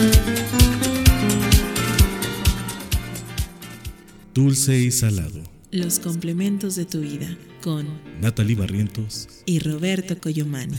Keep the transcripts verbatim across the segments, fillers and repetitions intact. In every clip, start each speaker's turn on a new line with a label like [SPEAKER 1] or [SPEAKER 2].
[SPEAKER 1] Dulce y salado.
[SPEAKER 2] Los complementos de tu vida con
[SPEAKER 1] Natalie Barrientos
[SPEAKER 2] y Roberto Coyomani.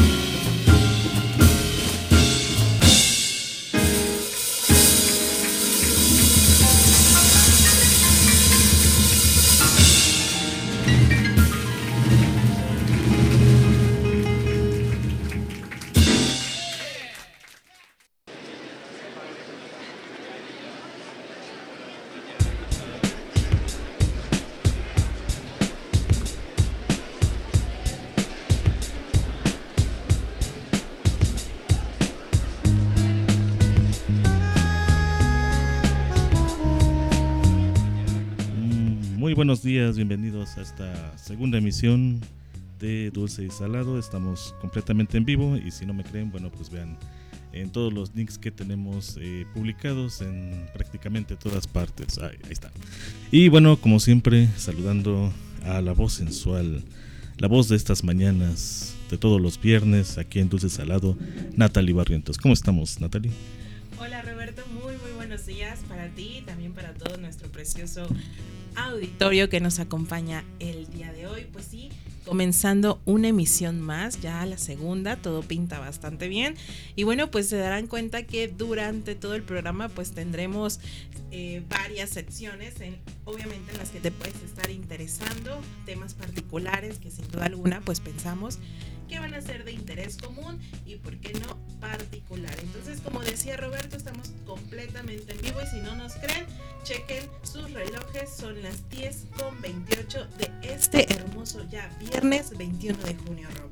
[SPEAKER 1] Buenos días, bienvenidos a esta segunda emisión de Dulce y Salado. Estamos completamente en vivo y si no me creen, bueno, pues vean en todos los links que tenemos eh, publicados en prácticamente todas partes. Ahí, ahí está. Y bueno, como siempre, saludando a la voz sensual, la voz de estas mañanas, de todos los viernes, aquí en Dulce y Salado, Natalie Barrientos. ¿Cómo estamos, Natalie?
[SPEAKER 2] Hola, Roberto, muy muy buenos días para ti y también para todo nuestro precioso auditorio que nos acompaña el día de hoy. Pues sí, comenzando una emisión más, ya la segunda, todo pinta bastante bien. Y bueno, pues se darán cuenta que durante todo el programa pues tendremos eh, varias secciones, en, obviamente en las que te puedes estar interesando, temas particulares que sin duda alguna pues pensamos que van a ser de interés común y por qué no particular. Entonces, como decía Roberto, estamos completamente en vivo y si no nos creen, chequen sus relojes, son las diez con veintiocho de este hermoso ya viernes veintiuno de junio, Rob.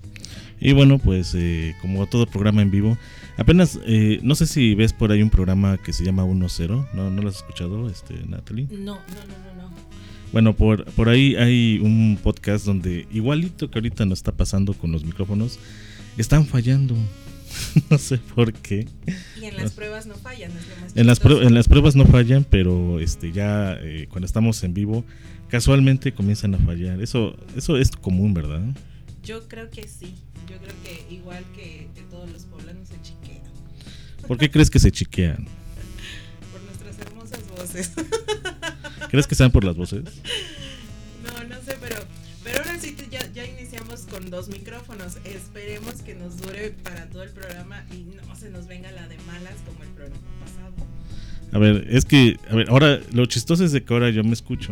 [SPEAKER 1] Y bueno, pues eh, como todo programa en vivo, apenas, eh, no sé si ves por ahí un programa que se llama uno cero, ¿no, no lo has escuchado, este, Natalie?
[SPEAKER 2] No, no, no, no, no.
[SPEAKER 1] Bueno, por, por ahí hay un podcast donde igualito que ahorita nos está pasando con los micrófonos, están fallando. No sé por qué.
[SPEAKER 2] Y en las no. pruebas no fallan, es lo más
[SPEAKER 1] en las, pruebas, en las pruebas no fallan, pero este ya eh, cuando estamos en vivo, casualmente comienzan a fallar. Eso, eso es común, ¿verdad?
[SPEAKER 2] Yo creo que sí. Yo creo que igual que, que todos los poblanos se chiquean.
[SPEAKER 1] ¿Por qué crees que se chiquean?
[SPEAKER 2] Por nuestras hermosas voces.
[SPEAKER 1] ¿Crees que sean por las voces?
[SPEAKER 2] No, no sé, pero, pero ahora sí ya, ya iniciamos con dos micrófonos. Esperemos que nos dure para todo el programa y no se nos venga la de malas como el programa pasado.
[SPEAKER 1] A ver, es que, a ver, ahora lo chistoso es de que ahora yo me escucho,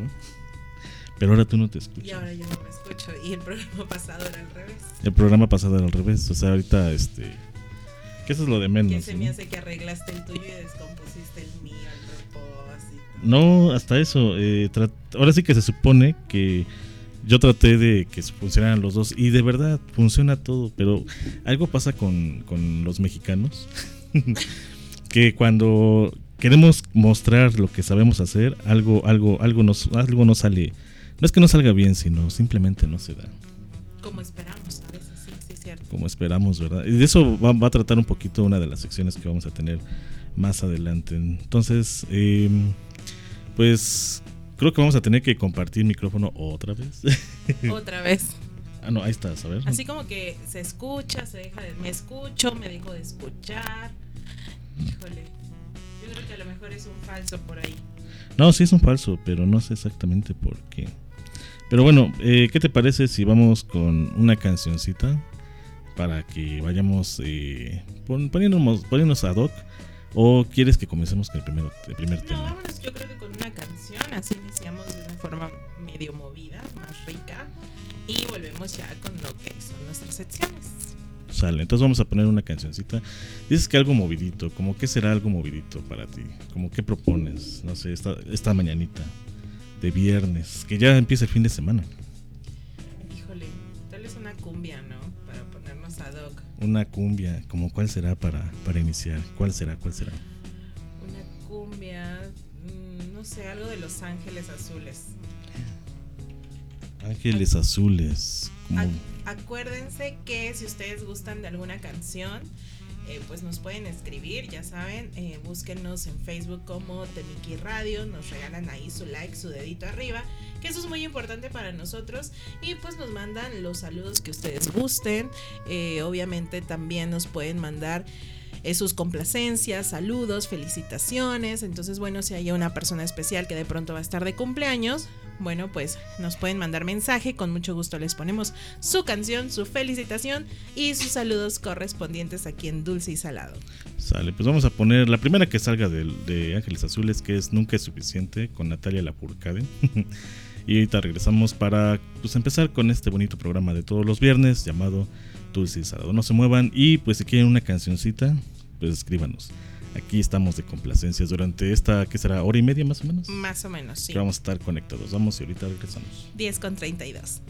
[SPEAKER 1] pero ahora tú no te escuchas.
[SPEAKER 2] Y ahora yo no me escucho y el programa pasado era al revés.
[SPEAKER 1] El programa pasado era al revés, o sea, ahorita, este, que eso es lo de menos.
[SPEAKER 2] Que se
[SPEAKER 1] ¿no?
[SPEAKER 2] me hace que arreglaste el tuyo y descompusiste el mío, el repo, así.
[SPEAKER 1] No, hasta eso. Eh, tra- ahora sí que se supone que yo traté de que funcionaran los dos y de verdad funciona todo, pero algo pasa con, con los mexicanos que cuando queremos mostrar lo que sabemos hacer, algo, algo, algo nos, algo no sale. No es que no salga bien, sino simplemente no se da.
[SPEAKER 2] Como esperamos, a veces sí, sí es cierto.
[SPEAKER 1] Como esperamos, ¿verdad? Y de eso va, va a tratar un poquito una de las secciones que vamos a tener más adelante. Entonces, eh, pues creo que vamos a tener que compartir micrófono otra vez.
[SPEAKER 2] Otra vez.
[SPEAKER 1] Ah, no, ahí estás, a ver.
[SPEAKER 2] Así como que se escucha, se deja de... Me escucho, me dejo de escuchar. Híjole, yo creo que a lo mejor es un falso por ahí.
[SPEAKER 1] No, sí es un falso, pero no sé exactamente por qué. Pero bueno, eh, ¿qué te parece si vamos con una cancioncita para que vayamos eh, pon, poniéndonos, poniéndonos ad hoc? ¿O quieres que comencemos con el, primero, el primer
[SPEAKER 2] no,
[SPEAKER 1] tema?
[SPEAKER 2] Vámonos, yo creo que con una canción, así iniciamos de una forma medio movida, más rica, y volvemos ya con lo que son nuestras secciones.
[SPEAKER 1] Sale, entonces vamos a poner una cancioncita. Dices que algo movidito, ¿cómo qué será algo movidito para ti? ¿Cómo qué propones? No sé, esta, esta mañanita de viernes, que ya empieza el fin de semana.
[SPEAKER 2] Híjole, tal vez una cumbia, ¿no? Para ponernos ad hoc.
[SPEAKER 1] Una cumbia, ¿cómo cuál será para, para iniciar? ¿Cuál será? ¿Cuál será?
[SPEAKER 2] Una cumbia, mmm, no sé, algo de Los Ángeles Azules.
[SPEAKER 1] Ángeles Azules. Como...
[SPEAKER 2] Acuérdense que si ustedes gustan de alguna canción, eh, pues nos pueden escribir, ya saben, eh, búsquenos en Facebook como Temiki Radio, nos regalan ahí su like, su dedito arriba, que eso es muy importante para nosotros, y pues nos mandan los saludos que ustedes gusten. Eh, obviamente también nos pueden mandar eh, sus complacencias, saludos, felicitaciones. Entonces, bueno, si hay una persona especial que de pronto va a estar de cumpleaños, bueno, pues nos pueden mandar mensaje, con mucho gusto les ponemos su canción, su felicitación y sus saludos correspondientes aquí en Dulce y Salado.
[SPEAKER 1] Sale, pues vamos a poner la primera que salga de, de Ángeles Azules, que es Nunca es Suficiente, con Natalia Lafourcade. Y ahorita regresamos para pues empezar con este bonito programa de todos los viernes llamado Dulce y Salado. No se muevan y pues si quieren una cancioncita, pues escríbanos. Aquí estamos de complacencias durante esta, ¿qué será? ¿Hora y media más o menos?
[SPEAKER 2] Más o menos, sí.
[SPEAKER 1] Que vamos a estar conectados. Vamos y ahorita regresamos.
[SPEAKER 2] diez con treinta y dos.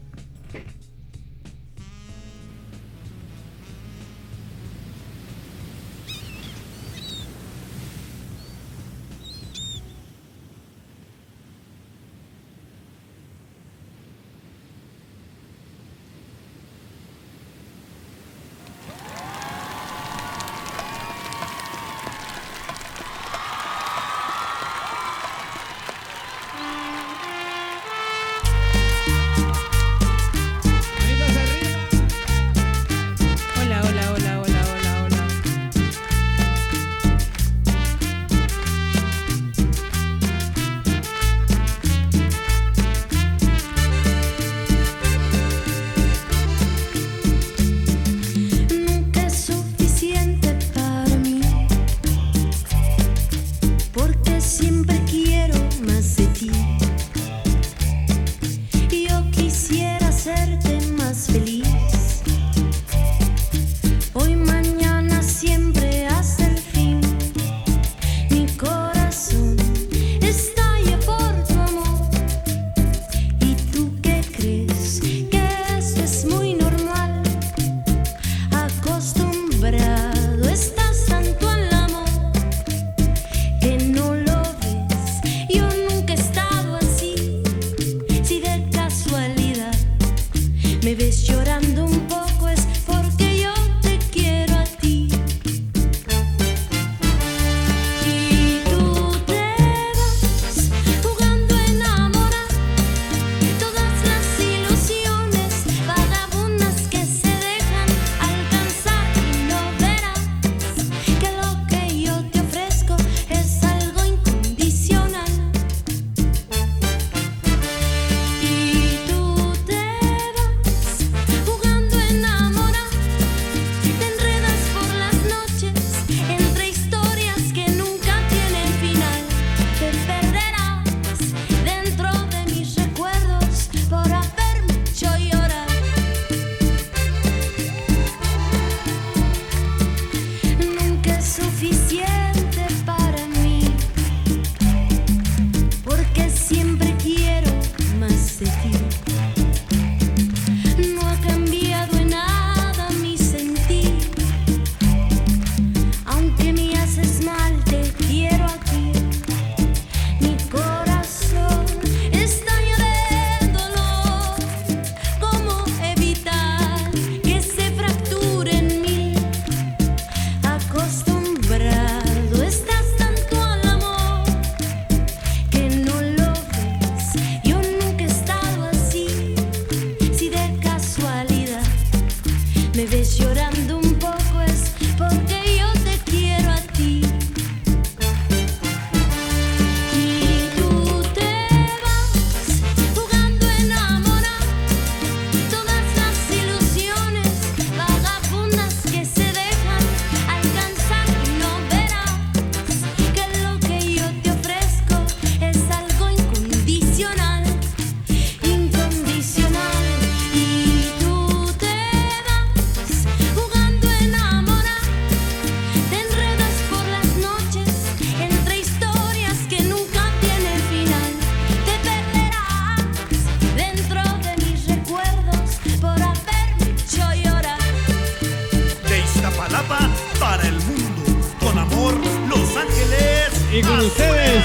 [SPEAKER 3] Y con ustedes,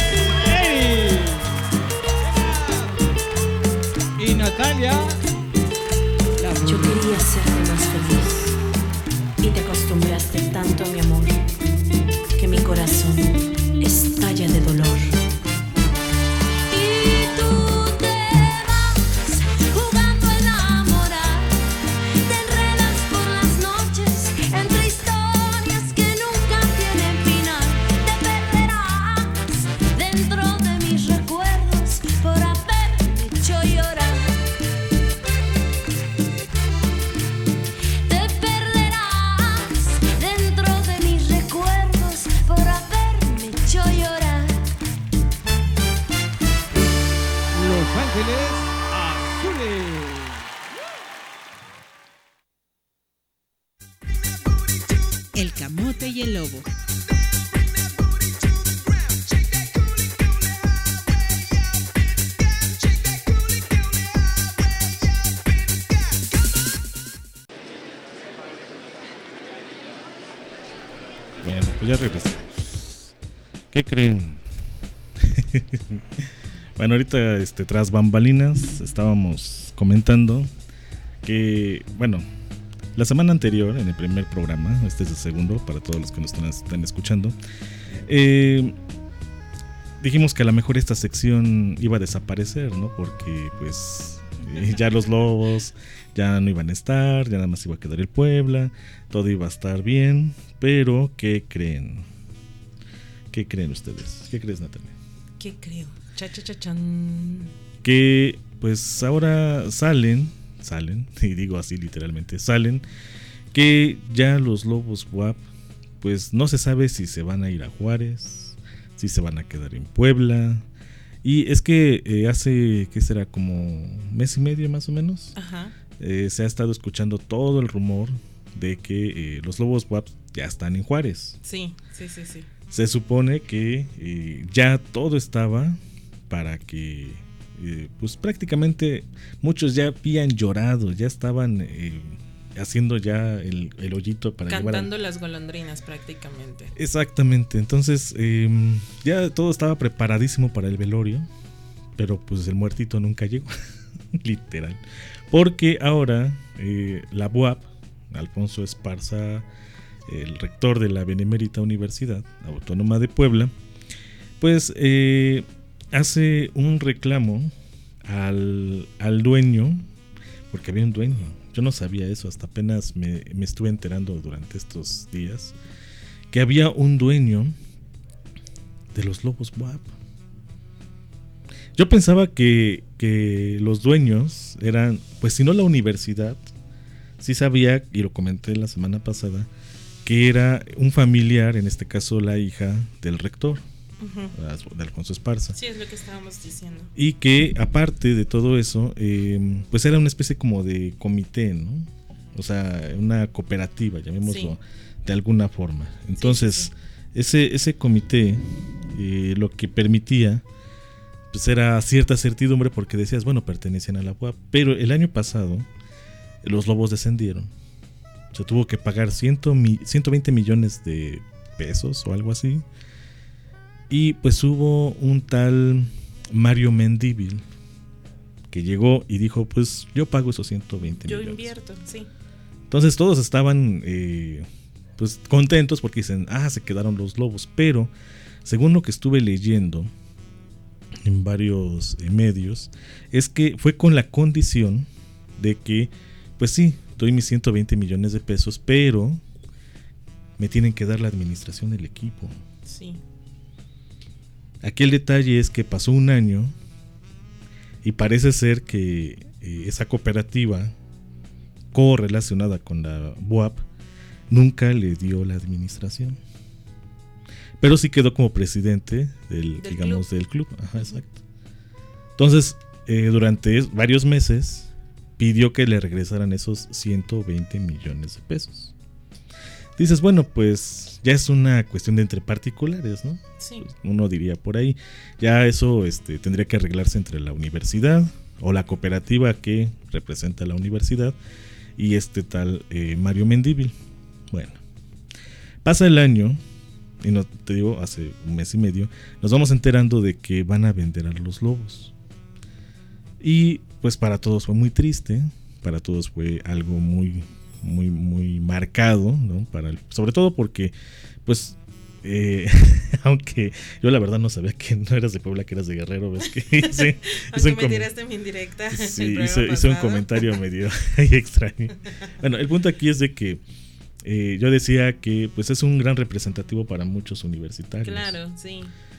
[SPEAKER 3] Eri y Natalia.
[SPEAKER 4] Yo quería hacerte más feliz y te acostumbraste tanto a mi amor que mi corazón estalla de dolor.
[SPEAKER 5] Que El Camote y el Lobo.
[SPEAKER 1] Bueno, pues ya regresamos. ¿Qué creen? Bueno, ahorita este, tras bambalinas estábamos comentando que, bueno, la semana anterior, en el primer programa, este es el segundo para todos los que nos están, están escuchando, eh, dijimos que a lo mejor esta sección iba a desaparecer, ¿no? Porque pues eh, ya los lobos ya no iban a estar, ya nada más iba a quedar el Puebla, todo iba a estar bien, pero ¿qué creen? ¿Qué creen ustedes? ¿Qué crees, Natalia?
[SPEAKER 2] ¿Qué creo? Cha, cha, cha, chan.
[SPEAKER 1] Que pues ahora salen, salen, y digo así literalmente, salen, que ya los Lobos W A P, pues no se sabe si se van a ir a Juárez, si se van a quedar en Puebla. Y es que eh, hace, ¿qué será? Como mes y medio más o menos.
[SPEAKER 2] Ajá.
[SPEAKER 1] Eh, se ha estado escuchando todo el rumor de que eh, los Lobos W A P ya están en Juárez.
[SPEAKER 2] Sí, sí, sí, sí.
[SPEAKER 1] Se supone que eh, ya todo estaba para que, eh, pues prácticamente muchos ya habían llorado, ya estaban eh, haciendo ya el, el hoyito para llevar.
[SPEAKER 2] Cantando las golondrinas prácticamente.
[SPEAKER 1] Exactamente, entonces eh, ya todo estaba preparadísimo para el velorio, pero pues el muertito nunca llegó, literal. Porque ahora eh, la B U A P, Alfonso Esparza, el rector de la Benemérita Universidad Autónoma de Puebla, pues eh, hace un reclamo al, al dueño, porque había un dueño. Yo no sabía eso, hasta apenas me, me estuve enterando durante estos días, que había un dueño de los Lobos W A P. Yo pensaba que, que los dueños eran, pues si no la universidad, sí sabía, y lo comenté la semana pasada, que era un familiar, en este caso la hija del rector, uh-huh, de Alfonso Esparza.
[SPEAKER 2] Sí, es lo que estábamos diciendo.
[SPEAKER 1] Y que aparte de todo eso, eh, pues era una especie como de comité, ¿no? O sea, una cooperativa, llamémoslo, sí, de alguna forma. Entonces, sí, sí, sí. Ese, ese comité eh, lo que permitía pues era cierta certidumbre, porque decías, bueno, pertenecían a la U A P, pero el año pasado los Lobos descendieron. Se tuvo que pagar ciento veinte millones de pesos o algo así. Y pues hubo un tal Mario Mendívil que llegó y dijo, pues yo pago esos ciento veinte
[SPEAKER 2] yo
[SPEAKER 1] millones. Yo
[SPEAKER 2] invierto, sí.
[SPEAKER 1] Entonces todos estaban eh, pues contentos porque dicen, ah, se quedaron los Lobos. Pero según lo que estuve leyendo en varios eh, medios, es que fue con la condición de que, pues sí, doy mis ciento veinte millones de pesos, pero me tienen que dar la administración del equipo.
[SPEAKER 2] Sí.
[SPEAKER 1] Aquí el detalle es que pasó un año y parece ser que eh, esa cooperativa correlacionada con la B U A P nunca le dio la administración. Pero sí quedó como presidente del, del digamos, club. del club. Ajá, exacto. Entonces, eh, durante varios meses pidió que le regresaran esos ciento veinte millones de pesos. Dices, bueno, pues ya es una cuestión de entre particulares, ¿no?
[SPEAKER 2] Sí.
[SPEAKER 1] Pues uno diría por ahí. Ya eso este, tendría que arreglarse entre la universidad o la cooperativa que representa a la universidad y este tal eh, Mario Mendívil. Bueno, pasa el año y no te digo, hace un mes y medio nos vamos enterando de que van a vender a los Lobos. Y pues para todos fue muy triste, para todos fue algo muy muy muy marcado, ¿no? Para el, sobre todo porque pues eh, aunque yo la verdad no sabía que no eras de Puebla, que eras de Guerrero, ves que hice,
[SPEAKER 2] hice un me tiraste mi indirecta.
[SPEAKER 1] Sí, hice, hice un comentario medio extraño. Bueno, el punto aquí es de que eh, yo decía que pues es un gran representativo para muchos universitarios.
[SPEAKER 2] Claro, sí.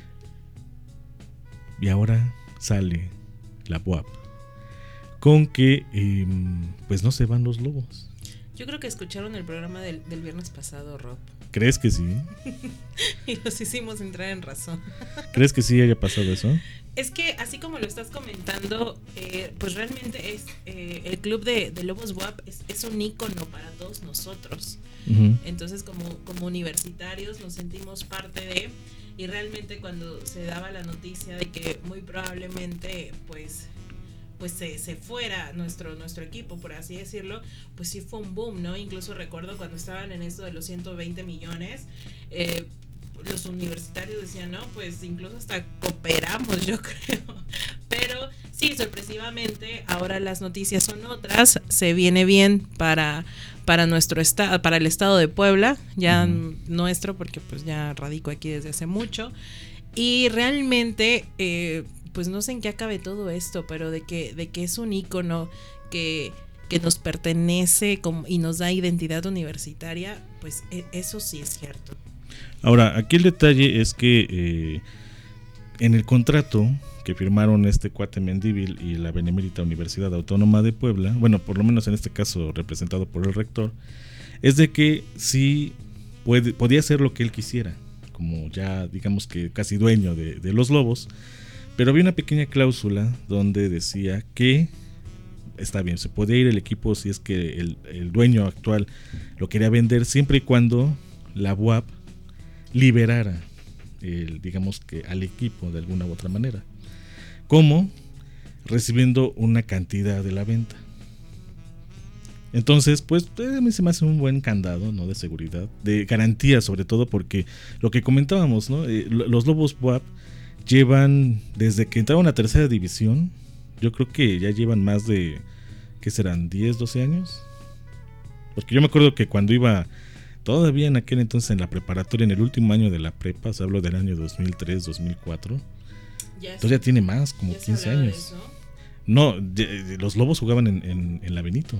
[SPEAKER 1] Y ahora sale la B U A P con que eh, pues no se van los Lobos.
[SPEAKER 2] Yo creo que escucharon el programa del, del viernes pasado, Rob.
[SPEAKER 1] ¿Crees que sí?
[SPEAKER 2] Y los hicimos entrar en razón.
[SPEAKER 1] ¿Crees que sí haya pasado eso?
[SPEAKER 2] Es que así como lo estás comentando, eh, pues realmente es eh, el club de, de Lobos W A P es, es un ícono para todos nosotros. Uh-huh. Entonces como, como universitarios nos sentimos parte de, y realmente cuando se daba la noticia de que muy probablemente pues pues se, se fuera nuestro, nuestro equipo, por así decirlo, pues sí fue un boom, ¿no? Incluso recuerdo cuando estaban en esto de los ciento veinte millones, eh, los universitarios decían, no, pues incluso hasta cooperamos, yo creo. Pero sí, sorpresivamente, ahora las noticias son otras. Se viene bien para, para nuestro estado, para el estado de Puebla, ya uh-huh. nuestro, porque pues ya radico aquí desde hace mucho. Y realmente, eh, pues no sé en qué acabe todo esto, pero de que, de que es un ícono que, que nos pertenece como, y nos da identidad universitaria, pues eso sí es cierto.
[SPEAKER 1] Ahora, aquí el detalle es que eh, en el contrato que firmaron este cuate Mendívil y la Benemérita Universidad Autónoma de Puebla, bueno, por lo menos en este caso representado por el rector, es de que sí puede, podía hacer lo que él quisiera, como ya digamos que casi dueño de, de los Lobos, pero había una pequeña cláusula donde decía que está bien, se podía ir el equipo si es que el, el dueño actual lo quería vender, siempre y cuando la U A P liberara el, digamos que al equipo de alguna u otra manera, como recibiendo una cantidad de la venta. Entonces, pues a mí se me hace un buen candado, ¿no? De seguridad, de garantía, sobre todo porque lo que comentábamos, ¿no? Eh, los Lobos W A P llevan desde que entraron a tercera división, yo creo que ya llevan más de, ¿qué serán? diez, doce años. Porque yo me acuerdo que cuando iba todavía en aquel entonces en la preparatoria, en el último año de la prepa, se hablo del año dos mil tres, dos mil cuatro. Ya entonces ya tiene más, como quince años. No, de, de, los Lobos jugaban en, en, en la Benito.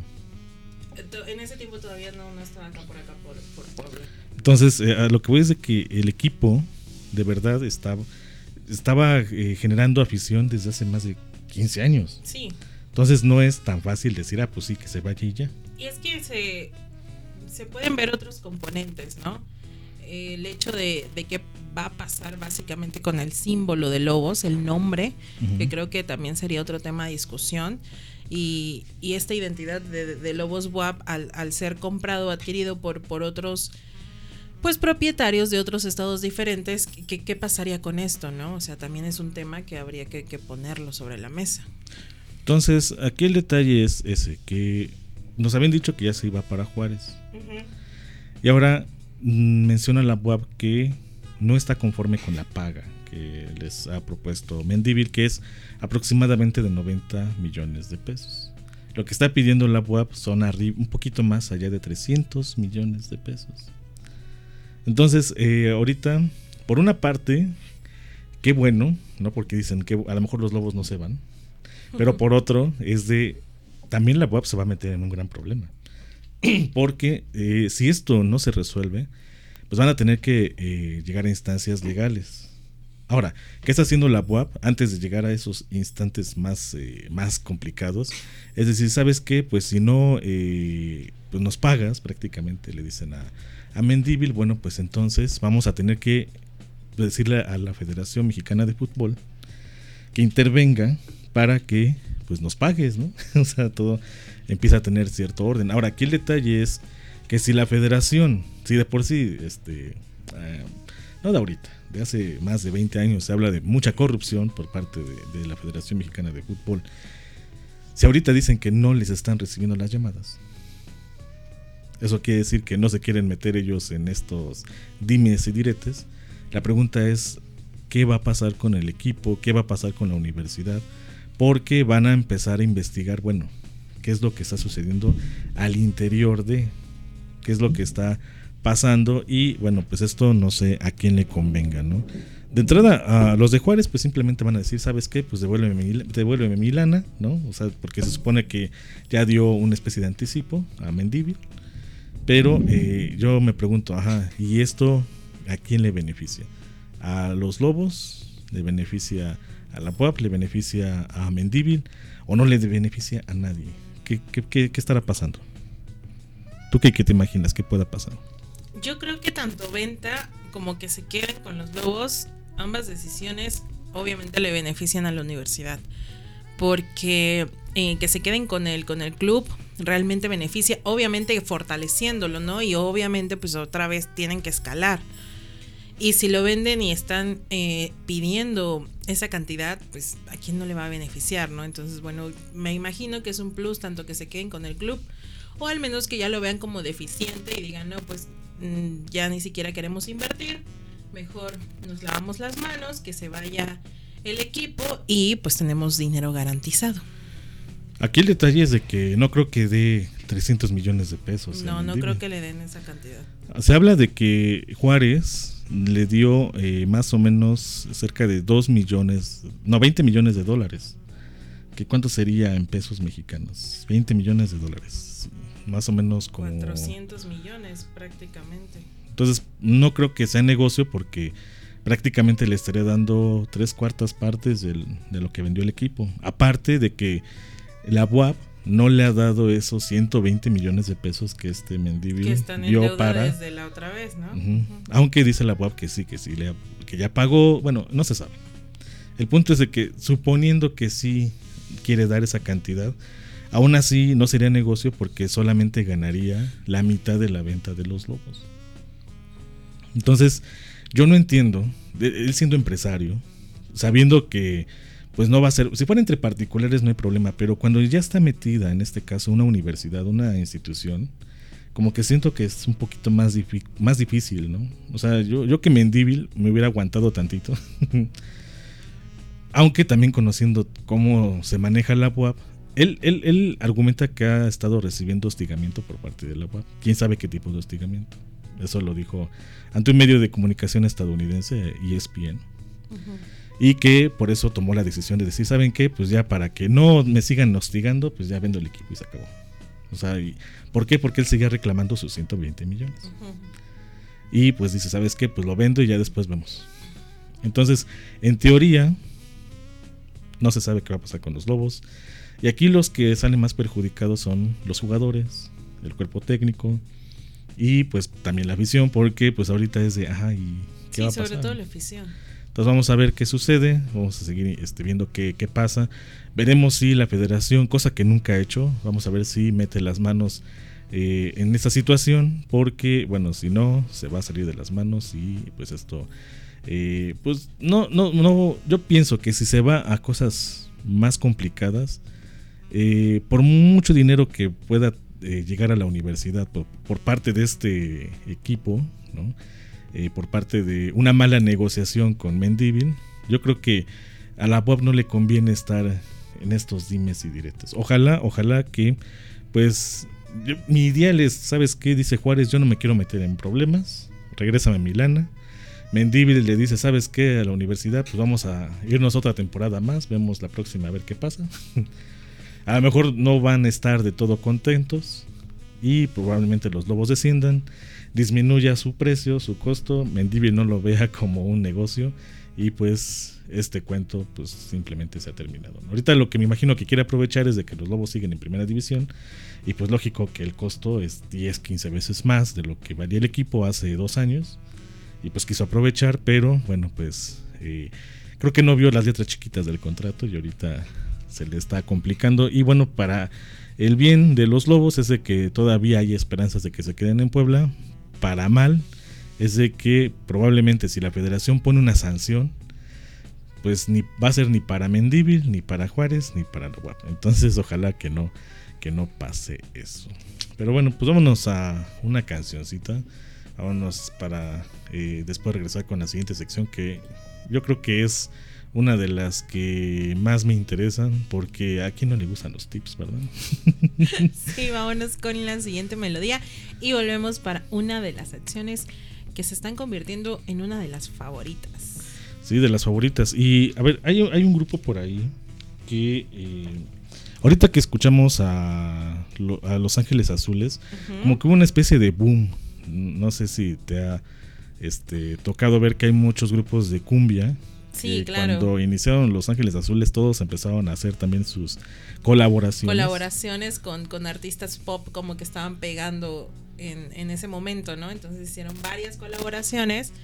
[SPEAKER 2] En ese tiempo todavía no, no estaba acá por acá, por, por Puebla.
[SPEAKER 1] Entonces, eh, a lo que voy es de que el equipo de verdad estaba, estaba eh, generando afición desde hace más de quince años.
[SPEAKER 2] Sí.
[SPEAKER 1] Entonces no es tan fácil decir, ah, pues sí, que se vaya y ya.
[SPEAKER 2] Y es que se... se pueden ver otros componentes, ¿no? El hecho de, de qué va a pasar básicamente con el símbolo de Lobos, el nombre, uh-huh. que creo que también sería otro tema de discusión, y, y esta identidad de, de Lobos W A P al, al ser comprado o adquirido por, por otros pues propietarios de otros estados diferentes, ¿qué, qué pasaría con esto, no? O sea, también es un tema que habría que, que ponerlo sobre la mesa.
[SPEAKER 1] Entonces, aquí el detalle es ese, que nos habían dicho que ya se iba para Juárez. Uh-huh. Y ahora mmm, menciona la U A P que no está conforme con la paga que les ha propuesto Mendívil, que es aproximadamente de noventa millones de pesos. Lo que está pidiendo la U A P son arriba, un poquito más allá de trescientos millones de pesos. Entonces, eh, ahorita, por una parte, qué bueno, ¿no? Porque dicen que a lo mejor los Lobos no se van. Uh-huh. Pero por otro, es de también la U A P se va a meter en un gran problema. Porque eh, si esto no se resuelve, pues van a tener que eh, llegar a instancias legales. Ahora, ¿qué está haciendo la U A P antes de llegar a esos instantes más, eh, más complicados? Es decir, ¿sabes qué? Pues si no eh, pues nos pagas, prácticamente le dicen a, a Mendívil, bueno, pues entonces vamos a tener que decirle a la Federación Mexicana de Fútbol que intervenga para que pues nos pagues, ¿no? O sea, todo empieza a tener cierto orden. Ahora, aquí el detalle es que si la federación, si de por sí, este, eh, no de ahorita, de hace más de veinte años se habla de mucha corrupción por parte de, de la Federación Mexicana de Fútbol, si ahorita dicen que no les están recibiendo las llamadas, eso quiere decir que no se quieren meter ellos en estos dimes y diretes. La pregunta es, ¿qué va a pasar con el equipo? ¿Qué va a pasar con la universidad? Porque van a empezar a investigar, bueno, qué es lo que está sucediendo al interior de, qué es lo que está pasando, y bueno, pues esto no sé a quién le convenga, ¿no? De entrada, a los de Juárez pues simplemente van a decir, ¿sabes qué? Pues devuélveme mi, devuélveme mi lana, ¿no? O sea, porque se supone que ya dio una especie de anticipo a Mendívil, pero eh, yo me pregunto, ajá, ¿y esto a quién le beneficia? ¿A los Lobos? ¿Le beneficia a la U A P? ¿Le beneficia a Mendívil? ¿O no le beneficia a nadie? ¿Qué, qué, qué, qué estará pasando? ¿Tú qué, qué te imaginas que pueda pasar?
[SPEAKER 2] Yo creo que tanto venta como que se queden con los Lobos, ambas decisiones obviamente le benefician a la universidad, porque eh, que se queden con el, con el club realmente beneficia, obviamente fortaleciéndolo, ¿no? Y obviamente pues otra vez tienen que escalar. Y si lo venden y están eh, pidiendo esa cantidad, pues a quién no le va a beneficiar, ¿no? Entonces, bueno, me imagino que es un plus tanto que se queden con el club, o al menos que ya lo vean como deficiente y digan, no, pues mmm, ya ni siquiera queremos invertir, mejor nos lavamos las manos, que se vaya el equipo y pues tenemos dinero garantizado.
[SPEAKER 1] Aquí el detalle es de que no creo que dé trescientos millones de pesos.
[SPEAKER 2] No, no creo que le den esa cantidad.
[SPEAKER 1] Se habla de que Juárez le dio eh, más o menos cerca de dos millones, no, veinte millones de dólares. ¿Qué cuánto sería en pesos mexicanos? veinte millones de dólares. Más o menos como
[SPEAKER 2] cuatrocientos millones prácticamente.
[SPEAKER 1] Entonces no creo que sea negocio porque prácticamente le estaría dando tres cuartas partes del, de lo que vendió el equipo. Aparte de que la U A P no le ha dado esos ciento veinte millones de pesos que este Mendívil
[SPEAKER 2] que están en
[SPEAKER 1] dio
[SPEAKER 2] deuda
[SPEAKER 1] para
[SPEAKER 2] desde la otra vez, ¿no?
[SPEAKER 1] Uh-huh. Uh-huh. Aunque dice la U A P que sí, que sí, le ha, que ya pagó, bueno, no se sabe. El punto es de que suponiendo que sí quiere dar esa cantidad, aún así no sería negocio porque solamente ganaría la mitad de la venta de los Lobos. Entonces, yo no entiendo, él siendo empresario, sabiendo que pues no va a ser, si fuera entre particulares no hay problema, pero cuando ya está metida, en este caso, una universidad, una institución, como que siento que es un poquito más, difi- más difícil, ¿no? O sea, yo, yo que Mendívil me hubiera aguantado tantito, aunque también conociendo cómo se maneja la U A P, él, él, él argumenta que ha estado recibiendo hostigamiento por parte de la U A P. ¿Quién sabe qué tipo de hostigamiento? Eso lo dijo ante un medio de comunicación estadounidense, E S P N. Uh-huh. Y que por eso tomó la decisión de decir, ¿saben qué? Pues ya para que no me sigan hostigando, pues ya vendo el equipo y se acabó. O sea, ¿y por qué? Porque él seguía reclamando sus ciento veinte millones. Uh-huh. Y pues dice, ¿sabes qué? Pues lo vendo y ya después vemos. Entonces, en teoría, no se sabe qué va a pasar con los Lobos. Y aquí los que salen más perjudicados son los jugadores, el cuerpo técnico y pues también la afición, porque pues ahorita es de, ajá, ¿y qué
[SPEAKER 2] sí,
[SPEAKER 1] va a pasar?
[SPEAKER 2] Sí, sobre todo la afición.
[SPEAKER 1] Entonces vamos a ver qué sucede, vamos a seguir este, viendo qué, qué pasa. Veremos si la federación, cosa que nunca ha hecho, vamos a ver si mete las manos eh, en esta situación, porque bueno, si no, se va a salir de las manos y pues esto, eh, pues no, no, no, yo pienso que si se va a cosas más complicadas, eh, por mucho dinero que pueda eh, llegar a la universidad por, por parte de este equipo, ¿no? Eh, por parte de una mala negociación con Mendívil, yo creo que a la U A P no le conviene estar en estos dimes y diretes. Ojalá, ojalá que, pues, yo, mi ideal es, ¿sabes qué? Dice Juárez, yo no me quiero meter en problemas, regrésame mi lana. Mendívil le dice, ¿sabes qué? A la universidad, pues vamos a irnos otra temporada más, vemos la próxima a ver qué pasa. A lo mejor no van a estar de todo contentos y probablemente los Lobos desciendan, disminuya su precio, su costo, Mendívil no lo vea como un negocio y pues este cuento pues simplemente se ha terminado. Ahorita lo que me imagino que quiere aprovechar es de que los Lobos siguen en primera división y pues lógico que el costo es diez, quince veces más de lo que valía el equipo hace dos años y pues quiso aprovechar, pero bueno pues eh, creo que no vio las letras chiquitas del contrato y ahorita se le está complicando y bueno, para el bien de los Lobos es de que todavía hay esperanzas de que se queden en Puebla. Para mal es de que probablemente si la federación pone una sanción, pues ni va a ser ni para Mendívil, ni para Juárez, ni para la U A P. Entonces ojalá que no, que no pase eso. Pero bueno, pues vámonos a una cancioncita. Vámonos para eh, después regresar con la siguiente sección que yo creo que es una de las que más me interesan porque a quien no le gustan los tips, ¿verdad?
[SPEAKER 2] Sí, vámonos con la siguiente melodía y volvemos para una de las secciones que se están convirtiendo en una de las favoritas.
[SPEAKER 1] Sí, de las favoritas. Y a ver, hay, hay un grupo por ahí que eh, ahorita que escuchamos a, a Los Ángeles Azules, uh-huh. como que hubo una especie de boom. No sé si te ha este, tocado ver que hay muchos grupos de cumbia.
[SPEAKER 2] Sí,
[SPEAKER 1] eh,
[SPEAKER 2] claro.
[SPEAKER 1] Cuando iniciaron Los Ángeles Azules, todos empezaron a hacer también sus colaboraciones.
[SPEAKER 2] Colaboraciones con, con artistas pop como que estaban pegando en, en ese momento, ¿no? Entonces hicieron varias colaboraciones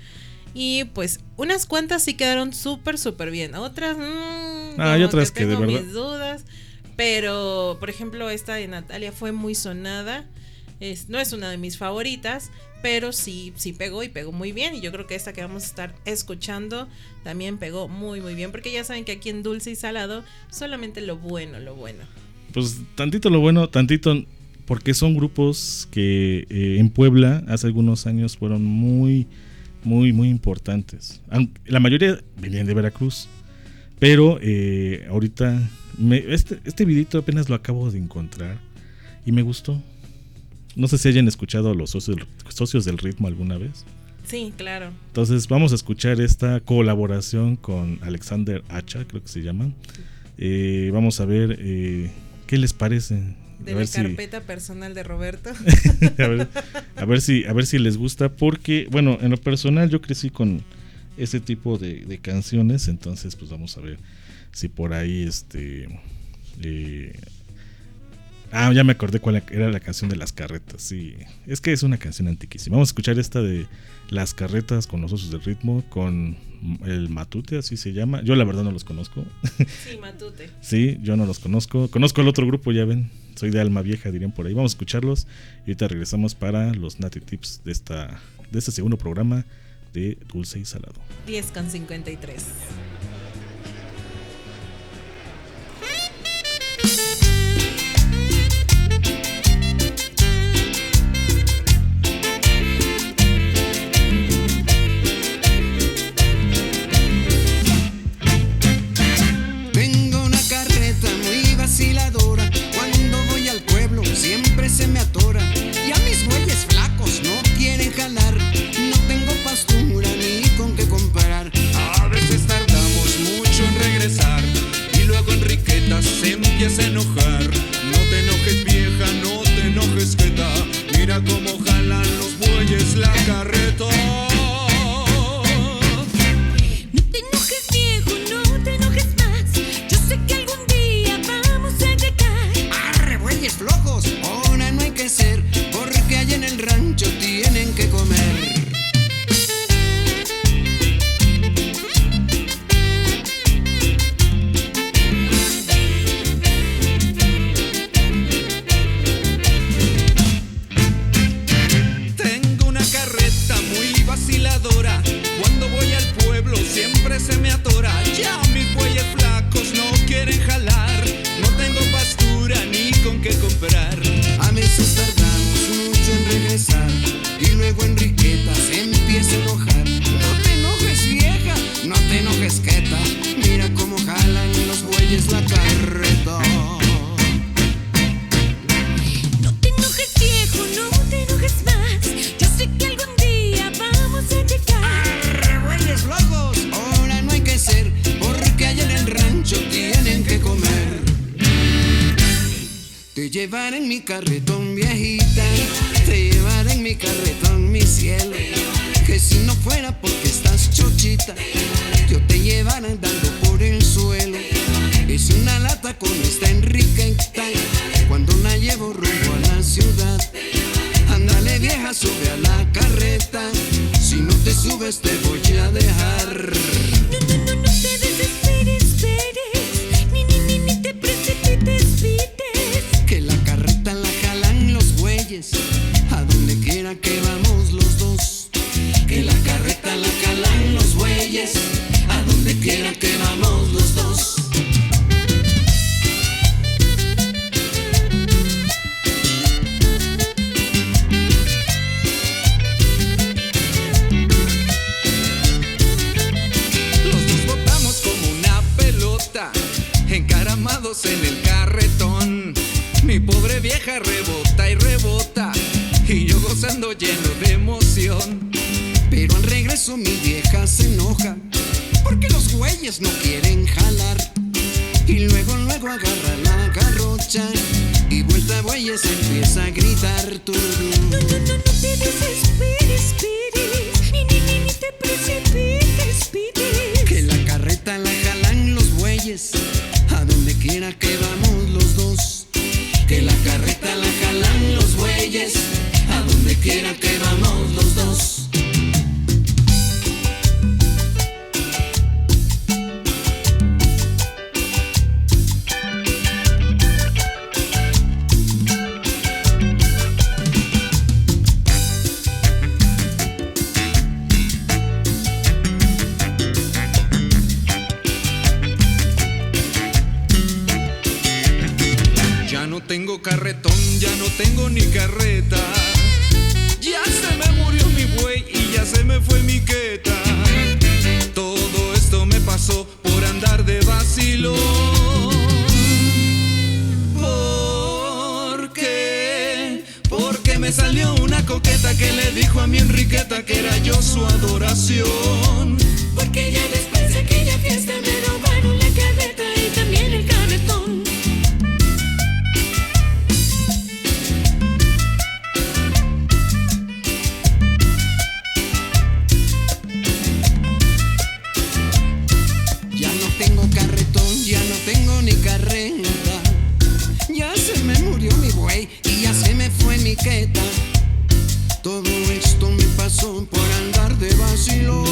[SPEAKER 2] Y pues unas cuantas sí quedaron súper, súper bien. Otras, mmm,
[SPEAKER 1] ah, hay otras que, que de
[SPEAKER 2] tengo
[SPEAKER 1] verdad.
[SPEAKER 2] mis dudas. Pero, por ejemplo, esta de Natalia fue muy sonada. Es, no es una de mis favoritas, pero sí, sí pegó y pegó muy bien. Y yo creo que esta que vamos a estar escuchando también pegó muy, muy bien. Porque ya saben que aquí en Dulce y Salado solamente lo bueno, lo bueno.
[SPEAKER 1] Pues tantito lo bueno, tantito, porque son grupos que eh, en Puebla hace algunos años fueron muy, muy, muy importantes. Aunque la mayoría venían de Veracruz, pero eh, ahorita me, este, este videito apenas lo acabo de encontrar y me gustó. No sé si hayan escuchado a los socios, socios del ritmo alguna vez.
[SPEAKER 2] Sí, claro.
[SPEAKER 1] Entonces vamos a escuchar esta colaboración con Alexander Hacha, creo que se llama. Eh, vamos a ver eh, qué les parece.
[SPEAKER 2] De
[SPEAKER 1] a
[SPEAKER 2] la
[SPEAKER 1] ver
[SPEAKER 2] carpeta si... personal de Roberto.
[SPEAKER 1] a, ver, a ver si a ver si les gusta, porque bueno, en lo personal yo crecí con ese tipo de, de canciones, entonces pues vamos a ver si por ahí este eh, ah, ya me acordé cuál era la canción de Las Carretas. Sí, es que es una canción antiquísima. Vamos a escuchar esta de Las Carretas con los Osos del Ritmo, con el Matute, así se llama. Yo la verdad no los conozco.
[SPEAKER 2] Sí, Matute.
[SPEAKER 1] Sí, yo no los conozco. Conozco el otro grupo, ya ven. Soy de alma vieja, dirían por ahí. Vamos a escucharlos y ahorita regresamos para los Nati Tips de esta de este segundo programa de Dulce y Salado.
[SPEAKER 2] diez con cincuenta y tres.
[SPEAKER 5] Se me atora y a mis bueyes flacos no quieren jalar. No tengo pastura ni con qué comparar. A veces tardamos mucho en regresar y luego Enriqueta se empieza a enojar. No te enojes vieja, no te enojes jeta. Mira cómo jalan los bueyes la carreta.
[SPEAKER 6] No te enojes viejo, no te enojes más. Yo sé que algún día vamos a llegar.
[SPEAKER 5] Arre bueyes flojos, ahora no hay que ser, porque allá en el rancho tienen que comer. Tengo una carreta muy vaciladora. Cuando voy al pueblo siempre se me atora. Ya mis bueyes flacos no quieren jalar. No tengo pastura ni con qué comprar. A veces tardamos mucho en regresar y luego Enriqueta se empieza a enojar. No te enojes vieja, no te enojes queta. Mira cómo jalan los bueyes la carreta.
[SPEAKER 6] No te enojes viejo, no te enojes más. Yo sé que algún día vamos a llegar.
[SPEAKER 5] Arre, bueyes flojos, ahora no hay que ser, porque allá en el rancho tienen que comer. Te llevaré en mi carretón viejita, te llevaré en mi carretón mi cielo. Que si no fuera porque estás chochita, yo te llevara andando por el suelo. Es una lata con esta Enriqueta, cuando la llevo rumbo a la ciudad. Ándale vieja, sube a la carreta, si no te subes te voy a dejar.
[SPEAKER 6] No, no, no, no te desesperes, esperes, ni, ni, ni, ni te precipites, pites.
[SPEAKER 5] Que la carreta la jalan los bueyes, a donde quiera que vamos los dos. Que la carreta la jalan los bueyes, a donde quiera que vamos los dos. Los dos botamos como una pelota, encaramados en el carretón. Mi pobre vieja rebota y rebota, y yo gozando lleno de emoción. Pero al regreso mi vieja se enoja, porque los güeyes no quieren jalar. Y luego, luego agarra la garrocha, y vuelta a bueyes empieza a gritar tú.
[SPEAKER 6] No, no, no, no te desesperes, pites, ni, ni, ni, ni te precipites, pites.
[SPEAKER 5] Que la carreta la jalan los bueyes, a donde quiera que vamos los dos. Que la carreta la jalan los bueyes, a donde quiera que vamos los dos. enriqueta que era yo su adoración.
[SPEAKER 6] Porque ya después de aquella fiesta me robaron la carreta y también el carretón.
[SPEAKER 5] Ya no tengo carretón, ya no tengo ni carreta. Ya se me murió mi buey y ya se me fue mi queta. Todo esto me pasó por andar de vacilón.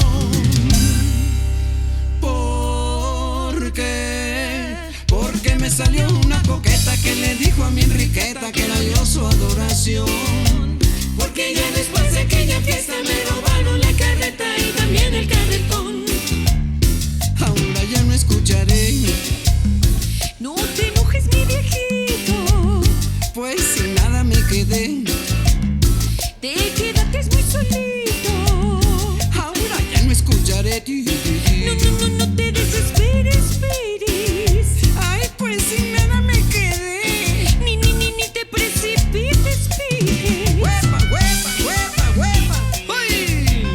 [SPEAKER 5] ¿Por qué? Porque me salió una coqueta que le dijo a mi Enriqueta que era yo su adoración.
[SPEAKER 6] Porque ya después de aquella fiesta me robaron la carreta y también el carretón.
[SPEAKER 5] Ahora ya no escucharé.
[SPEAKER 6] No te enojes, mi viejito,
[SPEAKER 5] Pues sin nada me quedé.
[SPEAKER 6] te quedaste muy solito.
[SPEAKER 5] Ahora ya no escucharé.
[SPEAKER 6] No, no, no, no te desesperes, Peris.
[SPEAKER 5] Ay, pues sin nada me quedé.
[SPEAKER 6] Ni, ni, ni, ni te precipites, Peris.
[SPEAKER 5] ¡Huepa, huepa, huepa, huepa! ¡Uy!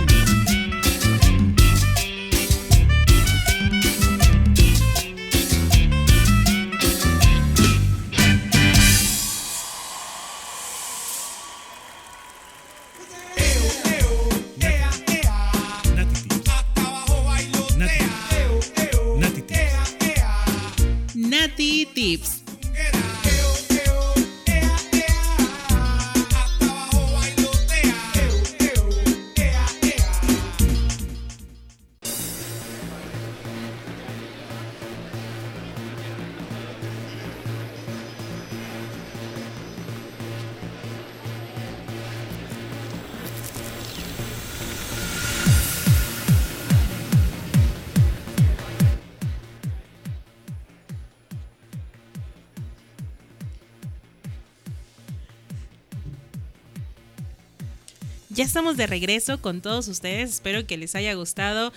[SPEAKER 2] Nati Tips. Ya estamos de regreso con todos ustedes. Espero que les haya gustado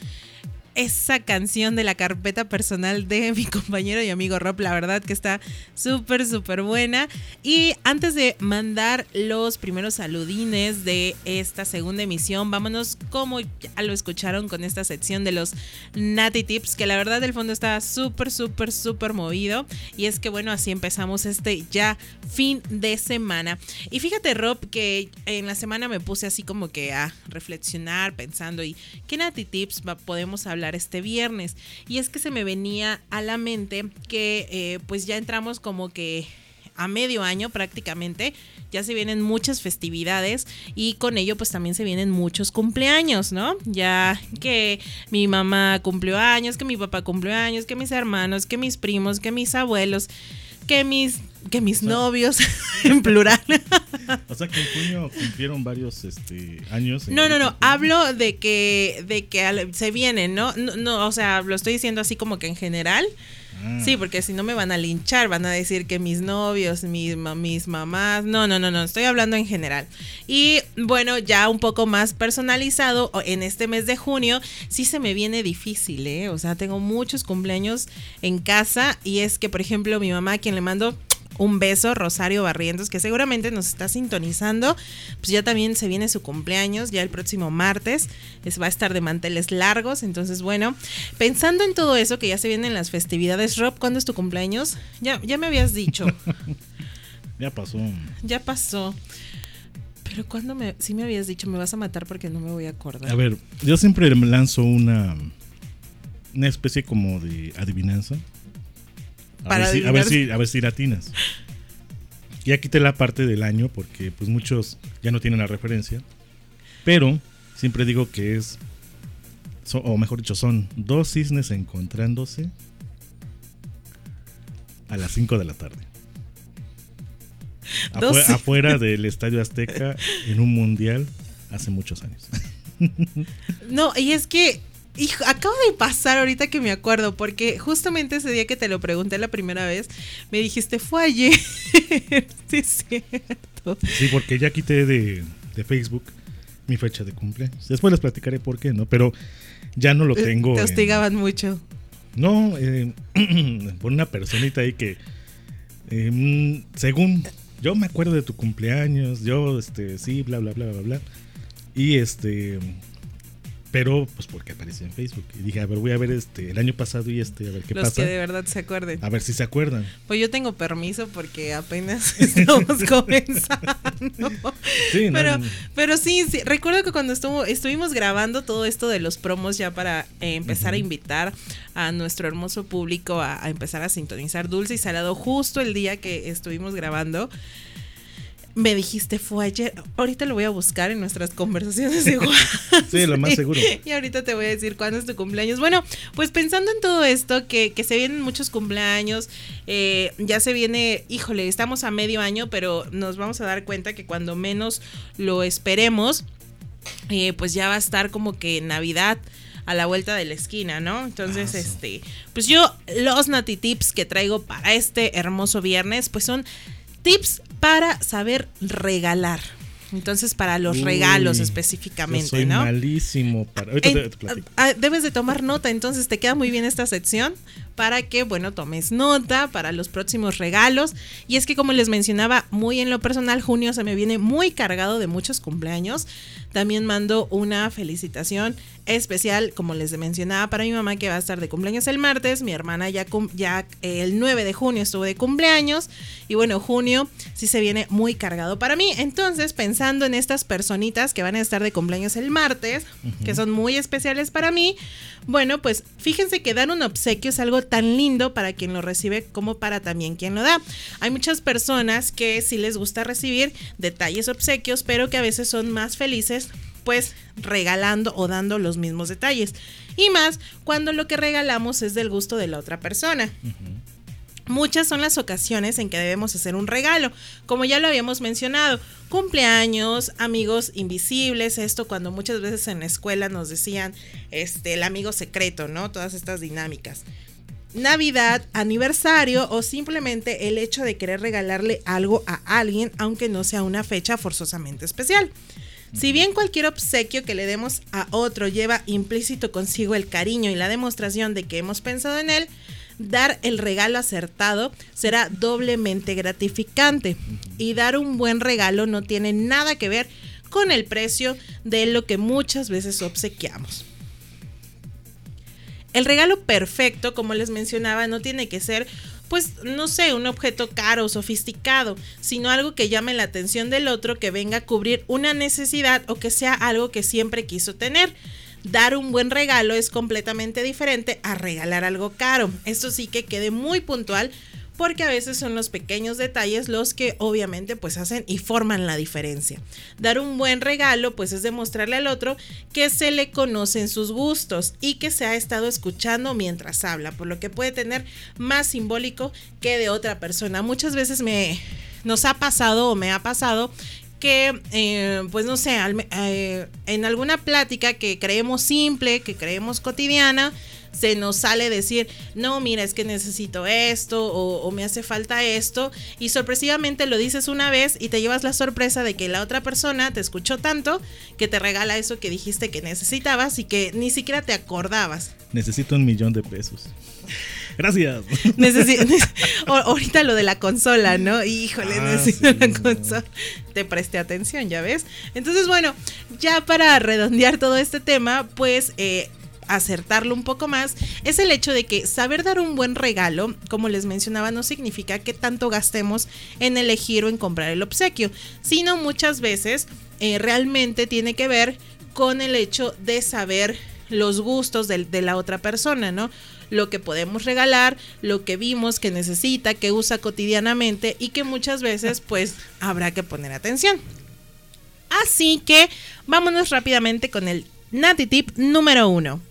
[SPEAKER 2] esa canción de la carpeta personal de mi compañero y amigo Rob. La verdad que está súper, súper buena. Y antes de mandar los primeros saludines de esta segunda emisión, vámonos, como ya lo escucharon, con esta sección de los Nati Tips, que la verdad el fondo está súper, súper, súper movido. Y es que bueno, así empezamos este ya fin de semana. Y fíjate, Rob, que en la semana me puse así como que a reflexionar, pensando, ¿y qué Nati Tips podemos hablar este viernes? Y es que se me venía a la mente que eh, pues ya entramos como que a medio año prácticamente, ya se vienen muchas festividades y con ello pues también se vienen muchos cumpleaños, ¿no? Ya que mi mamá cumplió años, que mi papá cumplió años, que mis hermanos, que mis primos, que mis abuelos, que mis, que mis o sea, novios, en plural.
[SPEAKER 1] O sea que en junio cumplieron varios este, años.
[SPEAKER 2] No, no, no, hablo de que, de que se vienen, ¿no? No, no, o sea, lo estoy diciendo así como que en general. Ah. Sí, porque si no me van a linchar, van a decir que mis novios, mis, mis mamás, no, no, no, no, estoy hablando en general. Y bueno, ya un poco más personalizado, en este mes de junio, sí se me viene difícil, ¿eh? O sea, tengo muchos cumpleaños en casa y es que, por ejemplo, mi mamá, a quien le mando un beso, Rosario Barrientos, que seguramente nos está sintonizando, pues ya también se viene su cumpleaños, ya el próximo martes, es, va a estar de manteles largos, entonces bueno, pensando en todo eso, que ya se vienen las festividades. Rob, ¿cuándo es tu cumpleaños? Ya, ya me habías dicho.
[SPEAKER 1] Ya pasó.
[SPEAKER 2] Ya pasó. Pero cuando me, sí me habías dicho, me vas a matar porque no me voy a acordar.
[SPEAKER 1] A ver, yo siempre me lanzo una, una especie como de adivinanza. A, Para ver si, a ver si a ver si latinas. Ya quité la parte del año porque pues muchos ya no tienen la referencia. Pero siempre digo que es, son, o mejor dicho, son dos cisnes encontrándose a las cinco de la tarde. Afuera, afuera del Estadio Azteca en un mundial hace muchos años.
[SPEAKER 2] No, y es que hijo, acaba de pasar ahorita que me acuerdo, porque justamente ese día que te lo pregunté la primera vez, me dijiste, fue ayer. Sí, es cierto.
[SPEAKER 1] Sí, porque ya quité de, de Facebook mi fecha de cumpleaños. Después les platicaré por qué, ¿no? Pero ya no lo tengo.
[SPEAKER 2] Te hostigaban en, mucho.
[SPEAKER 1] No, eh, por una personita ahí que, eh, según yo me acuerdo de tu cumpleaños, yo, este, sí, bla, bla, bla, bla, bla. Y este, pero pues porque apareció en Facebook. Y dije, a ver, voy a ver este el año pasado y este, a ver qué
[SPEAKER 2] Los
[SPEAKER 1] pasa.
[SPEAKER 2] que de verdad se acuerden.
[SPEAKER 1] A ver si se acuerdan.
[SPEAKER 2] Pues yo tengo permiso porque apenas estamos comenzando.
[SPEAKER 1] Sí, no,
[SPEAKER 2] pero,
[SPEAKER 1] no.
[SPEAKER 2] pero sí, sí, recuerdo que cuando estuvo, estuvimos grabando todo esto de los promos ya para eh, empezar uh-huh. a invitar a nuestro hermoso público a, a empezar a sintonizar Dulce y Salado, justo el día que estuvimos grabando. Me dijiste, fue ayer. Ahorita lo voy a buscar en nuestras conversaciones de WhatsApp.
[SPEAKER 1] Sí, lo más seguro.
[SPEAKER 2] Y ahorita te voy a decir cuándo es tu cumpleaños. Bueno, pues pensando en todo esto, que, que se vienen muchos cumpleaños, eh, ya se viene, híjole, estamos a medio año, pero nos vamos a dar cuenta que cuando menos lo esperemos, eh, pues ya va a estar como que Navidad a la vuelta de la esquina, ¿no? Entonces, ah, sí. este, pues yo, los Nati Tips que traigo para este hermoso viernes, pues son tips para saber regalar. Entonces, para los Uy, regalos específicamente,
[SPEAKER 1] yo soy
[SPEAKER 2] ¿no?
[SPEAKER 1] malísimo para... Ahorita
[SPEAKER 2] en,
[SPEAKER 1] te, te platico.
[SPEAKER 2] A, debes de tomar nota, entonces te queda muy bien esta sección para que, bueno, tomes nota para los próximos regalos. Y es que, como les mencionaba, muy en lo personal, junio se me viene muy cargado de muchos cumpleaños. También mando una felicitación especial, como les mencionaba, para mi mamá, que va a estar de cumpleaños el martes. Mi hermana ya, ya eh, el nueve de junio estuvo de cumpleaños. Y bueno, junio sí se viene muy cargado para mí. Entonces, pensando en estas personitas que van a estar de cumpleaños el martes, uh-huh. que son muy especiales para mí, bueno, pues fíjense que dar un obsequio es algo tan lindo para quien lo recibe como para también quien lo da. Hay muchas personas que sí les gusta recibir detalles, obsequios, pero que a veces son más felices pues regalando o dando los mismos detalles. Y más cuando lo que regalamos es del gusto de la otra persona. Uh-huh. Muchas son las ocasiones en que debemos hacer un regalo, como ya lo habíamos mencionado, cumpleaños, amigos invisibles, esto cuando muchas veces en la escuela nos decían este, el amigo secreto, ¿no? Todas estas dinámicas. Navidad, aniversario o simplemente el hecho de querer regalarle algo a alguien, aunque no sea una fecha forzosamente especial. Si bien cualquier obsequio que le demos a otro lleva implícito consigo el cariño y la demostración de que hemos pensado en él, dar el regalo acertado será doblemente gratificante. Y dar un buen regalo no tiene nada que ver con el precio de lo que muchas veces obsequiamos. El regalo perfecto, como les mencionaba, no tiene que ser, pues, no sé, un objeto caro o sofisticado, sino algo que llame la atención del otro, que venga a cubrir una necesidad o que sea algo que siempre quiso tener. Dar un buen regalo es completamente diferente a regalar algo caro. Esto sí que quede muy puntual, porque a veces son los pequeños detalles los que obviamente pues hacen y forman la diferencia. Dar un buen regalo pues es demostrarle al otro que se le conocen sus gustos y que se ha estado escuchando mientras habla, por lo que puede tener más simbólico que de otra persona. Muchas veces me nos ha pasado o me ha pasado que, eh, pues no sé, al, eh, en alguna plática que creemos simple, que creemos cotidiana, se nos sale decir, no, mira, es que necesito esto o, o me hace falta esto, y sorpresivamente lo dices una vez y te llevas la sorpresa de que la otra persona te escuchó tanto que te regala eso que dijiste que necesitabas y que ni siquiera te acordabas.
[SPEAKER 1] Necesito un millón de pesos. Gracias.
[SPEAKER 2] Necesito, ahorita lo de la consola, ¿no? Híjole, ah, necesito sí, la consola. No. Te presté atención, ¿ya ves? Entonces, bueno, ya para redondear todo este tema, pues eh, acertarlo un poco más, es el hecho de que saber dar un buen regalo, como les mencionaba, no significa que tanto gastemos en elegir o en comprar el obsequio, sino muchas veces eh, realmente tiene que ver con el hecho de saber los gustos de, de la otra persona, ¿no? Lo que podemos regalar, lo que vimos que necesita, que usa cotidianamente y que muchas veces pues habrá que poner atención. Así que vámonos rápidamente con el Nati Tip número uno.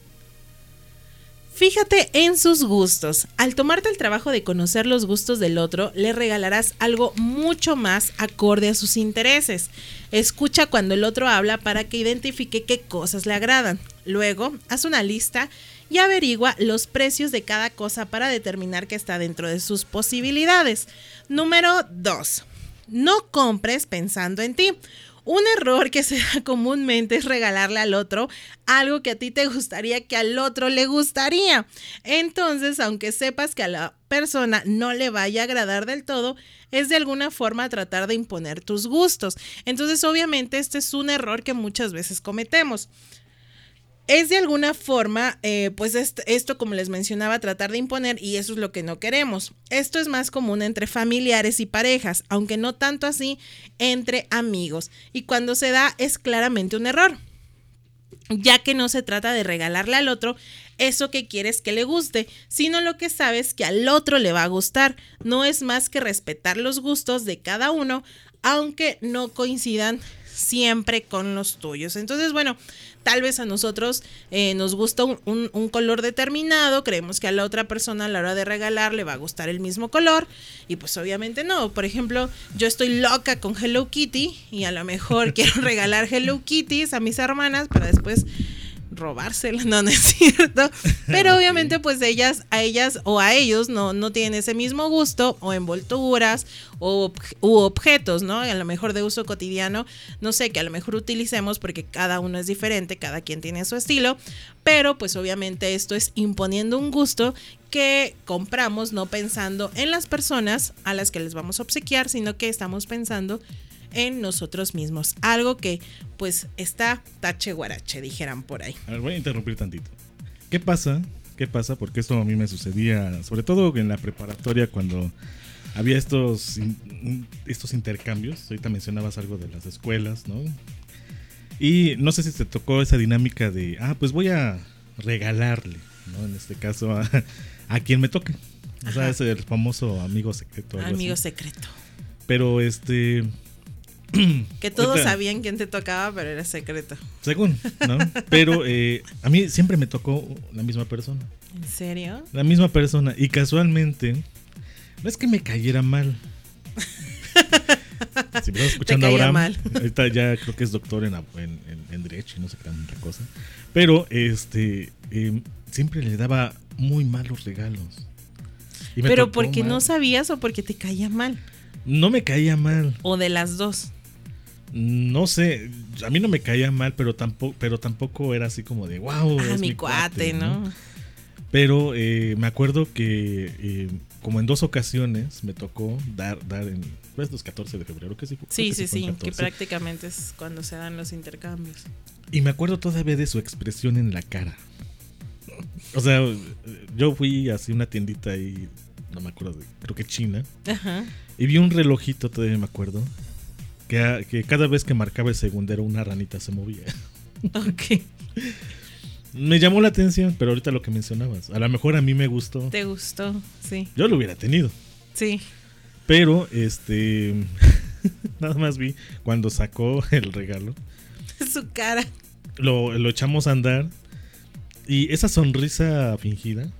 [SPEAKER 2] Fíjate en sus gustos. Al tomarte el trabajo de conocer los gustos del otro, le regalarás algo mucho más acorde a sus intereses. Escucha cuando el otro habla para que identifique qué cosas le agradan. Luego, haz una lista y averigua los precios de cada cosa para determinar que está dentro de sus posibilidades. Número dos. No compres pensando en ti. Un error que se da comúnmente es regalarle al otro algo que a ti te gustaría que al otro le gustaría. Entonces, aunque sepas que a la persona no le vaya a agradar del todo, es de alguna forma tratar de imponer tus gustos. Entonces, obviamente, este es un error que muchas veces cometemos. Es de alguna forma, eh, pues esto, esto, como les mencionaba, tratar de imponer, y eso es lo que no queremos. Esto es más común entre familiares y parejas, aunque no tanto así entre amigos. Y cuando se da es claramente un error, ya que no se trata de regalarle al otro eso que quieres que le guste, sino lo que sabes que al otro le va a gustar. No es más que respetar los gustos de cada uno, aunque no coincidan siempre con los tuyos. Entonces, bueno, tal vez a nosotros eh, nos gusta un, un, un color determinado, creemos que a la otra persona a la hora de regalar le va a gustar el mismo color, y pues obviamente no. Por ejemplo, yo estoy loca con Hello Kitty y a lo mejor quiero regalar Hello Kitties a mis hermanas para después robárselas, no, no es cierto, pero obviamente pues ellas, a ellas o a ellos no, no tienen ese mismo gusto, o envolturas o u objetos, ¿no? A lo mejor de uso cotidiano, no sé, que a lo mejor utilicemos, porque cada uno es diferente, cada quien tiene su estilo, pero pues obviamente esto es imponiendo un gusto que compramos no pensando en las personas a las que les vamos a obsequiar, sino que estamos pensando en nosotros mismos, algo que pues está tache guarache, dijeran por ahí.
[SPEAKER 1] A ver, voy a interrumpir tantito. ¿Qué pasa? ¿Qué pasa? Porque esto a mí me sucedía, sobre todo en la preparatoria, cuando había estos, estos intercambios. Ahorita mencionabas algo de las escuelas, ¿no? Y no sé si te tocó esa dinámica de, ah, pues voy a regalarle, ¿no? En este caso a, a quien me toque. O sea, es el famoso amigo secreto.
[SPEAKER 2] Amigo
[SPEAKER 1] así.
[SPEAKER 2] secreto.
[SPEAKER 1] Pero este...
[SPEAKER 2] Que todos
[SPEAKER 1] ahorita,
[SPEAKER 2] sabían quién te tocaba, pero era secreto.
[SPEAKER 1] Según, ¿no? Pero eh, a mí siempre me tocó la misma persona.
[SPEAKER 2] ¿En serio?
[SPEAKER 1] La misma persona. Y casualmente, no es que me cayera mal. Si me estás escuchando a Abraham, mal. Ahorita ya creo que es doctor en, en, en, en Derecho y no sé qué tanta cosa. Pero este eh, siempre le daba muy malos regalos. Y
[SPEAKER 2] ¿Pero porque mal. no sabías o porque te caía mal?
[SPEAKER 1] No me caía mal.
[SPEAKER 2] ¿O de las dos?
[SPEAKER 1] No sé, a mí no me caía mal, pero tampoco, pero tampoco era así como de wow.
[SPEAKER 2] Ah,
[SPEAKER 1] es
[SPEAKER 2] mi,
[SPEAKER 1] mi
[SPEAKER 2] cuate, cuate, ¿no?
[SPEAKER 1] ¿no? Pero eh, me acuerdo que eh, como en dos ocasiones me tocó dar, dar en pues, los catorce de febrero, que sí fue.
[SPEAKER 2] Sí,
[SPEAKER 1] que
[SPEAKER 2] sí, sí,
[SPEAKER 1] sí,
[SPEAKER 2] que prácticamente es cuando se dan los intercambios.
[SPEAKER 1] Y me acuerdo todavía de su expresión en la cara. O sea, yo fui así a una tiendita ahí, no me acuerdo, de, creo que China.
[SPEAKER 2] Ajá.
[SPEAKER 1] Y vi un relojito, todavía me acuerdo, que, que cada vez que marcaba el segundero una ranita se movía.
[SPEAKER 2] Ok.
[SPEAKER 1] Me llamó la atención, pero ahorita lo que mencionabas, a lo mejor a mí me gustó.
[SPEAKER 2] ¿Te gustó? Sí.
[SPEAKER 1] Yo lo hubiera tenido.
[SPEAKER 2] Sí.
[SPEAKER 1] Pero, este, nada más vi cuando sacó el regalo.
[SPEAKER 2] Su cara.
[SPEAKER 1] Lo, lo echamos a andar y esa sonrisa fingida.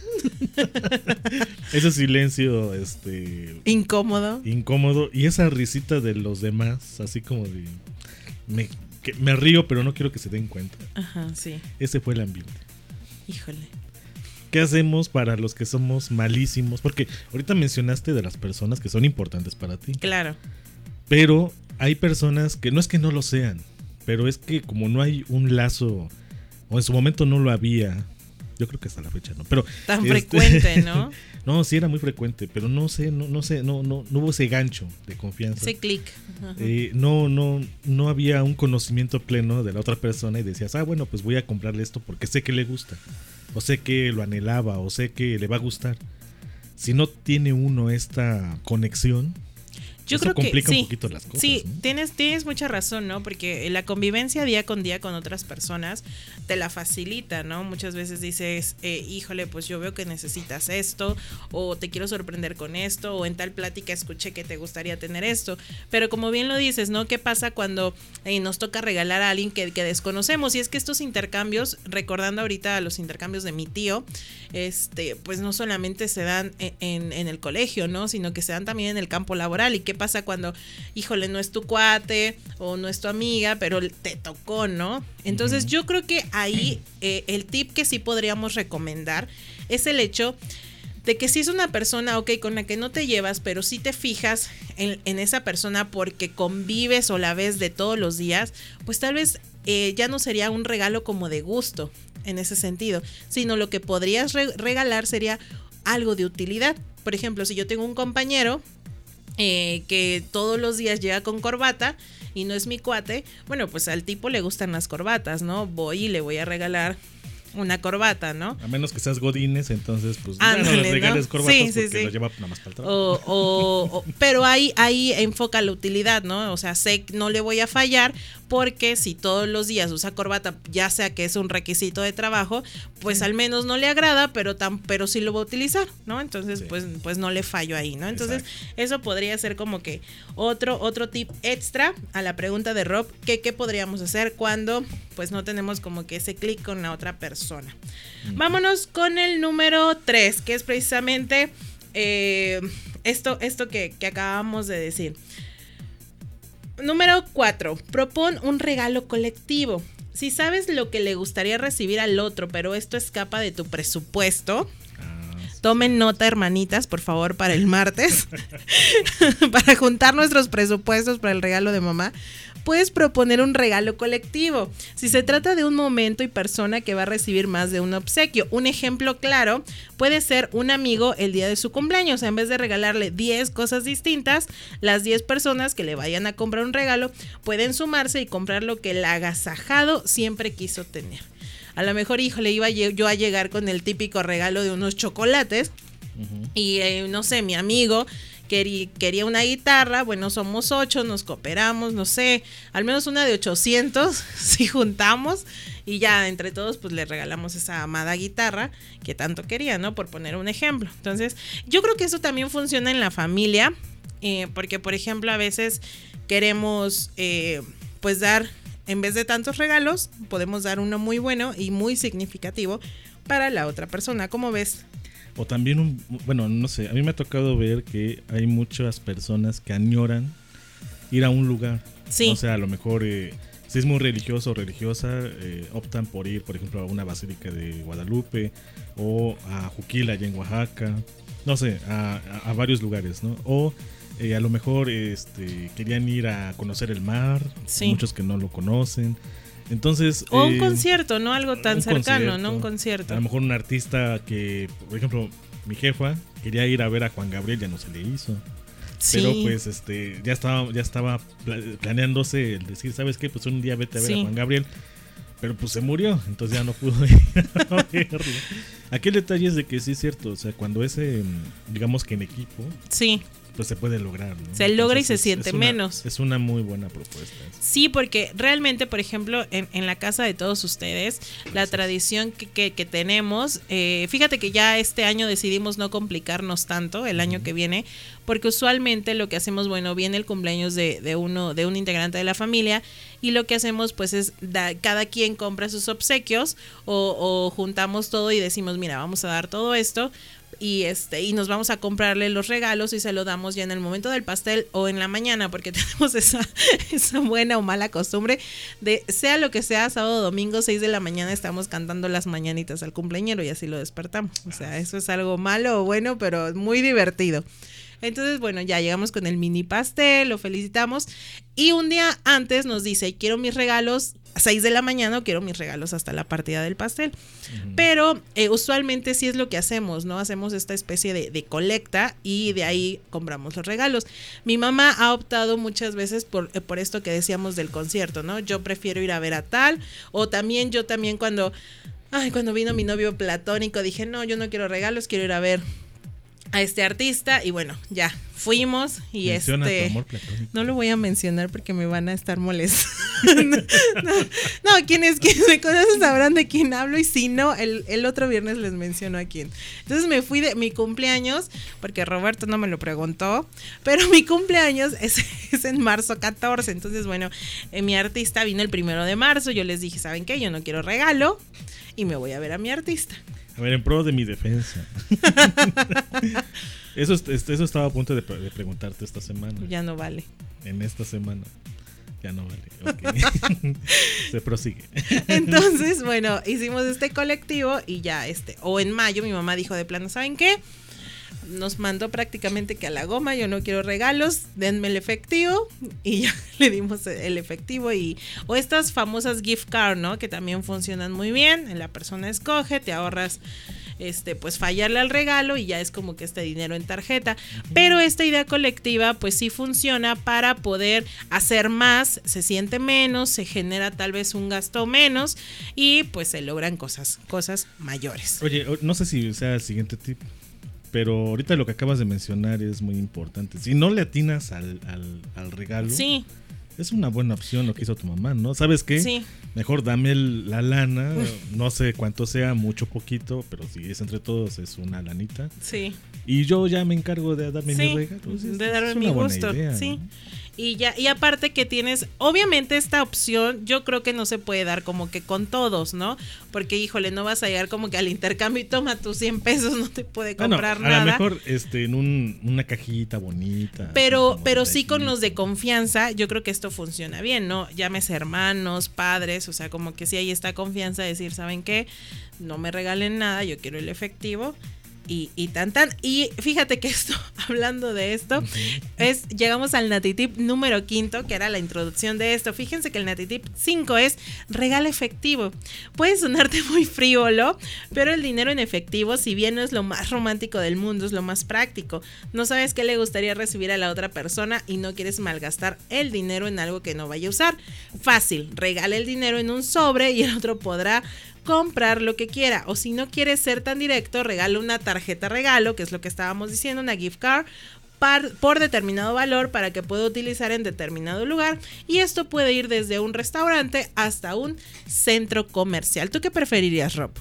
[SPEAKER 1] Ese silencio este
[SPEAKER 2] incómodo
[SPEAKER 1] incómodo y esa risita de los demás, así como de me, que me río pero no quiero que se den cuenta.
[SPEAKER 2] Ajá, sí.
[SPEAKER 1] Ese fue el ambiente.
[SPEAKER 2] Híjole.
[SPEAKER 1] ¿Qué hacemos para los que somos malísimos? Porque ahorita mencionaste de las personas que son importantes para ti.
[SPEAKER 2] Claro.
[SPEAKER 1] Pero hay personas que no es que no lo sean, pero es que como no hay un lazo, o en su momento no lo había. Yo creo que hasta la fecha no, pero
[SPEAKER 2] tan
[SPEAKER 1] este,
[SPEAKER 2] frecuente, ¿no?
[SPEAKER 1] No, sí era muy frecuente, pero no sé, no, no sé, no, no, no hubo ese gancho de confianza.
[SPEAKER 2] Ese clic.
[SPEAKER 1] Eh, no, no, no había un conocimiento pleno de la otra persona y decías, ah, bueno, pues voy a comprarle esto porque sé que le gusta, o sé que lo anhelaba, o sé que le va a gustar. Si no tiene uno esta conexión,
[SPEAKER 2] yo
[SPEAKER 1] eso
[SPEAKER 2] creo
[SPEAKER 1] complica
[SPEAKER 2] que sí,
[SPEAKER 1] un poquito las cosas.
[SPEAKER 2] Sí,
[SPEAKER 1] ¿no?
[SPEAKER 2] tienes, tienes mucha razón, ¿no? Porque la convivencia día con día con otras personas te la facilita, ¿no? Muchas veces dices, eh, híjole, pues yo veo que necesitas esto, o te quiero sorprender con esto, o en tal plática escuché que te gustaría tener esto. Pero como bien lo dices, ¿no? ¿Qué pasa cuando eh, nos toca regalar a alguien que, que desconocemos? Y es que estos intercambios, recordando ahorita los intercambios de mi tío, este, pues no solamente se dan en, en, en el colegio, ¿no? Sino que se dan también en el campo laboral. ¿Y qué pasa cuando, híjole, no es tu cuate o no es tu amiga, pero te tocó, ¿no? Entonces uh-huh. yo creo que ahí eh, el tip que sí podríamos recomendar es el hecho de que si es una persona, ok, con la que no te llevas, pero sí te fijas en, en esa persona porque convives o la ves de todos los días, pues tal vez eh, ya no sería un regalo como de gusto en ese sentido, sino lo que podrías re- regalar sería algo de utilidad. Por ejemplo, si yo tengo un compañero eh, que todos los días llega con corbata y no es mi cuate, bueno, pues al tipo le gustan las corbatas, ¿no? Voy y le voy a regalar una corbata, ¿no?
[SPEAKER 1] A menos que seas godines, entonces pues
[SPEAKER 2] Ándale,
[SPEAKER 1] ya no les regales
[SPEAKER 2] ¿no?
[SPEAKER 1] corbatas
[SPEAKER 2] Sí, sí,
[SPEAKER 1] porque
[SPEAKER 2] sí.
[SPEAKER 1] lo lleva nada más para el trabajo.
[SPEAKER 2] O, o, o- pero ahí, ahí enfoca la utilidad, ¿no? O sea, sé que no le voy a fallar porque si todos los días usa corbata, ya sea que es un requisito de trabajo, pues al menos no le agrada, pero tan, pero sí lo va a utilizar, ¿no? Entonces,
[SPEAKER 1] Sí.
[SPEAKER 2] pues, pues no le fallo ahí, ¿no? Entonces,
[SPEAKER 1] Exacto.
[SPEAKER 2] eso podría ser como que otro, otro tip extra a la pregunta de Rob, que qué podríamos hacer cuando pues no tenemos como que ese clic con la otra persona. Vámonos con el número tres, que es precisamente eh, esto, esto que, que acabamos de decir. Número cuatro, propon un regalo colectivo. Si sabes lo que le gustaría recibir al otro, pero esto escapa de tu presupuesto,
[SPEAKER 1] Ah, sí.
[SPEAKER 2] tomen nota, hermanitas, por favor, para el martes, para juntar nuestros presupuestos para el regalo de mamá. Puedes proponer un regalo colectivo. Si se trata de un momento y persona que va a recibir más de un obsequio. Un ejemplo claro puede ser un amigo el día de su cumpleaños. En vez de regalarle diez cosas distintas, las diez personas que le vayan a comprar un regalo pueden sumarse y comprar lo que el agasajado siempre quiso tener. A lo mejor, híjole, iba yo a llegar con el típico regalo de unos chocolates.
[SPEAKER 1] Ujú.
[SPEAKER 2] Y eh, no sé, mi amigo quería, quería una guitarra, bueno, somos ocho, nos cooperamos, no sé, al menos una de ochocientos, si juntamos, y ya entre todos pues le regalamos esa amada guitarra que tanto quería, ¿no? Por poner un ejemplo. Entonces, yo creo que eso también funciona en la familia, eh, porque por ejemplo a veces queremos eh, pues dar, en vez de tantos regalos, podemos dar uno muy bueno y muy significativo para la otra persona. ¿Cómo ves?
[SPEAKER 1] O también, un, bueno, no sé, a mí me ha tocado ver que hay muchas personas que añoran ir a un lugar.
[SPEAKER 2] Sí.
[SPEAKER 1] O sea, a lo mejor, eh, si es muy religioso o religiosa, eh, optan por ir, por ejemplo, a una basílica de Guadalupe o a Juquila, allá en Oaxaca, no sé, a, a, a varios lugares, ¿no? O eh, a lo mejor este, querían ir a conocer el mar,
[SPEAKER 2] Sí.
[SPEAKER 1] muchos que no lo conocen. Entonces,
[SPEAKER 2] O un
[SPEAKER 1] eh,
[SPEAKER 2] concierto, ¿no? Algo tan
[SPEAKER 1] un
[SPEAKER 2] cercano,
[SPEAKER 1] concierto.
[SPEAKER 2] ¿no? Un
[SPEAKER 1] A
[SPEAKER 2] concierto.
[SPEAKER 1] lo mejor un artista que, por ejemplo, mi jefa quería ir a ver a Juan Gabriel, ya no se le hizo.
[SPEAKER 2] Sí.
[SPEAKER 1] Pero pues este ya estaba ya estaba pla- planeándose el decir, ¿sabes qué? Pues un día vete a ver
[SPEAKER 2] Sí.
[SPEAKER 1] a Juan Gabriel. Pero pues se murió, entonces ya no pudo ir a verlo. Aquí el detalle es de que sí es cierto, o sea, cuando es, eh, digamos que en equipo,
[SPEAKER 2] Sí.
[SPEAKER 1] pues se puede lograr, ¿no?
[SPEAKER 2] Se logra y se
[SPEAKER 1] es-
[SPEAKER 2] siente
[SPEAKER 1] es una-
[SPEAKER 2] menos.
[SPEAKER 1] Es una muy buena propuesta.
[SPEAKER 2] Sí, porque realmente, por ejemplo, en, en la casa de todos ustedes, la tradición que, que, que tenemos, eh, fíjate que ya este año decidimos no complicarnos tanto el año que viene, porque usualmente lo que hacemos, bueno, viene el cumpleaños de, de uno, de un integrante de la familia, y lo que hacemos pues es da, cada quien compra sus obsequios o, o juntamos todo y decimos, mira, vamos a dar todo esto. Y este y nos vamos a comprarle los regalos y se lo damos ya en el momento del pastel o en la mañana, porque tenemos esa, esa buena o mala costumbre de sea lo que sea, sábado, domingo, seis de la mañana estamos cantando las mañanitas al cumpleañero y así lo despertamos. O sea, eso es algo malo o bueno, pero muy divertido. Entonces, bueno, ya llegamos con el mini pastel, lo felicitamos y un día antes nos dice, quiero mis regalos a seis de la mañana o quiero mis regalos hasta la partida del pastel.
[SPEAKER 1] Ujú.
[SPEAKER 2] Pero eh, usualmente sí es lo que hacemos, ¿no? Hacemos esta especie de, de colecta y de ahí compramos los regalos. Mi mamá ha optado muchas veces por, eh, por esto que decíamos del concierto, ¿no? Yo prefiero ir a ver a tal, o también yo también cuando, ay, cuando vino mi novio platónico dije, no, yo no quiero regalos, quiero ir a ver a este artista y bueno, ya fuimos y
[SPEAKER 1] Menciona
[SPEAKER 2] este
[SPEAKER 1] tu amor platónico.
[SPEAKER 2] no lo voy a mencionar porque me van a estar molestando. no, no, quienes, quienes me conocen sabrán de quién hablo y si no, el, el otro viernes les menciono a quién. Entonces me fui de mi cumpleaños, porque Roberto no me lo preguntó, pero mi cumpleaños es, es en marzo catorce, entonces bueno, eh, mi artista vino el primero de marzo, yo les dije, ¿saben qué? Yo no quiero regalo y me voy a ver a mi artista.
[SPEAKER 1] A ver, en pro de mi defensa. eso, es- eso estaba a punto de, pre- de preguntarte esta semana.
[SPEAKER 2] Ya no vale.
[SPEAKER 1] En esta semana. Ya no vale. Ok. Se prosigue.
[SPEAKER 2] Entonces, bueno, hicimos este colectivo y ya este, o en mayo mi mamá dijo de plano, ¿saben qué? Nos mandó prácticamente que a la goma, yo no quiero regalos, denme el efectivo y ya le dimos el efectivo y o estas famosas gift card, ¿no? Que también funcionan muy bien, la persona escoge, te ahorras este, pues fallarle al regalo y ya es como que este dinero en tarjeta. Pero esta idea colectiva pues sí funciona para poder hacer más, se siente menos, se genera tal vez un gasto menos y pues se logran cosas, cosas mayores.
[SPEAKER 1] Oye, no sé si sea el siguiente tip, pero ahorita lo que acabas de mencionar es muy importante. Si no le atinas al, al, al regalo,
[SPEAKER 2] Sí.
[SPEAKER 1] es una buena opción lo que hizo tu mamá, ¿no? ¿Sabes qué?
[SPEAKER 2] Sí.
[SPEAKER 1] Mejor dame el- la lana, no sé cuánto sea, mucho poquito, pero si es entre todos es una lanita.
[SPEAKER 2] Sí.
[SPEAKER 1] Y yo ya me encargo de darme
[SPEAKER 2] Sí,
[SPEAKER 1] mis regalos. Es-
[SPEAKER 2] de darme
[SPEAKER 1] es
[SPEAKER 2] mi
[SPEAKER 1] una buena
[SPEAKER 2] gusto,
[SPEAKER 1] idea,
[SPEAKER 2] sí.
[SPEAKER 1] ¿no?
[SPEAKER 2] Y ya, y aparte que tienes, obviamente esta opción, yo creo que no se puede dar como que con todos, ¿no? Porque híjole, no vas a llegar como que al intercambio y toma tus cien pesos, no te puede
[SPEAKER 1] Bueno,
[SPEAKER 2] comprar
[SPEAKER 1] a
[SPEAKER 2] nada.
[SPEAKER 1] lo mejor este, en un, una cajita bonita.
[SPEAKER 2] Pero,
[SPEAKER 1] como
[SPEAKER 2] pero
[SPEAKER 1] de
[SPEAKER 2] sí con los de
[SPEAKER 1] detallito.
[SPEAKER 2] confianza, yo creo que esto funciona bien, ¿no? Llámese hermanos, padres, o sea, como que sí hay esta confianza de decir, ¿saben qué? No me regalen nada, yo quiero el efectivo. Y, y tan tan. Y fíjate que esto, hablando de esto, es llegamos al natitip número quinto, que era la introducción de esto. Fíjense que el natitip cinco es regalo efectivo. Puede sonarte muy frívolo, pero el dinero en efectivo, si bien no es lo más romántico del mundo, es lo más práctico. No sabes qué le gustaría recibir a la otra persona y no quieres malgastar el dinero en algo que no vaya a usar. Fácil, regala el dinero en un sobre y el otro podrá comprar lo que quiera, o si no quieres ser tan directo, regala una tarjeta regalo, que es lo que estábamos diciendo, una gift card par, por determinado valor para que pueda utilizar en determinado lugar, y esto puede ir desde un restaurante hasta un centro comercial. ¿Tú qué preferirías, Rob?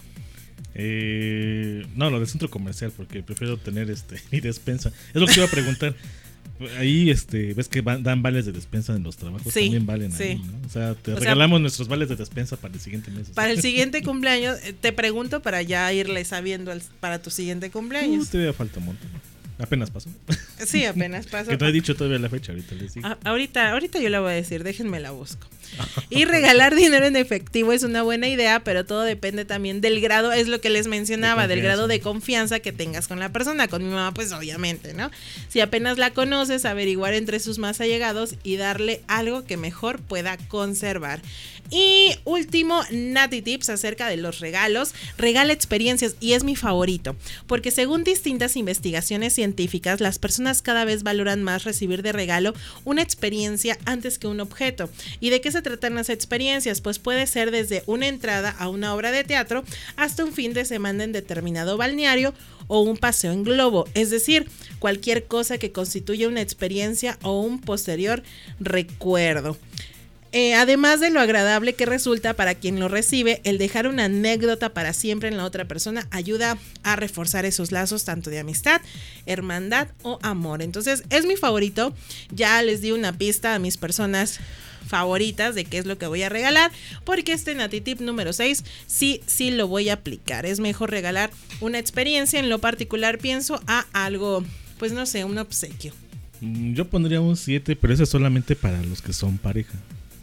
[SPEAKER 1] Eh, no, lo del centro comercial, porque prefiero tener este mi despensa. Es lo que te iba a preguntar. Ahí este, ves que van- dan vales de despensa en los trabajos,
[SPEAKER 2] Sí,
[SPEAKER 1] también valen
[SPEAKER 2] sí.
[SPEAKER 1] ahí, ¿no? O sea, te
[SPEAKER 2] O sea,
[SPEAKER 1] regalamos nuestros vales de despensa para el siguiente mes.
[SPEAKER 2] Para el siguiente cumpleaños, eh, te pregunto para ya irle sabiendo al- para tu siguiente
[SPEAKER 1] Uh,
[SPEAKER 2] cumpleaños.
[SPEAKER 1] todavía falta un montón. Apenas pasó.
[SPEAKER 2] Sí, apenas pasó.
[SPEAKER 1] Que no he dicho todavía la fecha, ahorita les digo.
[SPEAKER 2] A- ahorita, ahorita yo la voy a decir, déjenme la busco. Y regalar dinero en efectivo es una buena idea, pero todo depende también del grado, es lo que les mencionaba,
[SPEAKER 1] De
[SPEAKER 2] del
[SPEAKER 1] confianza.
[SPEAKER 2] grado de confianza que tengas con la persona. Con mi mamá, pues obviamente, ¿no? Si apenas la conoces, averiguar entre sus más allegados y darle algo que mejor pueda conservar. Y último, Nati Tips acerca de los regalos. Regala experiencias, y es mi favorito, porque según distintas investigaciones científicas, las personas cada vez valoran más recibir de regalo una experiencia antes que un objeto. ¿Y de qué se tratan las experiencias? Pues puede ser desde una entrada a una obra de teatro hasta un fin de semana en determinado balneario o un paseo en globo, es decir, cualquier cosa que constituya una experiencia o un posterior recuerdo. Eh, además de lo agradable que resulta para quien lo recibe, el dejar una anécdota para siempre en la otra persona ayuda a reforzar esos lazos tanto de amistad, hermandad o amor. Entonces es mi favorito, ya les di una pista a mis personas favoritas de qué es lo que voy a regalar, porque este Nati Tip número seis sí, sí lo voy a aplicar. Es mejor regalar una experiencia, en lo particular pienso a algo, pues no sé, un obsequio.
[SPEAKER 1] Mm, Yo pondría un siete, pero eso es solamente para los que son pareja.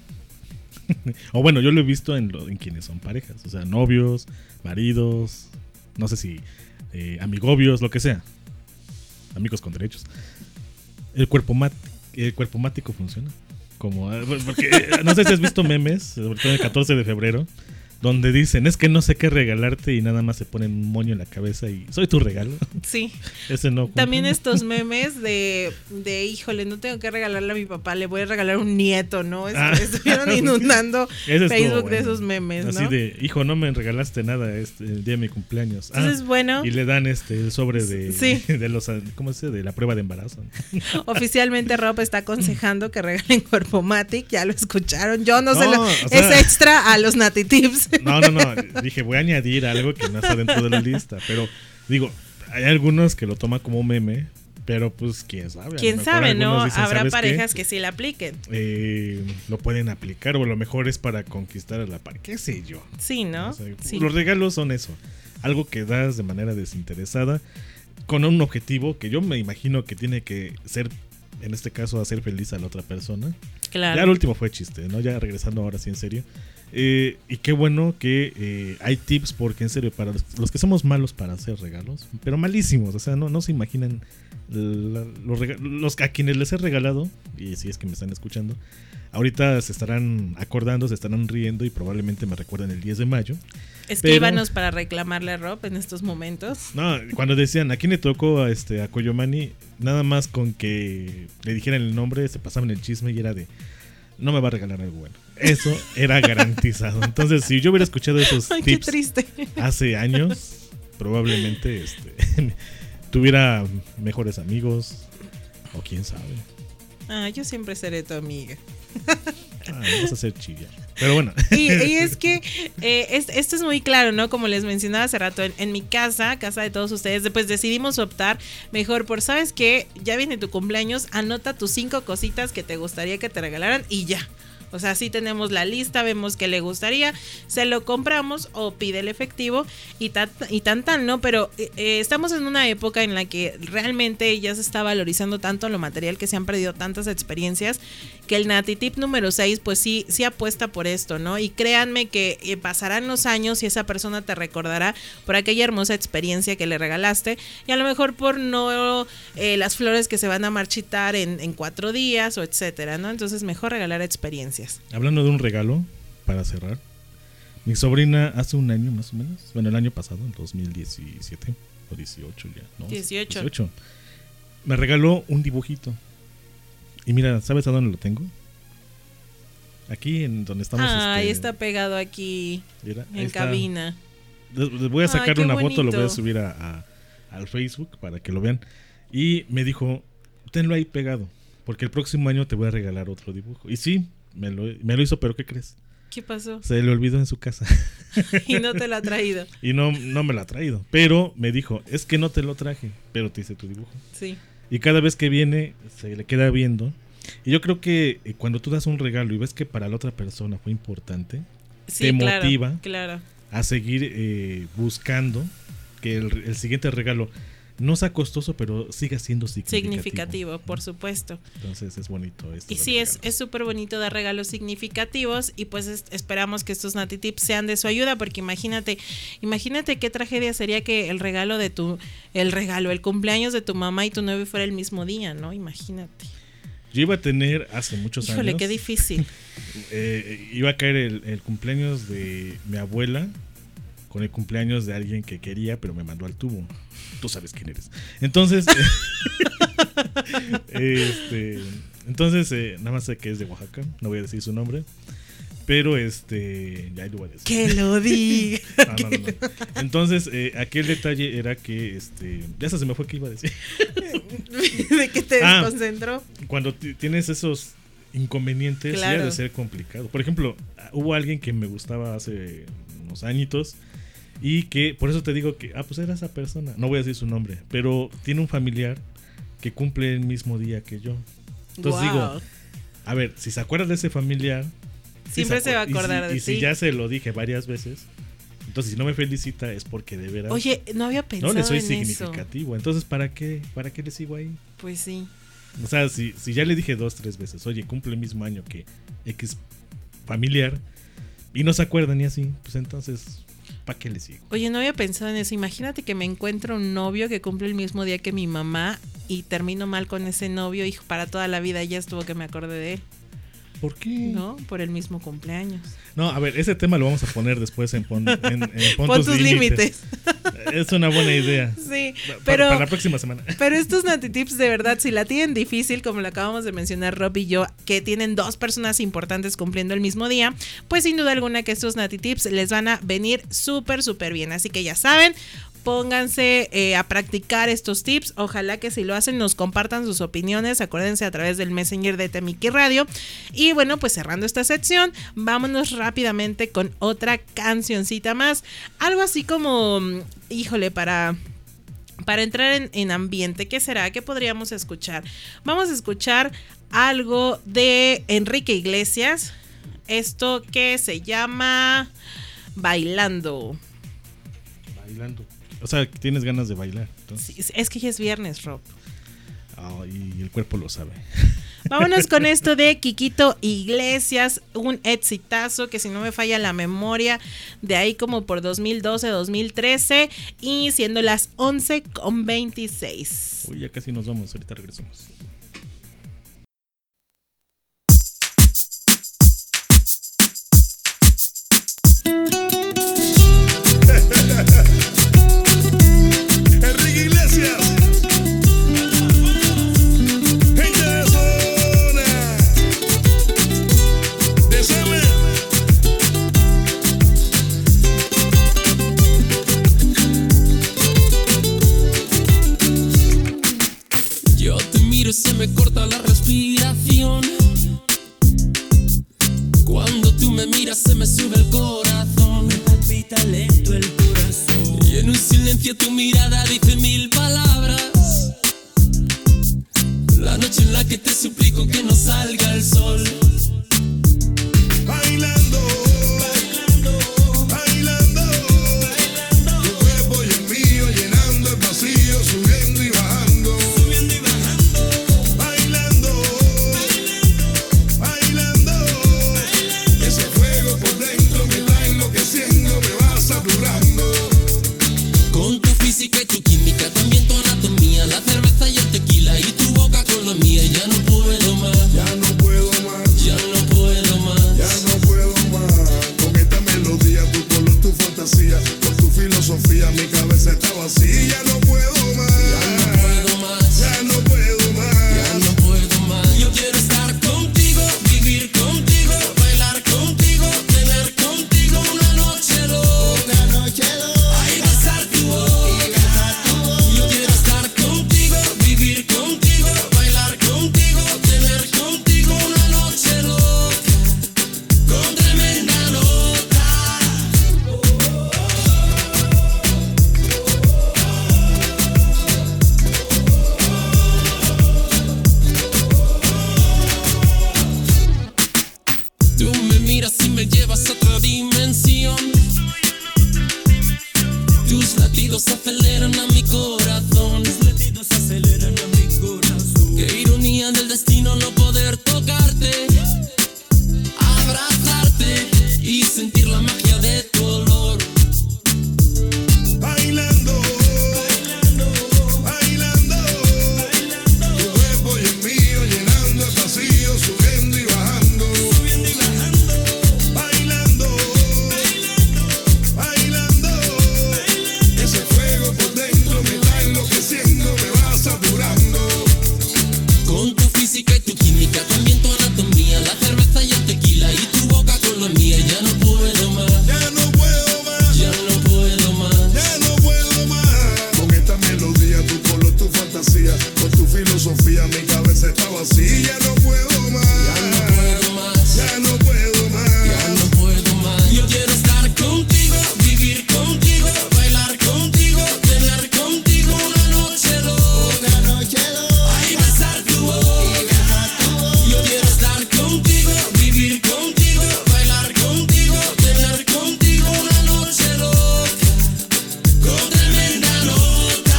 [SPEAKER 1] O bueno, yo lo he visto en, lo, en quienes son parejas, o sea, novios, maridos, no sé si eh, amigobios, lo que sea. Amigos con derechos. El cuerpo mat, el cuerpo mático funciona. Como, eh, porque eh, no sé si has visto memes, sobre todo el catorce de febrero, donde dicen, es que no sé qué regalarte y nada más se ponen un moño en la cabeza y soy tu regalo.
[SPEAKER 2] Sí.
[SPEAKER 1] Ese no cumple.
[SPEAKER 2] También estos memes de, de, híjole, no tengo que regalarle a mi papá, le voy a regalar un nieto, ¿no? Es-
[SPEAKER 1] Ah.
[SPEAKER 2] Estuvieron inundando
[SPEAKER 1] Ese estuvo
[SPEAKER 2] Facebook de
[SPEAKER 1] bueno.
[SPEAKER 2] esos memes,
[SPEAKER 1] Así
[SPEAKER 2] ¿no?
[SPEAKER 1] de, hijo, no me regalaste nada este, el día de mi cumpleaños. Ah,
[SPEAKER 2] Entonces, bueno,
[SPEAKER 1] y le dan este el sobre de,
[SPEAKER 2] Sí.
[SPEAKER 1] de los, ¿cómo se dice? De la prueba de embarazo.
[SPEAKER 2] oficialmente Rob está aconsejando que regalen Cuerpo Matic, ya lo escucharon. Yo no,
[SPEAKER 1] No,
[SPEAKER 2] sé, lo,
[SPEAKER 1] o sea-
[SPEAKER 2] es extra a los Nati Tips.
[SPEAKER 1] No, no, no. Dije, voy a añadir algo que no está dentro de la lista. Pero digo, hay algunos que lo toman como meme, pero pues quién sabe. A lo
[SPEAKER 2] Quién
[SPEAKER 1] mejor
[SPEAKER 2] sabe, ¿no?
[SPEAKER 1] algunos dicen,
[SPEAKER 2] Habrá
[SPEAKER 1] ¿sabes qué?
[SPEAKER 2] parejas que sí la apliquen.
[SPEAKER 1] Eh, lo pueden aplicar o a lo mejor es para conquistar a la pareja. ¿Qué sé yo?
[SPEAKER 2] Sí, ¿no?
[SPEAKER 1] O sea,
[SPEAKER 2] Sí.
[SPEAKER 1] Los regalos son eso, algo que das de manera desinteresada con un objetivo que yo me imagino que tiene que ser, en este caso, hacer feliz a la otra persona.
[SPEAKER 2] Claro.
[SPEAKER 1] Ya el último fue chiste, ¿no? Ya regresando ahora sí en serio. Eh, y qué bueno que eh, hay tips, porque en serio, para los, los que somos malos para hacer regalos, pero malísimos, o sea, no, no se imaginan la, los, rega- los a quienes les he regalado, y si es que me están escuchando, ahorita se estarán acordando, se estarán riendo y probablemente me recuerden el diez de mayo.
[SPEAKER 2] Escríbanos pero, para reclamarle a Rob en estos momentos.
[SPEAKER 1] No, cuando decían a quién le tocó a, este, a Koyomani, nada más con que le dijeran el nombre, se pasaban el chisme y era de, no me va a regalar algo bueno. Eso era garantizado. Entonces, si yo hubiera escuchado esos
[SPEAKER 2] Ay,
[SPEAKER 1] tips
[SPEAKER 2] qué triste.
[SPEAKER 1] hace años, probablemente este, tuviera mejores amigos, o quién sabe.
[SPEAKER 2] Ah, yo siempre seré tu amiga.
[SPEAKER 1] Ah, vamos a hacer chillar. Pero bueno.
[SPEAKER 2] Y, y es que eh, es, esto es muy claro, ¿no? Como les mencionaba hace rato, en, en mi casa, casa de todos ustedes, pues decidimos optar mejor por, ¿sabes qué? Ya viene tu cumpleaños, anota tus cinco cositas que te gustaría que te regalaran y ya. O sea, sí tenemos la lista, vemos que le gustaría, se lo compramos o pide el efectivo y tan y tan, tan ¿no? Pero eh, estamos en una época en la que realmente ya se está valorizando tanto lo material que se han perdido tantas experiencias, que el Nati Tip número seis pues sí, sí apuesta por esto, ¿no? Y créanme que eh, pasarán los años y esa persona te recordará por aquella hermosa experiencia que le regalaste y a lo mejor por no eh, las flores que se van a marchitar en, en cuatro días o etcétera, ¿no? Entonces mejor regalar experiencias.
[SPEAKER 1] Hablando de un regalo, para cerrar, mi sobrina hace un año más o menos, bueno, el año pasado, en dos mil diecisiete o dieciocho ya, ¿no?
[SPEAKER 2] dieciocho.
[SPEAKER 1] dieciocho, me regaló un dibujito. Y mira, ¿sabes a dónde lo tengo? Aquí en donde estamos.
[SPEAKER 2] Ay,
[SPEAKER 1] este,
[SPEAKER 2] está pegado aquí
[SPEAKER 1] mira,
[SPEAKER 2] en
[SPEAKER 1] está.
[SPEAKER 2] cabina.
[SPEAKER 1] Les, les voy a sacar
[SPEAKER 2] Ay,
[SPEAKER 1] una
[SPEAKER 2] qué
[SPEAKER 1] foto, lo voy a
[SPEAKER 2] bonito.
[SPEAKER 1] subir a, a- al Facebook para que lo vean. Y me dijo, tenlo ahí pegado, porque el próximo año te voy a regalar otro dibujo. Y sí, me lo, me lo hizo, pero ¿qué crees?
[SPEAKER 2] ¿Qué pasó?
[SPEAKER 1] Se le olvidó en su casa.
[SPEAKER 2] Y no te la ha traído.
[SPEAKER 1] Y no, no me lo ha traído. Pero me dijo, es que no te lo traje, pero te hice tu dibujo.
[SPEAKER 2] Sí.
[SPEAKER 1] Y cada vez que viene, se le queda viendo. Y yo creo que eh, cuando tú das un regalo y ves que para la otra persona fue importante,
[SPEAKER 2] Sí,
[SPEAKER 1] te
[SPEAKER 2] claro,
[SPEAKER 1] motiva
[SPEAKER 2] claro.
[SPEAKER 1] a seguir eh, buscando que el, el siguiente regalo no sea costoso, pero siga siendo significativo.
[SPEAKER 2] Significativo, por supuesto.
[SPEAKER 1] Entonces es bonito esto.
[SPEAKER 2] Y
[SPEAKER 1] de
[SPEAKER 2] sí, es
[SPEAKER 1] regalos.
[SPEAKER 2] es súper bonito dar regalos significativos y pues es- esperamos que estos Nati Tips sean de su ayuda, porque imagínate, imagínate qué tragedia sería que el regalo de tu, el regalo, el cumpleaños de tu mamá y tu novio fuera el mismo día, ¿no? Imagínate.
[SPEAKER 1] Yo iba a tener hace muchos
[SPEAKER 2] Híjole,
[SPEAKER 1] años.
[SPEAKER 2] qué difícil.
[SPEAKER 1] eh, iba a caer el, el cumpleaños de mi abuela con el cumpleaños de alguien que quería, pero me mandó al tubo. Tú sabes quién eres. Entonces, eh, este, entonces eh, nada más sé que es de Oaxaca, no voy a decir su nombre, pero este, ya lo voy a decir.
[SPEAKER 2] Que lo diga.
[SPEAKER 1] No, no, no, no. Entonces, eh, aquel detalle era que, este, ya hasta se me fue que iba a decir.
[SPEAKER 2] ¿De qué te
[SPEAKER 1] Ah.
[SPEAKER 2] desconcentró?
[SPEAKER 1] Cuando t- tienes esos inconvenientes,
[SPEAKER 2] Claro.
[SPEAKER 1] sí ha de ser complicado. Por ejemplo, hubo alguien que me gustaba hace unos añitos y que, por eso te digo que, ah, pues era esa persona. No voy a decir su nombre, pero tiene un familiar que cumple el mismo día que yo. Entonces
[SPEAKER 2] Guau.
[SPEAKER 1] digo, a ver, si se acuerda de ese familiar, sí
[SPEAKER 2] Siempre se va a
[SPEAKER 1] acu- y si-
[SPEAKER 2] acordar de
[SPEAKER 1] Y si
[SPEAKER 2] ti.
[SPEAKER 1] ya se lo dije varias veces, entonces si no me felicita es porque de veras
[SPEAKER 2] Oye, no había pensado
[SPEAKER 1] no le soy
[SPEAKER 2] en eso.
[SPEAKER 1] significativo. Entonces, ¿para qué? ¿Para qué le sigo ahí?
[SPEAKER 2] Pues sí.
[SPEAKER 1] O sea, si, si ya le dije dos, tres veces, oye, cumple el mismo año que X familiar y no se acuerdan ni así, pues entonces, ¿para qué le sigo?
[SPEAKER 2] Oye, no había pensado en eso. Imagínate que me encuentro un novio que cumple el mismo día que mi mamá y termino mal con ese novio y para toda la vida ya estuvo que me acordé de él,
[SPEAKER 1] ¿Por qué?
[SPEAKER 2] ¿no? Por el mismo cumpleaños.
[SPEAKER 1] No, a ver, ese tema lo vamos a poner después en, pon, en, en Pon
[SPEAKER 2] Pon
[SPEAKER 1] tus
[SPEAKER 2] tus límites.
[SPEAKER 1] Es una buena idea.
[SPEAKER 2] Sí,
[SPEAKER 1] Pa-
[SPEAKER 2] pero...
[SPEAKER 1] para la próxima semana.
[SPEAKER 2] Pero estos Nati Tips, de verdad, si la tienen difícil, como lo acabamos de mencionar Rob y yo, que tienen dos personas importantes cumpliendo el mismo día, pues sin duda alguna que estos Nati Tips les van a venir súper, súper bien. Así que ya saben, pónganse eh, a practicar estos tips. Ojalá que si lo hacen nos compartan sus opiniones. Acuérdense a través del Messenger de Temiki Radio. Y bueno, pues cerrando esta sección, vámonos rápidamente con otra cancioncita más. Algo así como, híjole, para... Para entrar en, en ambiente, ¿qué será? ¿Qué podríamos escuchar? Vamos a escuchar algo de Enrique Iglesias. Esto que se llama Bailando.
[SPEAKER 1] Bailando. O sea, tienes ganas de bailar. Entonces.
[SPEAKER 2] Sí, es que ya es viernes, Rob.
[SPEAKER 1] Oh, y el cuerpo lo sabe.
[SPEAKER 2] Vámonos con esto de Quiquito Iglesias, un exitazo que si no me falla la memoria, de ahí como por dos mil doce, dos mil trece, y siendo las once con veintiséis.
[SPEAKER 1] Uy, ya casi nos vamos, ahorita regresamos.
[SPEAKER 7] Enrique Iglesias.
[SPEAKER 5] Se me corta la respiración. Cuando tú me miras se me sube el corazón. Me palpita lento el corazón. Y en un silencio tu mirada dice mil palabras. La noche en la que te suplico que no salga el sol.
[SPEAKER 7] Bailando, bailando, bailando, bailando. Tu cuerpo y el mío llenando el vacío, subiendo y bajando. Subiendo y bajando. Bailando, bailando, bailando, bailando. Ese fuego por dentro me está enloqueciendo, me va saturando.
[SPEAKER 5] Con tu física y tu química, también tu anatomía, la cerveza y el tequila y tu boca con la mía. Ya no puedo más,
[SPEAKER 7] Ya no puedo más,
[SPEAKER 5] ya no puedo más.
[SPEAKER 7] ya no puedo más. Con esta melodía, tu color, tu fantasía, con tu filosofía, mi cabeza está vacía. Ya no puedo más,
[SPEAKER 5] Ya no puedo más,
[SPEAKER 7] ya no puedo más.
[SPEAKER 5] ya no puedo más. Yo quiero estar contigo, vivir contigo, bailar contigo, tener contigo una noche loca.
[SPEAKER 7] Una noche loca.
[SPEAKER 5] Ay, besar tu boca. Yo quiero estar contigo, vivir contigo, bailar contigo, tener contigo una noche loca. Con tremenda nota. Tú me miras y me llevas a otra dimensión. Tus latidos aceleran a mi corazón. Tus latidos aceleran a mi corazón. Qué ironía del destino no poder tocarte, abrazarte y sentir la magia de tu olor.
[SPEAKER 7] Bailando, bailando, bailando, bailando. Tu cuerpo y el mío llenando el vacío, subiendo y bajando, subiendo y bajando. Bailando, bailando, bailando, bailando. Ese fuego por dentro me está enloqueciendo, me va saturando.
[SPEAKER 5] Con tu física y tu química, también tu anatomía, la cerveza y el tequila y tu boca con la mía. Ya no puedo más,
[SPEAKER 7] Ya no puedo más,
[SPEAKER 5] ya no puedo más.
[SPEAKER 7] ya no puedo más. Con esta melodía, tu color, tu fantasía, con tu filosofía, mi cabeza está vacía. Ya no puedo más,
[SPEAKER 5] Ya no puedo más,
[SPEAKER 7] ya no puedo más.
[SPEAKER 5] ya no puedo más. Yo quiero estar contigo, vivir contigo, bailar contigo, tener contigo una noche loca.
[SPEAKER 7] Una noche loca.
[SPEAKER 5] Ay, besar tu boca. Yo quiero estar contigo, vivir contigo, bailar contigo, tener contigo una noche loca. Con tremenda nota.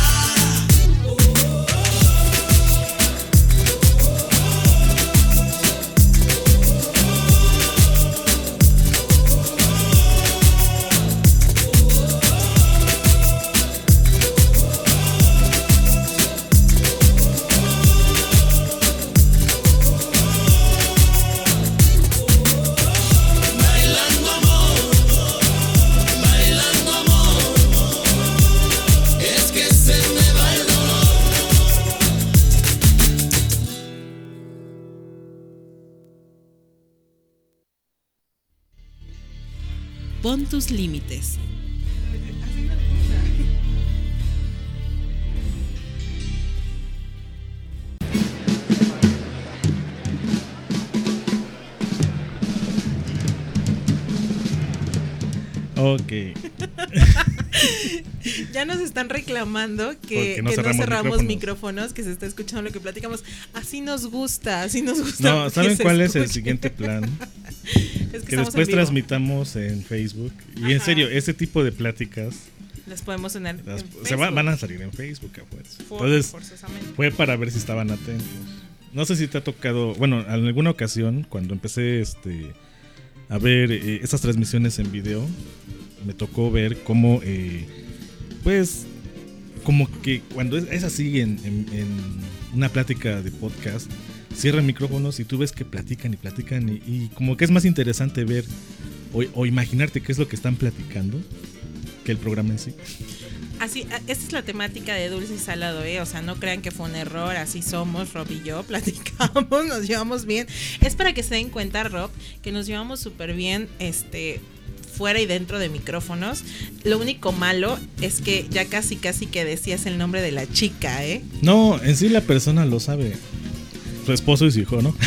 [SPEAKER 5] Bailando amor, bailando amor, es que se me va el dolor.
[SPEAKER 2] Pon tus límites.
[SPEAKER 1] Ok.
[SPEAKER 2] Ya nos están reclamando que,
[SPEAKER 1] Porque no
[SPEAKER 2] que
[SPEAKER 1] cerramos
[SPEAKER 2] no cerramos
[SPEAKER 1] micrófonos.
[SPEAKER 2] micrófonos, que se está escuchando lo que platicamos. Así nos gusta, así nos gusta.
[SPEAKER 1] No,
[SPEAKER 2] que
[SPEAKER 1] ¿saben
[SPEAKER 2] se
[SPEAKER 1] cuál es el
[SPEAKER 2] escuche.
[SPEAKER 1] siguiente plan?
[SPEAKER 2] Es que
[SPEAKER 1] Que
[SPEAKER 2] estamos
[SPEAKER 1] después
[SPEAKER 2] en vivo.
[SPEAKER 1] transmitamos en Facebook. Y en
[SPEAKER 2] Ajá.
[SPEAKER 1] serio, ese tipo de pláticas
[SPEAKER 2] Las podemos tener
[SPEAKER 1] Las-
[SPEAKER 2] en
[SPEAKER 1] se va-
[SPEAKER 2] Facebook.
[SPEAKER 1] van a salir en Facebook, pues.
[SPEAKER 2] For-
[SPEAKER 1] Entonces,
[SPEAKER 2] forzosamente.
[SPEAKER 1] fue para ver si estaban atentos. No sé si te ha tocado, bueno, en alguna ocasión, cuando empecé este a ver eh, estas transmisiones en video, me tocó ver cómo, eh, pues, como que cuando es, es así en, en- en una plática de podcast, cierran micrófonos y tú ves que platican y platican y, y como que es más interesante ver o, o imaginarte qué es lo que están platicando que el programa en sí.
[SPEAKER 2] Así, a- esta es la temática de Dulce y Salado, ¿eh? O sea, no crean que fue un error, así somos, Rob y yo, platicamos, nos llevamos bien. Es para que se den cuenta, Rob, que nos llevamos súper bien, este, fuera y dentro de micrófonos. Lo único malo es que ya casi, casi que decías el nombre de la chica, ¿eh?
[SPEAKER 1] No, en sí la persona lo sabe. Su esposo y su hijo, ¿no?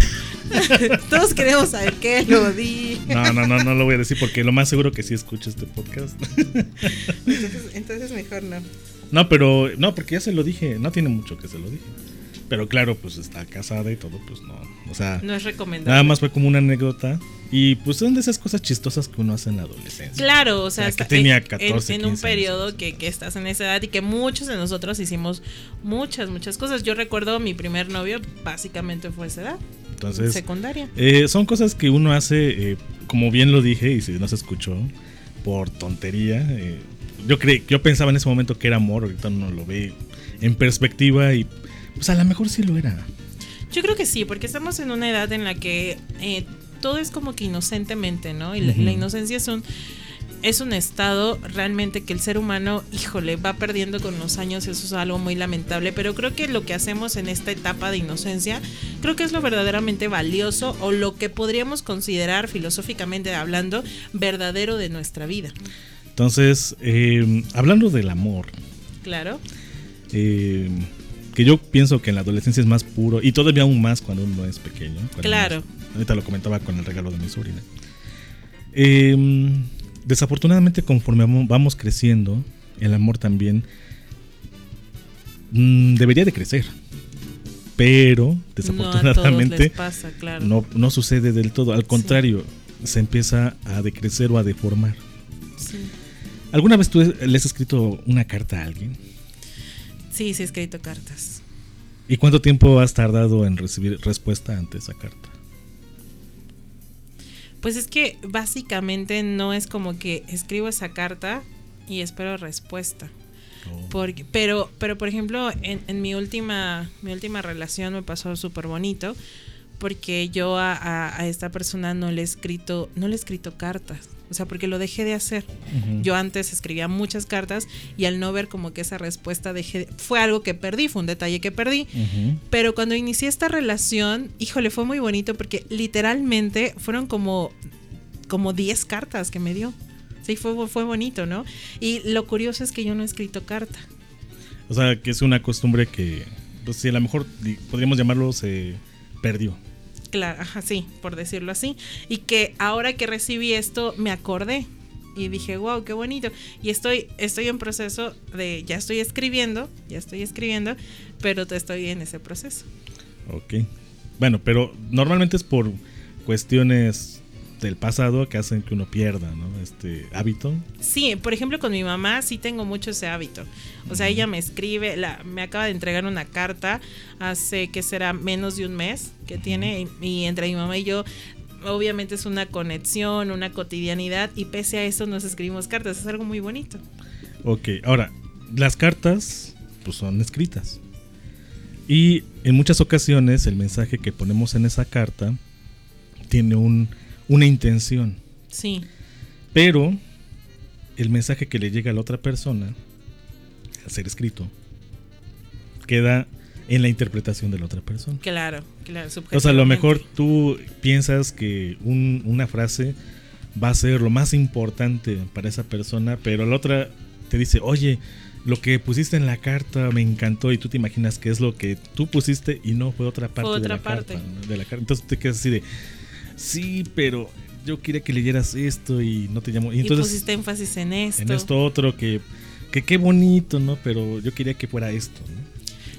[SPEAKER 2] Todos queremos saber qué lo di.
[SPEAKER 1] No, no, no, no lo voy a decir porque lo más seguro que sí escucha este podcast.
[SPEAKER 2] Entonces, entonces mejor no.
[SPEAKER 1] No, pero no, porque ya se lo dije, no tiene mucho que se lo dije. Pero claro, pues está casada y todo, pues no, o sea,
[SPEAKER 2] No es recomendable.
[SPEAKER 1] nada más fue como una anécdota y pues son de esas cosas chistosas que uno hace en la adolescencia.
[SPEAKER 2] Claro, o sea,
[SPEAKER 1] O sea, que
[SPEAKER 2] está-
[SPEAKER 1] tenía
[SPEAKER 2] en-
[SPEAKER 1] catorce,
[SPEAKER 2] en, en un
[SPEAKER 1] quince años.
[SPEAKER 2] periodo que, que estás en esa edad y que muchos de nosotros hicimos muchas, muchas cosas. Yo recuerdo mi primer novio, básicamente fue esa edad,
[SPEAKER 1] Entonces,
[SPEAKER 2] secundaria.
[SPEAKER 1] eh, son cosas que uno hace, eh, como bien lo dije y si no se escuchó, por tontería. eh, yo creí, yo pensaba en ese momento que era amor, ahorita uno lo ve en perspectiva y pues a lo mejor sí lo era.
[SPEAKER 2] Yo creo que sí, porque estamos en una edad en la que eh, todo es como que inocentemente, ¿no? Y la,
[SPEAKER 1] Ujú.
[SPEAKER 2] la inocencia es un es un estado realmente que el ser humano, híjole, va perdiendo con los años. Eso es algo muy lamentable, pero creo que lo que hacemos en esta etapa de inocencia, creo que es lo verdaderamente valioso o lo que podríamos considerar filosóficamente hablando verdadero de nuestra vida.
[SPEAKER 1] Entonces, eh, hablando del amor,
[SPEAKER 2] Claro.
[SPEAKER 1] eh, que yo pienso que en la adolescencia es más puro y todavía aún más cuando uno es pequeño. cuando
[SPEAKER 2] Claro.
[SPEAKER 1] uno es- ahorita lo comentaba con el regalo de mi sobrina. Eh, desafortunadamente, conforme vamo- vamos creciendo, el amor también mm, debería de crecer. Pero
[SPEAKER 2] No a todos
[SPEAKER 1] desafortunadamente
[SPEAKER 2] les pasa, claro.
[SPEAKER 1] no, no sucede del todo. Al contrario, se empieza a decrecer o a deformar.
[SPEAKER 2] Sí.
[SPEAKER 1] ¿Alguna vez tú le has escrito una carta a alguien?
[SPEAKER 2] Sí, sí he escrito cartas.
[SPEAKER 1] ¿Y cuánto tiempo has tardado en recibir respuesta ante esa carta?
[SPEAKER 2] Pues es que básicamente no es como que escribo esa carta y espero respuesta.
[SPEAKER 1] Oh.
[SPEAKER 2] Porque, pero, pero por ejemplo, en, en mi última, mi última relación me pasó súper bonito. Porque yo a, a, a esta persona no le he escrito, no le he escrito cartas. O sea, porque lo dejé de hacer.
[SPEAKER 1] Ujú.
[SPEAKER 2] Yo antes escribía muchas cartas y al no ver como que esa respuesta dejé, fue algo que perdí, fue un detalle que perdí.
[SPEAKER 1] Ujú.
[SPEAKER 2] Pero cuando inicié esta relación, híjole, fue muy bonito porque literalmente fueron como, como diez cartas que me dio. Sí, fue, fue bonito, ¿no? Y lo curioso es que yo no he escrito carta.
[SPEAKER 1] O sea, que es una costumbre que, pues sí, a lo mejor di- podríamos llamarlo se perdió.
[SPEAKER 2] Claro, ajá, sí, por decirlo así. Y que ahora que recibí esto, me acordé. Y dije, wow, qué bonito. Y estoy, estoy en proceso de, ya estoy escribiendo, ya estoy escribiendo, pero te estoy en ese proceso.
[SPEAKER 1] Ok. Bueno, pero normalmente es por cuestiones del pasado que hacen que uno pierda, ¿no? Este hábito.
[SPEAKER 2] Sí, por ejemplo, con mi mamá sí tengo mucho ese hábito. O sea, ella me escribe, la, me acaba de entregar una carta hace que será menos de un mes que tiene, y, y entre mi mamá y yo, obviamente es una conexión, una cotidianidad, y pese a eso nos escribimos cartas, es algo muy bonito.
[SPEAKER 1] Ok, ahora, las cartas pues son escritas. Y en muchas ocasiones el mensaje que ponemos en esa carta tiene un, una intención.
[SPEAKER 2] Sí,
[SPEAKER 1] Pero el mensaje que le llega a la otra persona, al ser escrito, queda en la interpretación de la otra persona.
[SPEAKER 2] claro, claro,
[SPEAKER 1] O sea, a lo
[SPEAKER 2] subjetivamente.
[SPEAKER 1] mejor tú piensas que un- una frase va a ser lo más importante para esa persona, pero la otra te dice, oye, lo que pusiste en la carta me encantó, y tú te imaginas que es lo que tú pusiste y no fue otra parte,
[SPEAKER 2] Fue
[SPEAKER 1] de,
[SPEAKER 2] otra
[SPEAKER 1] la
[SPEAKER 2] parte.
[SPEAKER 1] Carta, ¿no? de la carta. Entonces te quedas así de, sí, pero yo quería que leyeras esto y no te llamó. Y
[SPEAKER 2] Y
[SPEAKER 1] entonces
[SPEAKER 2] pusiste énfasis en esto.
[SPEAKER 1] en esto otro que, que qué bonito, ¿no? Pero yo quería que fuera esto, ¿no?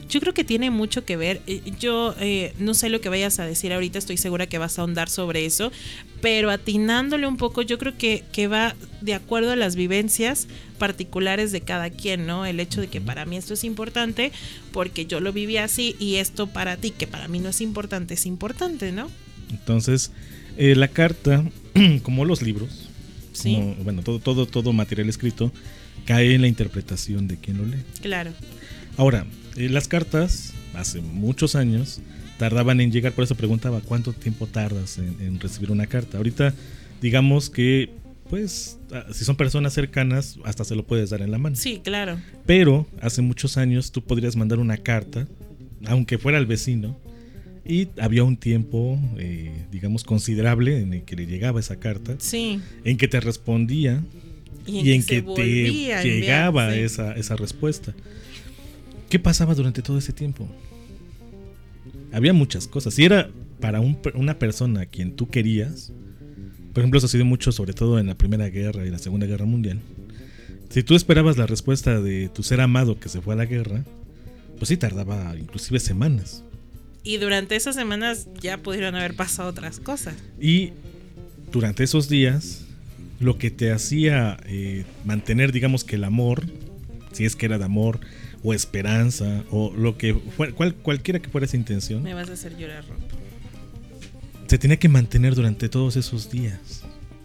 [SPEAKER 2] Yo creo que tiene mucho que ver. Yo eh, no sé lo que vayas a decir ahorita, estoy segura que vas a ahondar sobre eso, pero atinándole un poco, yo creo que, que va de acuerdo a las vivencias particulares de cada quien, ¿no? El hecho de que para mí esto es importante porque yo lo viví así y esto para ti, que para mí no es importante, es importante, ¿no?
[SPEAKER 1] Entonces, eh, la carta, como los libros,
[SPEAKER 2] Sí.
[SPEAKER 1] como, bueno, todo, todo, todo material escrito, cae en la interpretación de quien lo lee.
[SPEAKER 2] Claro.
[SPEAKER 1] Ahora, eh, las cartas, hace muchos años, tardaban en llegar, por eso preguntaba, ¿cuánto tiempo tardas en, en recibir una carta? Ahorita, digamos que, pues, si son personas cercanas, hasta se lo puedes dar en la mano.
[SPEAKER 2] Sí, claro.
[SPEAKER 1] Pero, hace muchos años, tú podrías mandar una carta, aunque fuera al vecino, y había un tiempo, eh, digamos, considerable en el que le llegaba esa carta,
[SPEAKER 2] Sí.
[SPEAKER 1] en que te respondía
[SPEAKER 2] Y
[SPEAKER 1] y en,
[SPEAKER 2] se
[SPEAKER 1] que
[SPEAKER 2] volvía a
[SPEAKER 1] te
[SPEAKER 2] enviar,
[SPEAKER 1] llegaba
[SPEAKER 2] sí.
[SPEAKER 1] esa, esa respuesta. ¿Qué pasaba durante todo ese tiempo? Había muchas cosas. Si era para un, una persona a quien tú querías, por ejemplo, eso ha sido mucho, sobre todo en la Primera Guerra y la Segunda Guerra Mundial. Si tú esperabas la respuesta de tu ser amado que se fue a la guerra, pues sí tardaba inclusive semanas.
[SPEAKER 2] Y durante esas semanas ya pudieron haber pasado otras cosas.
[SPEAKER 1] Y durante esos días, lo que te hacía eh, mantener, digamos que el amor, si es que era de amor o esperanza o lo que fuera, cual, cualquiera que fuera esa intención,
[SPEAKER 2] Me vas a hacer llorar, Rob.
[SPEAKER 1] se tenía que mantener durante todos esos días.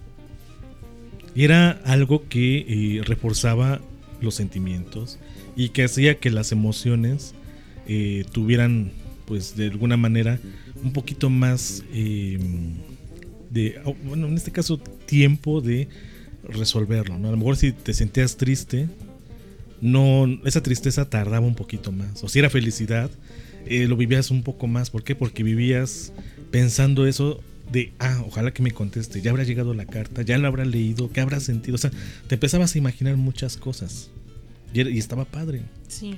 [SPEAKER 1] Y era algo que eh, reforzaba los sentimientos y que hacía que las emociones eh, tuvieran, pues de alguna manera, un poquito más eh, de, bueno, en este caso, tiempo de resolverlo, ¿no? A lo mejor si te sentías triste, no, esa tristeza tardaba un poquito más. O si era felicidad, eh, lo vivías un poco más. ¿Por qué? Porque vivías pensando eso de, ah, ojalá que me conteste, ya habrá llegado la carta, ya la habrá leído, ¿qué habrá sentido? O sea, te empezabas a imaginar muchas cosas y, era, y estaba padre.
[SPEAKER 2] Sí.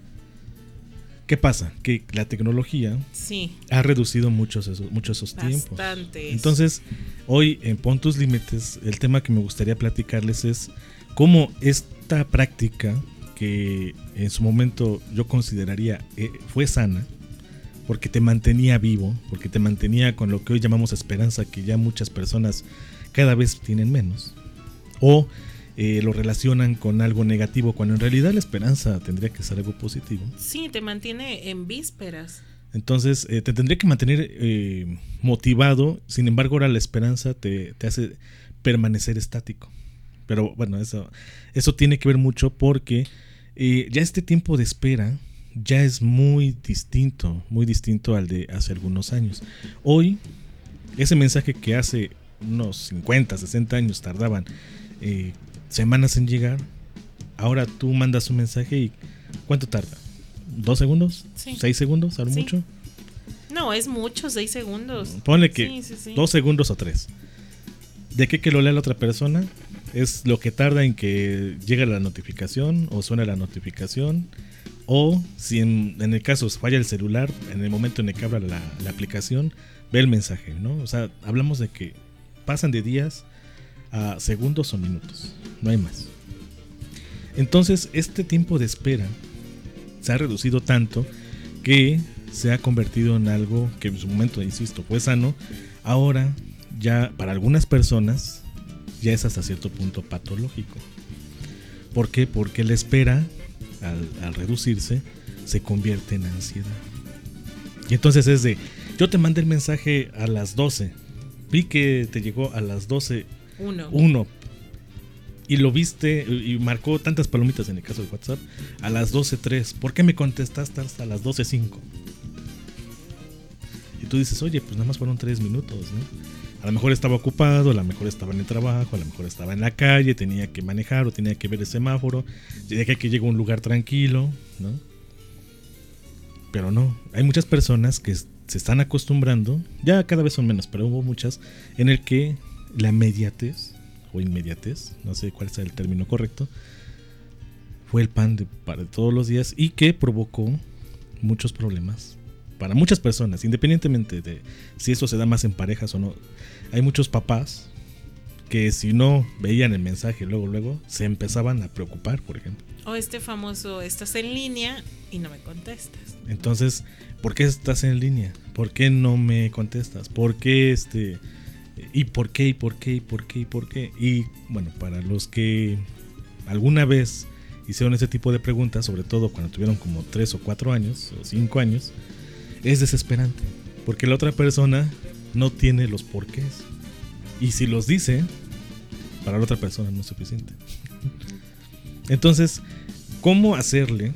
[SPEAKER 1] ¿Qué pasa? Que la tecnología
[SPEAKER 2] Sí.
[SPEAKER 1] ha reducido muchos esos, muchos esos tiempos.
[SPEAKER 2] Bastantes.
[SPEAKER 1] Entonces, hoy en Pon Tus Límites, el tema que me gustaría platicarles es cómo esta práctica, que en su momento yo consideraría eh, fue sana, porque te mantenía vivo, porque te mantenía con lo que hoy llamamos esperanza, que ya muchas personas cada vez tienen menos, o eh, lo relacionan con algo negativo, cuando en realidad la esperanza tendría que ser algo positivo.
[SPEAKER 2] Sí, te mantiene en vísperas.
[SPEAKER 1] Entonces eh, te tendría que mantener eh, motivado. Sin embargo, ahora la esperanza te, te hace permanecer estático. Pero bueno, eso, eso tiene que ver mucho porque eh, ya este tiempo de espera ya es muy distinto, muy distinto al de hace algunos años. Hoy, ese mensaje que hace unos cincuenta, sesenta años tardaban eh, semanas en llegar, ahora tú mandas un mensaje y ¿cuánto tarda? ¿Dos segundos?
[SPEAKER 2] Sí.
[SPEAKER 1] ¿Seis segundos? ¿A lo
[SPEAKER 2] Sí.
[SPEAKER 1] mucho?
[SPEAKER 2] No, es mucho, seis segundos.
[SPEAKER 1] Ponle que
[SPEAKER 2] Sí, sí, sí.
[SPEAKER 1] dos segundos o tres. De qué que lo lea la otra persona es lo que tarda en que llegue la notificación o suena la notificación, o si en, en el caso falla el celular, en el momento en el que abra la, la aplicación, ve el mensaje, ¿no? O sea, hablamos de que pasan de días a segundos o minutos, no hay más. Entonces, este tiempo de espera se ha reducido tanto que se ha convertido en algo que en su momento, insisto, fue sano. Ahora ya para algunas personas ya es hasta cierto punto patológico. ¿Por qué? Porque la espera, al, al reducirse, se convierte en ansiedad. Y entonces es de, yo te mandé el mensaje a las doce, vi que te llegó a las doce
[SPEAKER 2] Uno.
[SPEAKER 1] uno y lo viste y marcó tantas palomitas en el caso de WhatsApp a las doce tres. ¿Por qué me contestaste hasta las doce cinco? Y tú dices, oye, pues nada más fueron tres minutos, ¿no? A lo mejor estaba ocupado, a lo mejor estaba en el trabajo, a lo mejor estaba en la calle, tenía que manejar o tenía que ver el semáforo, tenía que llegar a un lugar tranquilo, ¿no? Pero no, hay muchas personas que se están acostumbrando, ya cada vez son menos, pero hubo muchas, en el que la inmediatez, o inmediatez, no sé cuál sea el término correcto, fue el pan de, para todos los días y que provocó muchos problemas para muchas personas, independientemente de si eso se da más en parejas o no. Hay muchos papás que si no veían el mensaje luego, luego, se empezaban a preocupar, por ejemplo.
[SPEAKER 2] O este famoso, estás en línea y no me contestas.
[SPEAKER 1] Entonces, ¿por qué estás en línea? ¿Por qué no me contestas? ¿Por qué este? ¿Y por qué? ¿Y por qué? ¿Y por qué? ¿Y por qué? Y bueno, para los que alguna vez hicieron ese tipo de preguntas, sobre todo cuando tuvieron como tres o cuatro años o cinco años, es desesperante, porque la otra persona no tiene los porqués. Y si los dice, para la otra persona no es suficiente. Entonces, ¿cómo hacerle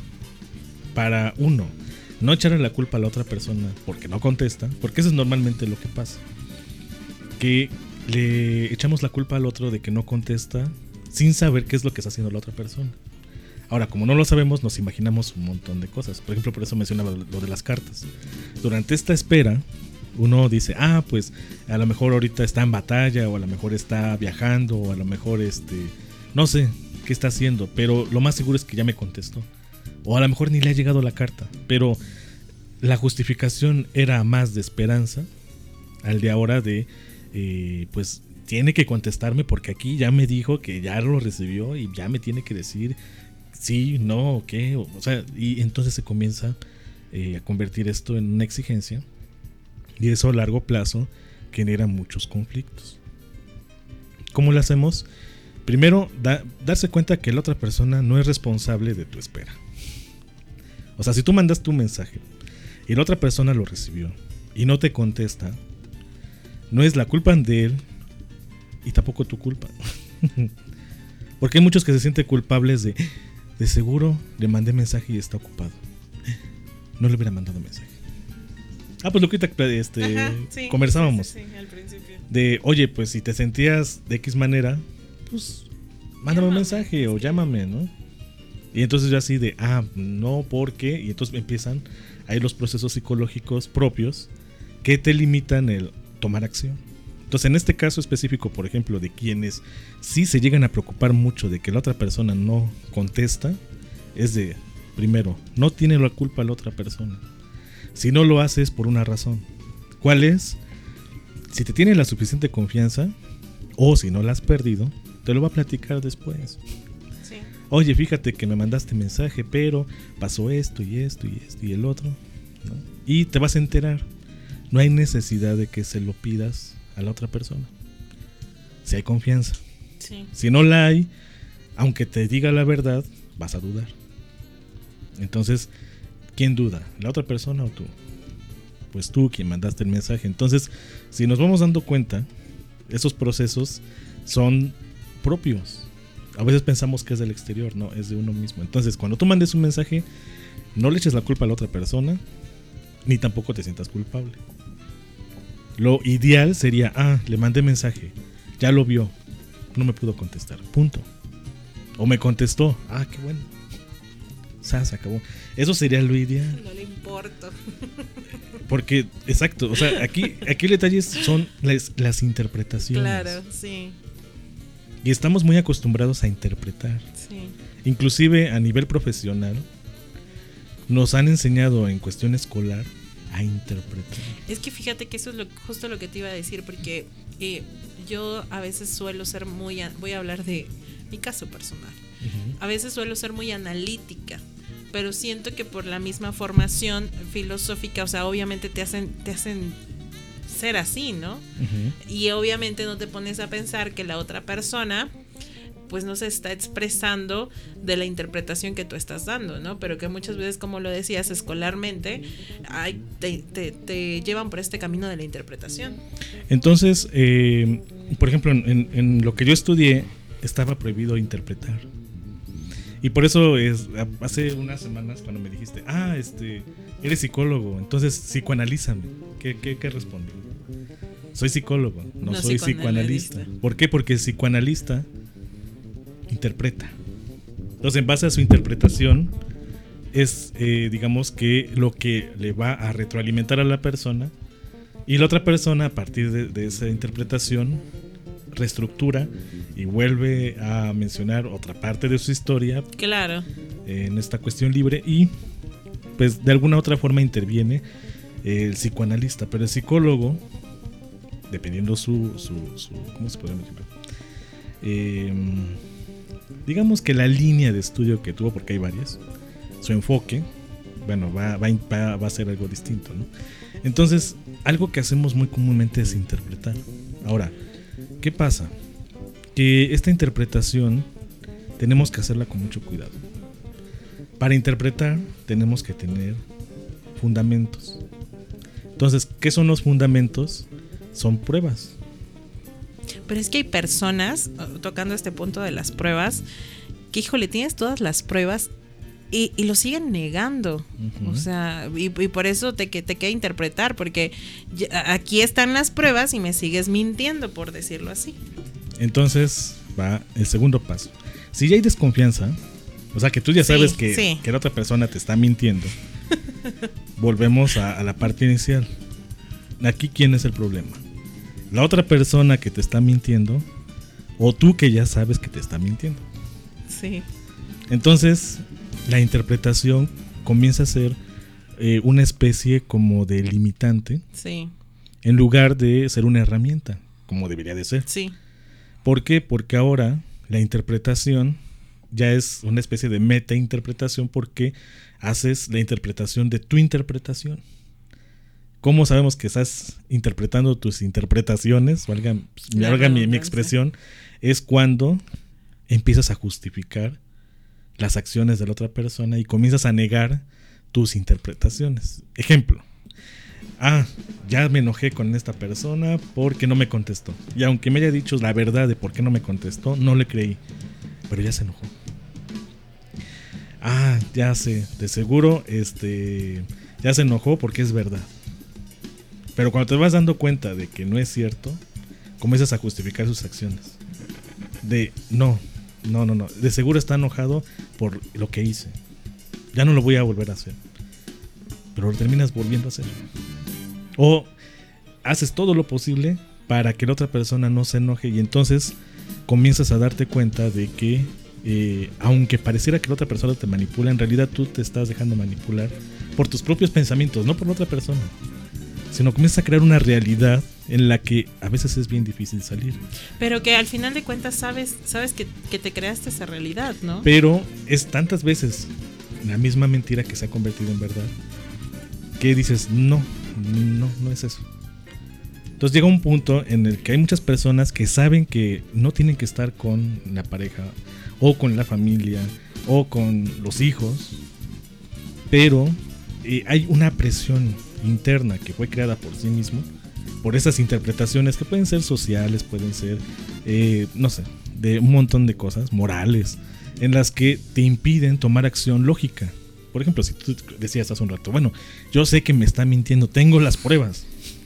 [SPEAKER 1] para uno no echarle la culpa a la otra persona porque no contesta? Porque eso es normalmente lo que pasa, que le echamos la culpa al otro de que no contesta sin saber qué es lo que está haciendo la otra persona. Ahora, como no lo sabemos, nos imaginamos un montón de cosas. Por ejemplo, por eso mencionaba lo de las cartas. Durante esta espera, uno dice, ah, pues a lo mejor ahorita está en batalla, o a lo mejor está viajando, o a lo mejor este, no sé qué está haciendo, pero lo más seguro es que ya me contestó. O a lo mejor ni le ha llegado la carta, pero la justificación era más de esperanza al de ahora de, eh, pues tiene que contestarme porque aquí ya me dijo que ya lo recibió y ya me tiene que decir sí, no, o qué, o, o sea, y entonces se comienza eh, a convertir esto en una exigencia, y eso a largo plazo genera muchos conflictos. ¿Cómo lo hacemos? Primero, da, darse cuenta que la otra persona no es responsable de tu espera. O sea, si tú mandas tu mensaje y la otra persona lo recibió y no te contesta, no es la culpa de él y tampoco tu culpa. Porque hay muchos que se sienten culpables de, de seguro le mandé mensaje y está ocupado. No le hubiera mandado mensaje. Ah, pues lo que ahorita este,
[SPEAKER 2] Ajá, sí,
[SPEAKER 1] conversábamos.
[SPEAKER 2] Sí, sí, sí, al principio.
[SPEAKER 1] De, oye, pues si te sentías de X manera, pues mándame un mensaje o llámame, ¿no? Y entonces ya así de, ah, no, ¿por qué? Y entonces empiezan ahí los procesos psicológicos propios que te limitan el tomar acción. Entonces en este caso específico, por ejemplo, de quienes sí se llegan a preocupar mucho de que la otra persona no contesta, es de, primero, no tiene la culpa la otra persona. Si no lo haces por una razón. ¿Cuál es? Si te tiene la suficiente confianza, o si no la has perdido, te lo va a platicar después.
[SPEAKER 2] Sí.
[SPEAKER 1] Oye, fíjate que me mandaste mensaje, pero pasó esto y esto y esto y el otro, ¿no? Y te vas a enterar. No hay necesidad de que se lo pidas a la otra persona. Si hay confianza.
[SPEAKER 2] Sí.
[SPEAKER 1] Si no la hay, aunque te diga la verdad, vas a dudar. Entonces, ¿quién duda? ¿La otra persona o tú? Pues tú, quien mandaste el mensaje. Entonces, si nos vamos dando cuenta, esos procesos son propios. A veces pensamos que es del exterior, no, es de uno mismo. Entonces, cuando tú mandes un mensaje, no le eches la culpa a la otra persona, ni tampoco te sientas culpable. Lo ideal sería, ah, le mandé mensaje, ya lo vio, no me pudo contestar, punto. O me contestó, ah, qué bueno. O sea, se acabó. Eso sería lo ideal.
[SPEAKER 2] No le importo.
[SPEAKER 1] Porque, exacto, o sea, aquí, aquí el detalle son las, las interpretaciones.
[SPEAKER 2] Claro, sí.
[SPEAKER 1] Y estamos muy acostumbrados a interpretar.
[SPEAKER 2] Sí.
[SPEAKER 1] Inclusive a nivel profesional, nos han enseñado en cuestión escolar a interpretar.
[SPEAKER 2] Es que fíjate que eso es lo, justo lo que te iba a decir, porque eh, yo a veces suelo ser muy, voy a hablar de mi caso personal, uh-huh. A veces suelo ser muy analítica, pero siento que por la misma formación filosófica, o sea, obviamente te hacen, te hacen ser así, ¿no? Uh-huh. Y obviamente no te pones a pensar que la otra persona pues no se está expresando de la interpretación que tú estás dando, ¿no? Pero que muchas veces, como lo decías, escolarmente, ay, te, te, te llevan por este camino de la interpretación.
[SPEAKER 1] Entonces, eh, por ejemplo, en, en lo que yo estudié, estaba prohibido interpretar. Y por eso es, hace unas semanas cuando me dijiste, ah, este, eres psicólogo, entonces psicoanalízame. ¿Qué, qué, qué respondí? Soy psicólogo, no, no soy psicoanalista. psicoanalista. ¿Por qué? Porque el psicoanalista interpreta. Entonces, en base a su interpretación, es, eh, digamos que lo que le va a retroalimentar a la persona, y la otra persona, a partir de, de esa interpretación, reestructura y vuelve a mencionar otra parte de su historia.
[SPEAKER 2] Claro.
[SPEAKER 1] Eh, en esta cuestión libre, y pues de alguna otra forma interviene el psicoanalista, pero el psicólogo dependiendo su, su, su ¿cómo se puede llamar? Eh, digamos que la línea de estudio que tuvo, porque hay varias, su enfoque, bueno, va, va, va, va a ser algo distinto, ¿no? Entonces, algo que hacemos muy comúnmente es interpretar. Ahora, ¿qué pasa? Que esta interpretación tenemos que hacerla con mucho cuidado. Para interpretar tenemos que tener fundamentos. Entonces, ¿qué son los fundamentos? Son pruebas.
[SPEAKER 2] Pero es que hay personas, tocando este punto de las pruebas, que híjole, tienes todas las pruebas y, y lo siguen negando. Uh-huh. O sea, y, y por eso te, te queda interpretar, porque ya, aquí están las pruebas y me sigues mintiendo, por decirlo así.
[SPEAKER 1] Entonces va el segundo paso. Si ya hay desconfianza, o sea que tú ya sabes sí, que, sí. que la otra persona te está mintiendo, volvemos a, a la parte inicial. Aquí, ¿quién es el problema? ¿La otra persona que te está mintiendo o tú que ya sabes que te está mintiendo?
[SPEAKER 2] Sí.
[SPEAKER 1] Entonces, la interpretación comienza a ser eh, una especie como de limitante.
[SPEAKER 2] Sí.
[SPEAKER 1] En lugar de ser una herramienta, como debería de ser.
[SPEAKER 2] Sí.
[SPEAKER 1] ¿Por qué? Porque ahora la interpretación ya es una especie de meta-interpretación, porque haces la interpretación de tu interpretación. ¿Cómo sabemos que estás interpretando tus interpretaciones? Valga, valga mi, mi expresión. Es cuando empiezas a justificar las acciones de la otra persona y comienzas a negar tus interpretaciones. Ejemplo. Ah, ya me enojé con esta persona porque no me contestó. Y aunque me haya dicho la verdad de por qué no me contestó, no le creí. Pero ya se enojó. Ah, ya sé, de seguro este, ya se enojó porque es verdad. Pero cuando te vas dando cuenta de que no es cierto, comienzas a justificar sus acciones. De, no, no, no, no. De seguro está enojado por lo que hice. Ya no lo voy a volver a hacer. Pero lo terminas volviendo a hacer. O haces todo lo posible para que la otra persona no se enoje. Y entonces comienzas a darte cuenta de que eh, aunque pareciera que la otra persona te manipula, en realidad tú te estás dejando manipular por tus propios pensamientos, no por la otra persona. Sino comienzas a crear una realidad en la que a veces es bien difícil salir.
[SPEAKER 2] Pero que al final de cuentas sabes, sabes que, que te creaste esa realidad, ¿no?
[SPEAKER 1] Pero es tantas veces la misma mentira que se ha convertido en verdad que dices, no, no, no es eso. Entonces llega un punto en el que hay muchas personas que saben que no tienen que estar con la pareja o con la familia o con los hijos, pero eh, hay una presión interna que fue creada por sí mismo, por esas interpretaciones que pueden ser sociales, pueden ser, eh, no sé, de un montón de cosas, morales, en las que te impiden tomar acción lógica. Por ejemplo, si tú decías hace un rato, bueno, yo sé que me está mintiendo, tengo las pruebas.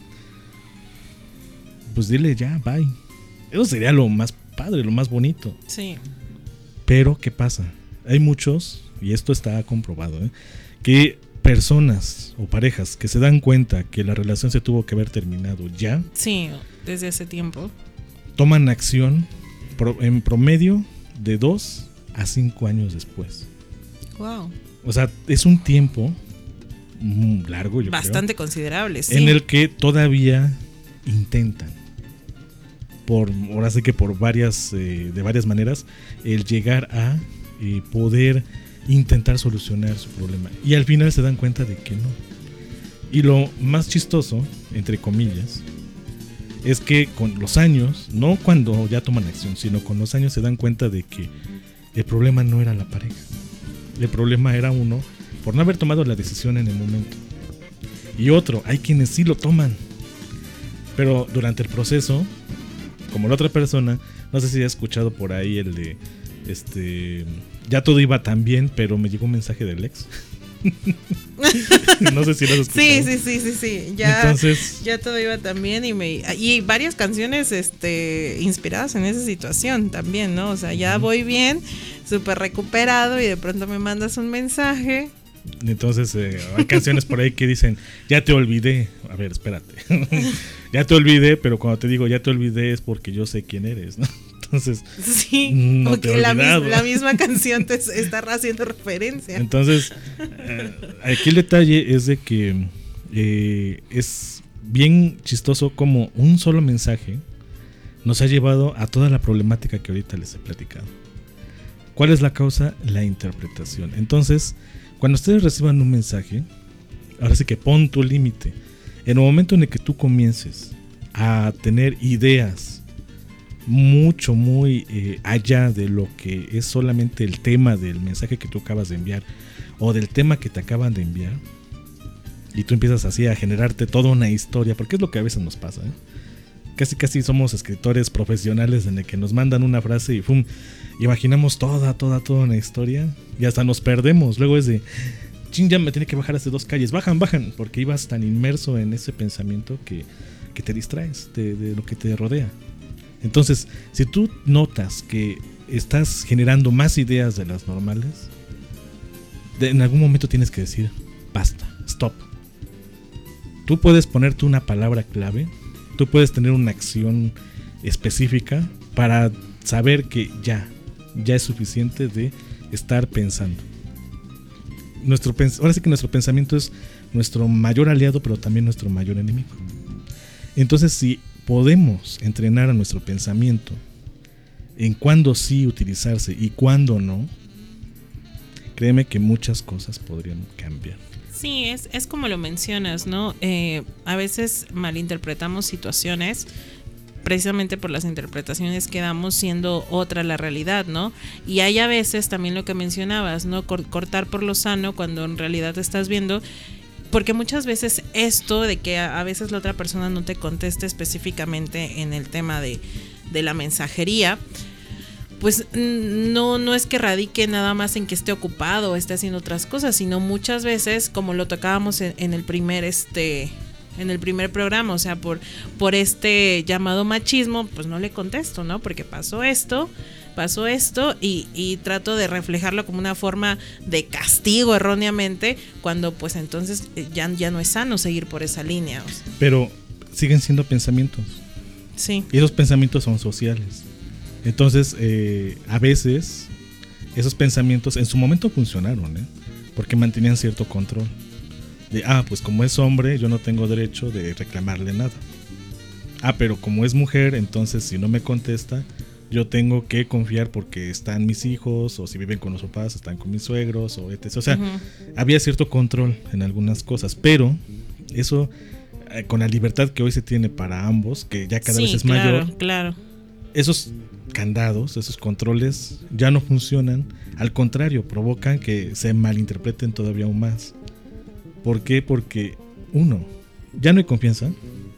[SPEAKER 1] Pues dile ya, bye. Eso sería lo más padre, lo más bonito.
[SPEAKER 2] Sí.
[SPEAKER 1] Pero, ¿qué pasa? Hay muchos, y esto está comprobado, ¿eh? que personas o parejas que se dan cuenta que la relación se tuvo que haber terminado ya.
[SPEAKER 2] Sí, desde ese tiempo.
[SPEAKER 1] Toman acción pro, en promedio de dos a cinco años después.
[SPEAKER 2] Wow.
[SPEAKER 1] O sea, es un tiempo largo, yo
[SPEAKER 2] bastante
[SPEAKER 1] creo,
[SPEAKER 2] considerable, sí.
[SPEAKER 1] en el que todavía intentan, por ahora sí que por varias, eh, de varias maneras, el llegar a eh, poder intentar solucionar su problema. Y al final se dan cuenta de que no. Y lo más chistoso, entre comillas, es que con los años, no cuando ya toman acción, sino con los años se dan cuenta de que el problema no era la pareja. El problema era uno por no haber tomado la decisión en el momento. Y otro, hay quienes sí lo toman. Pero durante el proceso, como la otra persona, no sé si has escuchado por ahí el de este, ya todo iba tan bien, pero me llegó un mensaje del ex. No sé si lo has escuchado.
[SPEAKER 2] Sí, sí, sí, sí, sí. Ya,
[SPEAKER 1] Entonces,
[SPEAKER 2] ya todo iba tan bien y me y varias canciones este inspiradas en esa situación también, ¿no? O sea, ya voy bien, súper recuperado y de pronto me mandas un mensaje.
[SPEAKER 1] Entonces eh, hay canciones por ahí que dicen, ya te olvidé. A ver, espérate. Ya te olvidé, pero cuando te digo ya te olvidé es porque yo sé quién eres, ¿no? Entonces,
[SPEAKER 2] sí,
[SPEAKER 1] no
[SPEAKER 2] porque
[SPEAKER 1] te he
[SPEAKER 2] la, mis,
[SPEAKER 1] olvidado.
[SPEAKER 2] la misma canción te está haciendo referencia.
[SPEAKER 1] Entonces, eh, aquí el detalle es de que eh, es bien chistoso como un solo mensaje nos ha llevado a toda la problemática que ahorita les he platicado. ¿Cuál es la causa? La interpretación. Entonces, cuando ustedes reciban un mensaje, ahora sí que pon tu límite. En el momento en el que tú comiences a tener ideas mucho, muy eh, allá de lo que es solamente el tema del mensaje que tú acabas de enviar o del tema que te acaban de enviar, y tú empiezas así a generarte toda una historia, porque es lo que a veces nos pasa, ¿eh? Casi casi somos escritores profesionales en el que nos mandan una frase y ¡fum! Imaginamos toda, toda, toda una historia y hasta nos perdemos. Luego es de, chin, ya me tiene que bajar hace dos calles, bajan, bajan, porque ibas tan inmerso en ese pensamiento que, que te distraes de, de lo que te rodea. Entonces, si tú notas que estás generando más ideas de las normales, de, en algún momento tienes que decir, basta, stop. Tú puedes ponerte una palabra clave, tú puedes tener una acción específica para saber que ya, ya es suficiente de estar pensando. Nuestro, ahora sí que nuestro pensamiento es nuestro mayor aliado, pero también nuestro mayor enemigo. Entonces, si podemos entrenar a nuestro pensamiento en cuándo sí utilizarse y cuándo no, créeme que muchas cosas podrían cambiar.
[SPEAKER 2] Sí, es, es como lo mencionas, ¿no? Eh, a veces malinterpretamos situaciones precisamente por las interpretaciones que damos, siendo otra la realidad, ¿no? Y hay a veces también lo que mencionabas, ¿no? Cortar por lo sano cuando en realidad estás viendo, porque muchas veces esto de que a, a veces la otra persona no te conteste específicamente en el tema de, de la mensajería, pues no, no es que radique nada más en que esté ocupado o esté haciendo otras cosas, sino muchas veces, como lo tocábamos en, en el primer este en el primer programa, o sea, por, por este llamado machismo, pues no le contesto, ¿no? Porque pasó esto, pasó esto y, y trato de reflejarlo como una forma de castigo erróneamente, cuando pues entonces ya, ya no es sano seguir por esa línea. O sea.
[SPEAKER 1] Pero siguen siendo pensamientos.
[SPEAKER 2] Sí.
[SPEAKER 1] Y esos pensamientos son sociales. Entonces, eh, a veces, esos pensamientos en su momento funcionaron, ¿eh? Porque mantenían cierto control. De, ah, pues como es hombre, yo no tengo derecho de reclamarle nada. Ah, pero como es mujer, entonces si no me contesta, yo tengo que confiar porque están mis hijos, o si viven con los papás, están con mis suegros, o etcétera. O sea, uh-huh. Había cierto control en algunas cosas, pero eso, eh, con la libertad que hoy se tiene para ambos, que ya cada
[SPEAKER 2] sí,
[SPEAKER 1] vez es
[SPEAKER 2] claro,
[SPEAKER 1] mayor,
[SPEAKER 2] claro.
[SPEAKER 1] Esos candados, esos controles ya no funcionan, al contrario, provocan que se malinterpreten todavía aún más. ¿Por qué? Porque uno, ya no hay confianza,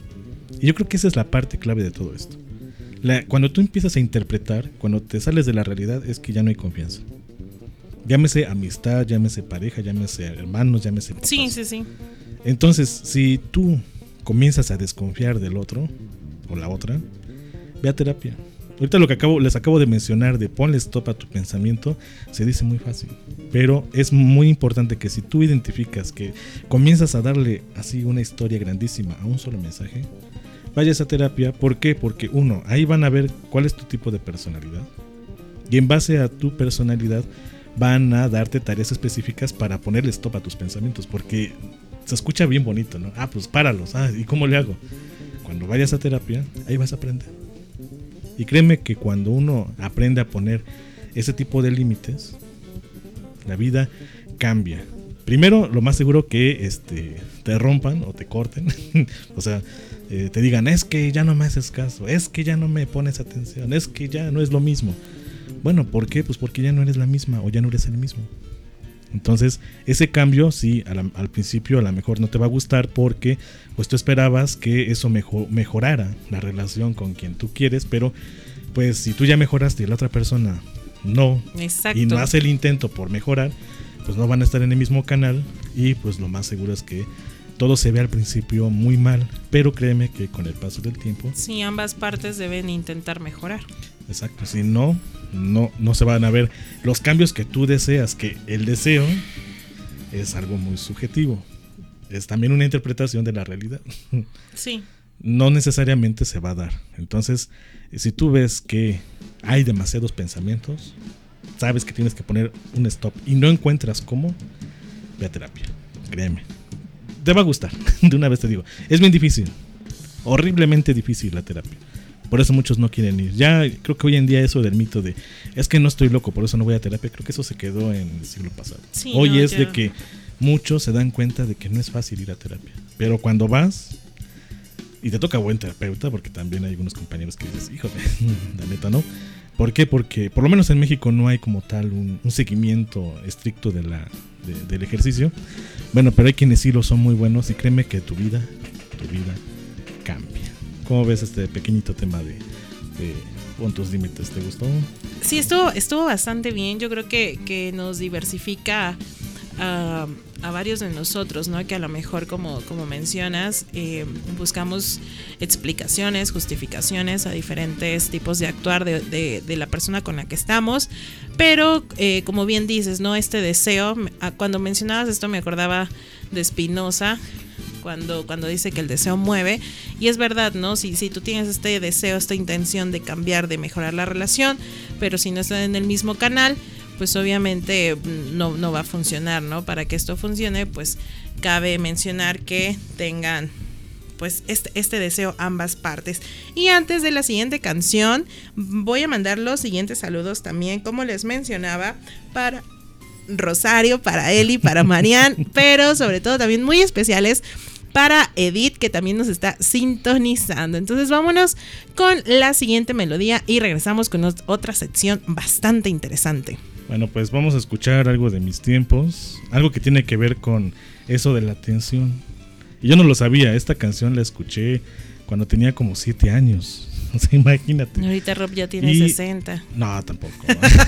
[SPEAKER 1] y yo creo que esa es la parte clave de todo esto. La, cuando tú empiezas a interpretar, cuando te sales de la realidad, es que ya no hay confianza. Llámese amistad, llámese pareja, llámese hermanos, llámese papás.
[SPEAKER 2] Sí, sí, sí.
[SPEAKER 1] Entonces, si tú comienzas a desconfiar del otro o la otra, ve a terapia. Ahorita lo que acabo, les acabo de mencionar de ponle stop a tu pensamiento, se dice muy fácil, pero es muy importante que si tú identificas que comienzas a darle así una historia grandísima a un solo mensaje, vayas a terapia. ¿Por qué? Porque uno, ahí van a ver cuál es tu tipo de personalidad, y en base a tu personalidad van a darte tareas específicas para ponerle stop a tus pensamientos, porque se escucha bien bonito, ¿no? Ah, pues páralos. Ah, ¿y cómo le hago? Cuando vayas a terapia, ahí vas a aprender. Y créeme que cuando uno aprende a poner ese tipo de límites, la vida cambia. Primero, lo más seguro que este, te rompan o te corten. O sea, eh, te digan, es que ya no me haces caso, es que ya no me pones atención, es que ya no es lo mismo. Bueno, ¿por qué? Pues porque ya no eres la misma o ya no eres el mismo. Entonces, ese cambio, sí, al, al principio a lo mejor no te va a gustar porque pues tú esperabas que eso mejor, mejorara la relación con quien tú quieres, pero pues si tú ya mejoraste y la otra persona no,
[SPEAKER 2] exacto,
[SPEAKER 1] y no hace el intento por mejorar, pues no van a estar en el mismo canal y pues lo más seguro es que todo se ve al principio muy mal, pero créeme que con el paso del tiempo...
[SPEAKER 2] Sí, ambas partes deben intentar mejorar.
[SPEAKER 1] Exacto, si no, no, no se van a ver los cambios que tú deseas, que el deseo es algo muy subjetivo, es también una interpretación de la realidad.
[SPEAKER 2] Sí.
[SPEAKER 1] No necesariamente se va a dar. Entonces, si tú ves que hay demasiados pensamientos, sabes que tienes que poner un stop y no encuentras cómo, ve a terapia, créeme. te va a gustar, de una vez te digo. Es bien difícil, horriblemente difícil la terapia. Por eso muchos no quieren ir. Ya creo que hoy en día eso del mito de es que no estoy loco, por eso no voy a terapia, creo que eso se quedó en el siglo pasado.
[SPEAKER 2] Sí,
[SPEAKER 1] hoy
[SPEAKER 2] no,
[SPEAKER 1] es
[SPEAKER 2] ya.
[SPEAKER 1] de que muchos se dan cuenta de que no es fácil ir a terapia. Pero cuando vas y te toca buen terapeuta, porque también hay algunos compañeros que dices, híjole, la neta no. ¿Por qué? Porque por lo menos en México no hay como tal un, un seguimiento estricto de la, de, del ejercicio. Bueno, pero hay quienes sí lo son muy buenos y créeme que tu vida, tu vida cambia. ¿Cómo ves este pequeñito tema de, de pon tus límites? ¿Te gustó?
[SPEAKER 2] Sí, estuvo, estuvo bastante bien. Yo creo que, que nos diversifica a, a varios de nosotros, ¿no? Que a lo mejor, como, como mencionas, eh, buscamos explicaciones, justificaciones a diferentes tipos de actuar de, de, de la persona con la que estamos. Pero, eh, como bien dices, ¿no? Este deseo, cuando mencionabas esto me acordaba de Spinoza, Cuando, cuando dice que el deseo mueve, y es verdad, ¿no? Si, si tú tienes este deseo, esta intención de cambiar, de mejorar la relación, pero si no están en el mismo canal, pues obviamente no, no va a funcionar, ¿no? Para que esto funcione, pues cabe mencionar que tengan pues este, este deseo ambas partes. Y antes de la siguiente canción, voy a mandar los siguientes saludos también, como les mencionaba, para Rosario, para Eli, para Marian, pero sobre todo también muy especiales para Edith, que también nos está sintonizando. Entonces vámonos con la siguiente melodía y regresamos con otra sección bastante interesante.
[SPEAKER 1] Bueno, pues vamos a escuchar algo de mis tiempos, algo que tiene que ver con eso de la atención. Y yo no lo sabía, esta canción la escuché cuando tenía como siete años. O sea, imagínate.
[SPEAKER 2] Ahorita Rob ya tiene
[SPEAKER 1] y...
[SPEAKER 2] sesenta.
[SPEAKER 1] No, tampoco.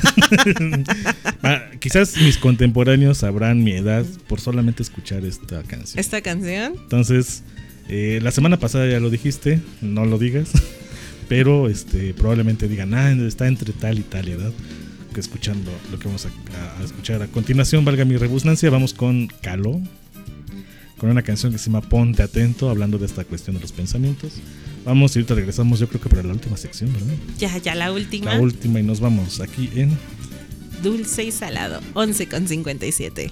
[SPEAKER 1] ah, quizás mis contemporáneos sabrán mi edad por solamente escuchar esta canción.
[SPEAKER 2] ¿Esta canción?
[SPEAKER 1] Entonces, eh, la semana pasada ya lo dijiste, no lo digas. Pero este probablemente digan, ah, está entre tal y tal edad. Que escuchando lo que vamos a, a escuchar a continuación, valga mi redundancia, vamos con Caló, con una canción que se llama Ponte Atento, hablando de esta cuestión de los pensamientos. Vamos y ahorita regresamos, yo creo que para la última sección, ¿verdad?
[SPEAKER 2] Ya, ya la última.
[SPEAKER 1] La última, y nos vamos aquí en
[SPEAKER 2] Dulce y Salado, once con cincuenta y siete.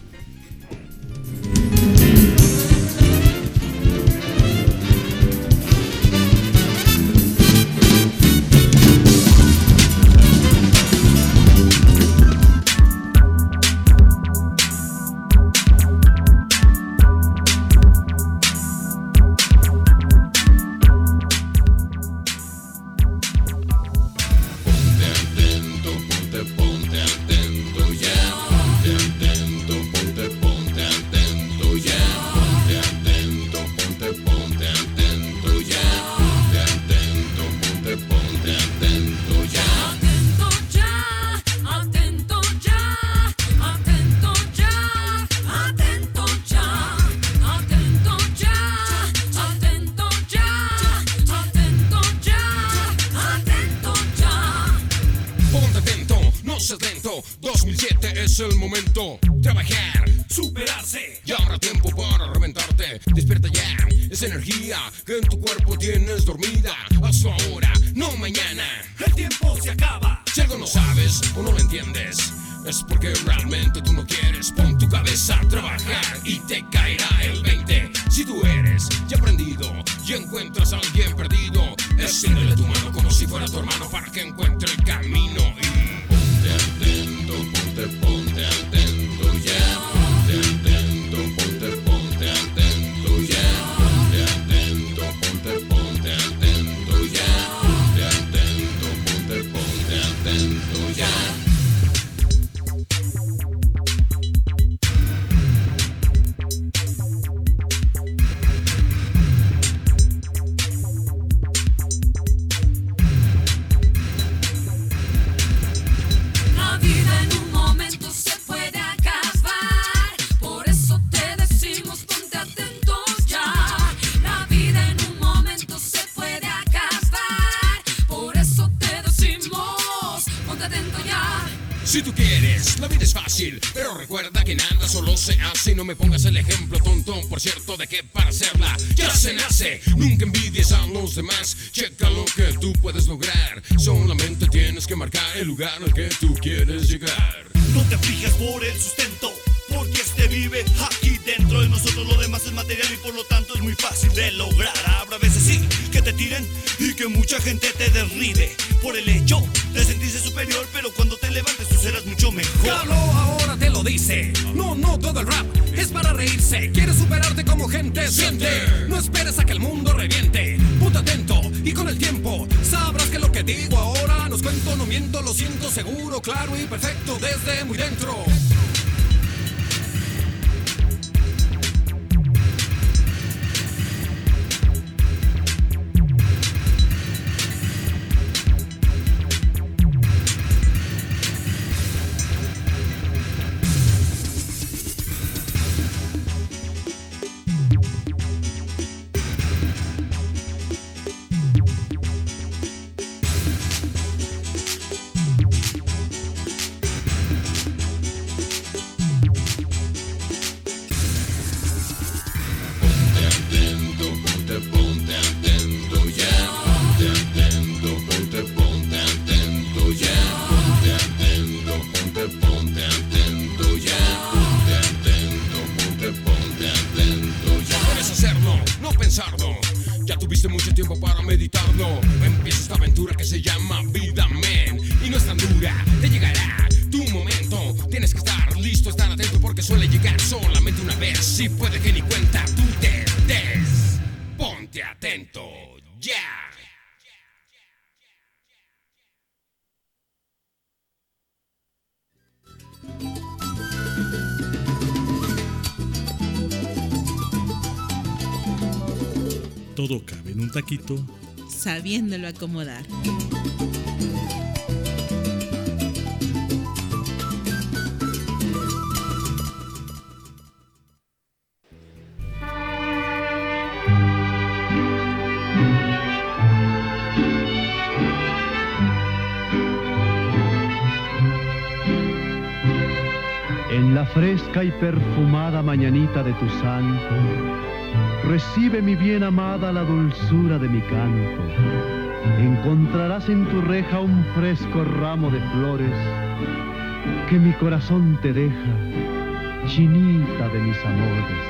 [SPEAKER 8] dos mil siete es el momento. Trabajar, superarse. Ya habrá tiempo para reventarte. Despierta ya esa energía que en tu cuerpo tienes dormida. Hazlo ahora, no mañana. El tiempo se acaba. Si algo no sabes o no lo entiendes, es porque realmente tú no quieres. Pon tu cabeza a trabajar y te caerá el veinte. Si tú eres ya aprendido y encuentras a alguien perdido, extiéndele tu mano como si fuera tu hermano para que encuentre el camino. Y ponte atento, ponte, ponte atento ya. Ponte atento, ponte, ponte atento ya. Ponte atento, ponte, ponte atento ya. Ponte atento, ponte, ponte atento ya. Si tú quieres, la vida es fácil, pero recuerda que nada solo se hace. Y no me pongas el ejemplo tontón, por cierto, de que para hacerla ya se nace. Nunca envidies a los demás, checa lo que tú puedes lograr. Solamente tienes que marcar el lugar al que tú quieres llegar.
[SPEAKER 9] No te aflijas por el sustento, porque este vive aquí dentro de nosotros, lo demás es material. material y por lo tanto es muy fácil de lograr. Habrá veces sí que te tiren y que mucha gente te derribe por el hecho de sentirse superior, pero cuando te levantes tú serás mucho mejor.
[SPEAKER 8] Carlo ahora te lo dice. No, no, todo el rap es para reírse. Quieres superarte como gente siente. No esperes a que el mundo reviente. Ponte atento y con el tiempo sabrás que lo que digo ahora no es cuento, no miento, lo siento seguro, claro y perfecto desde muy dentro.
[SPEAKER 1] Todo cabe en un taquito,
[SPEAKER 2] sabiéndolo acomodar.
[SPEAKER 10] En la fresca y perfumada mañanita de tu santo, recibe mi bien amada la dulzura de mi canto. Encontrarás en tu reja un fresco ramo de flores que mi corazón te deja, chinita de mis amores.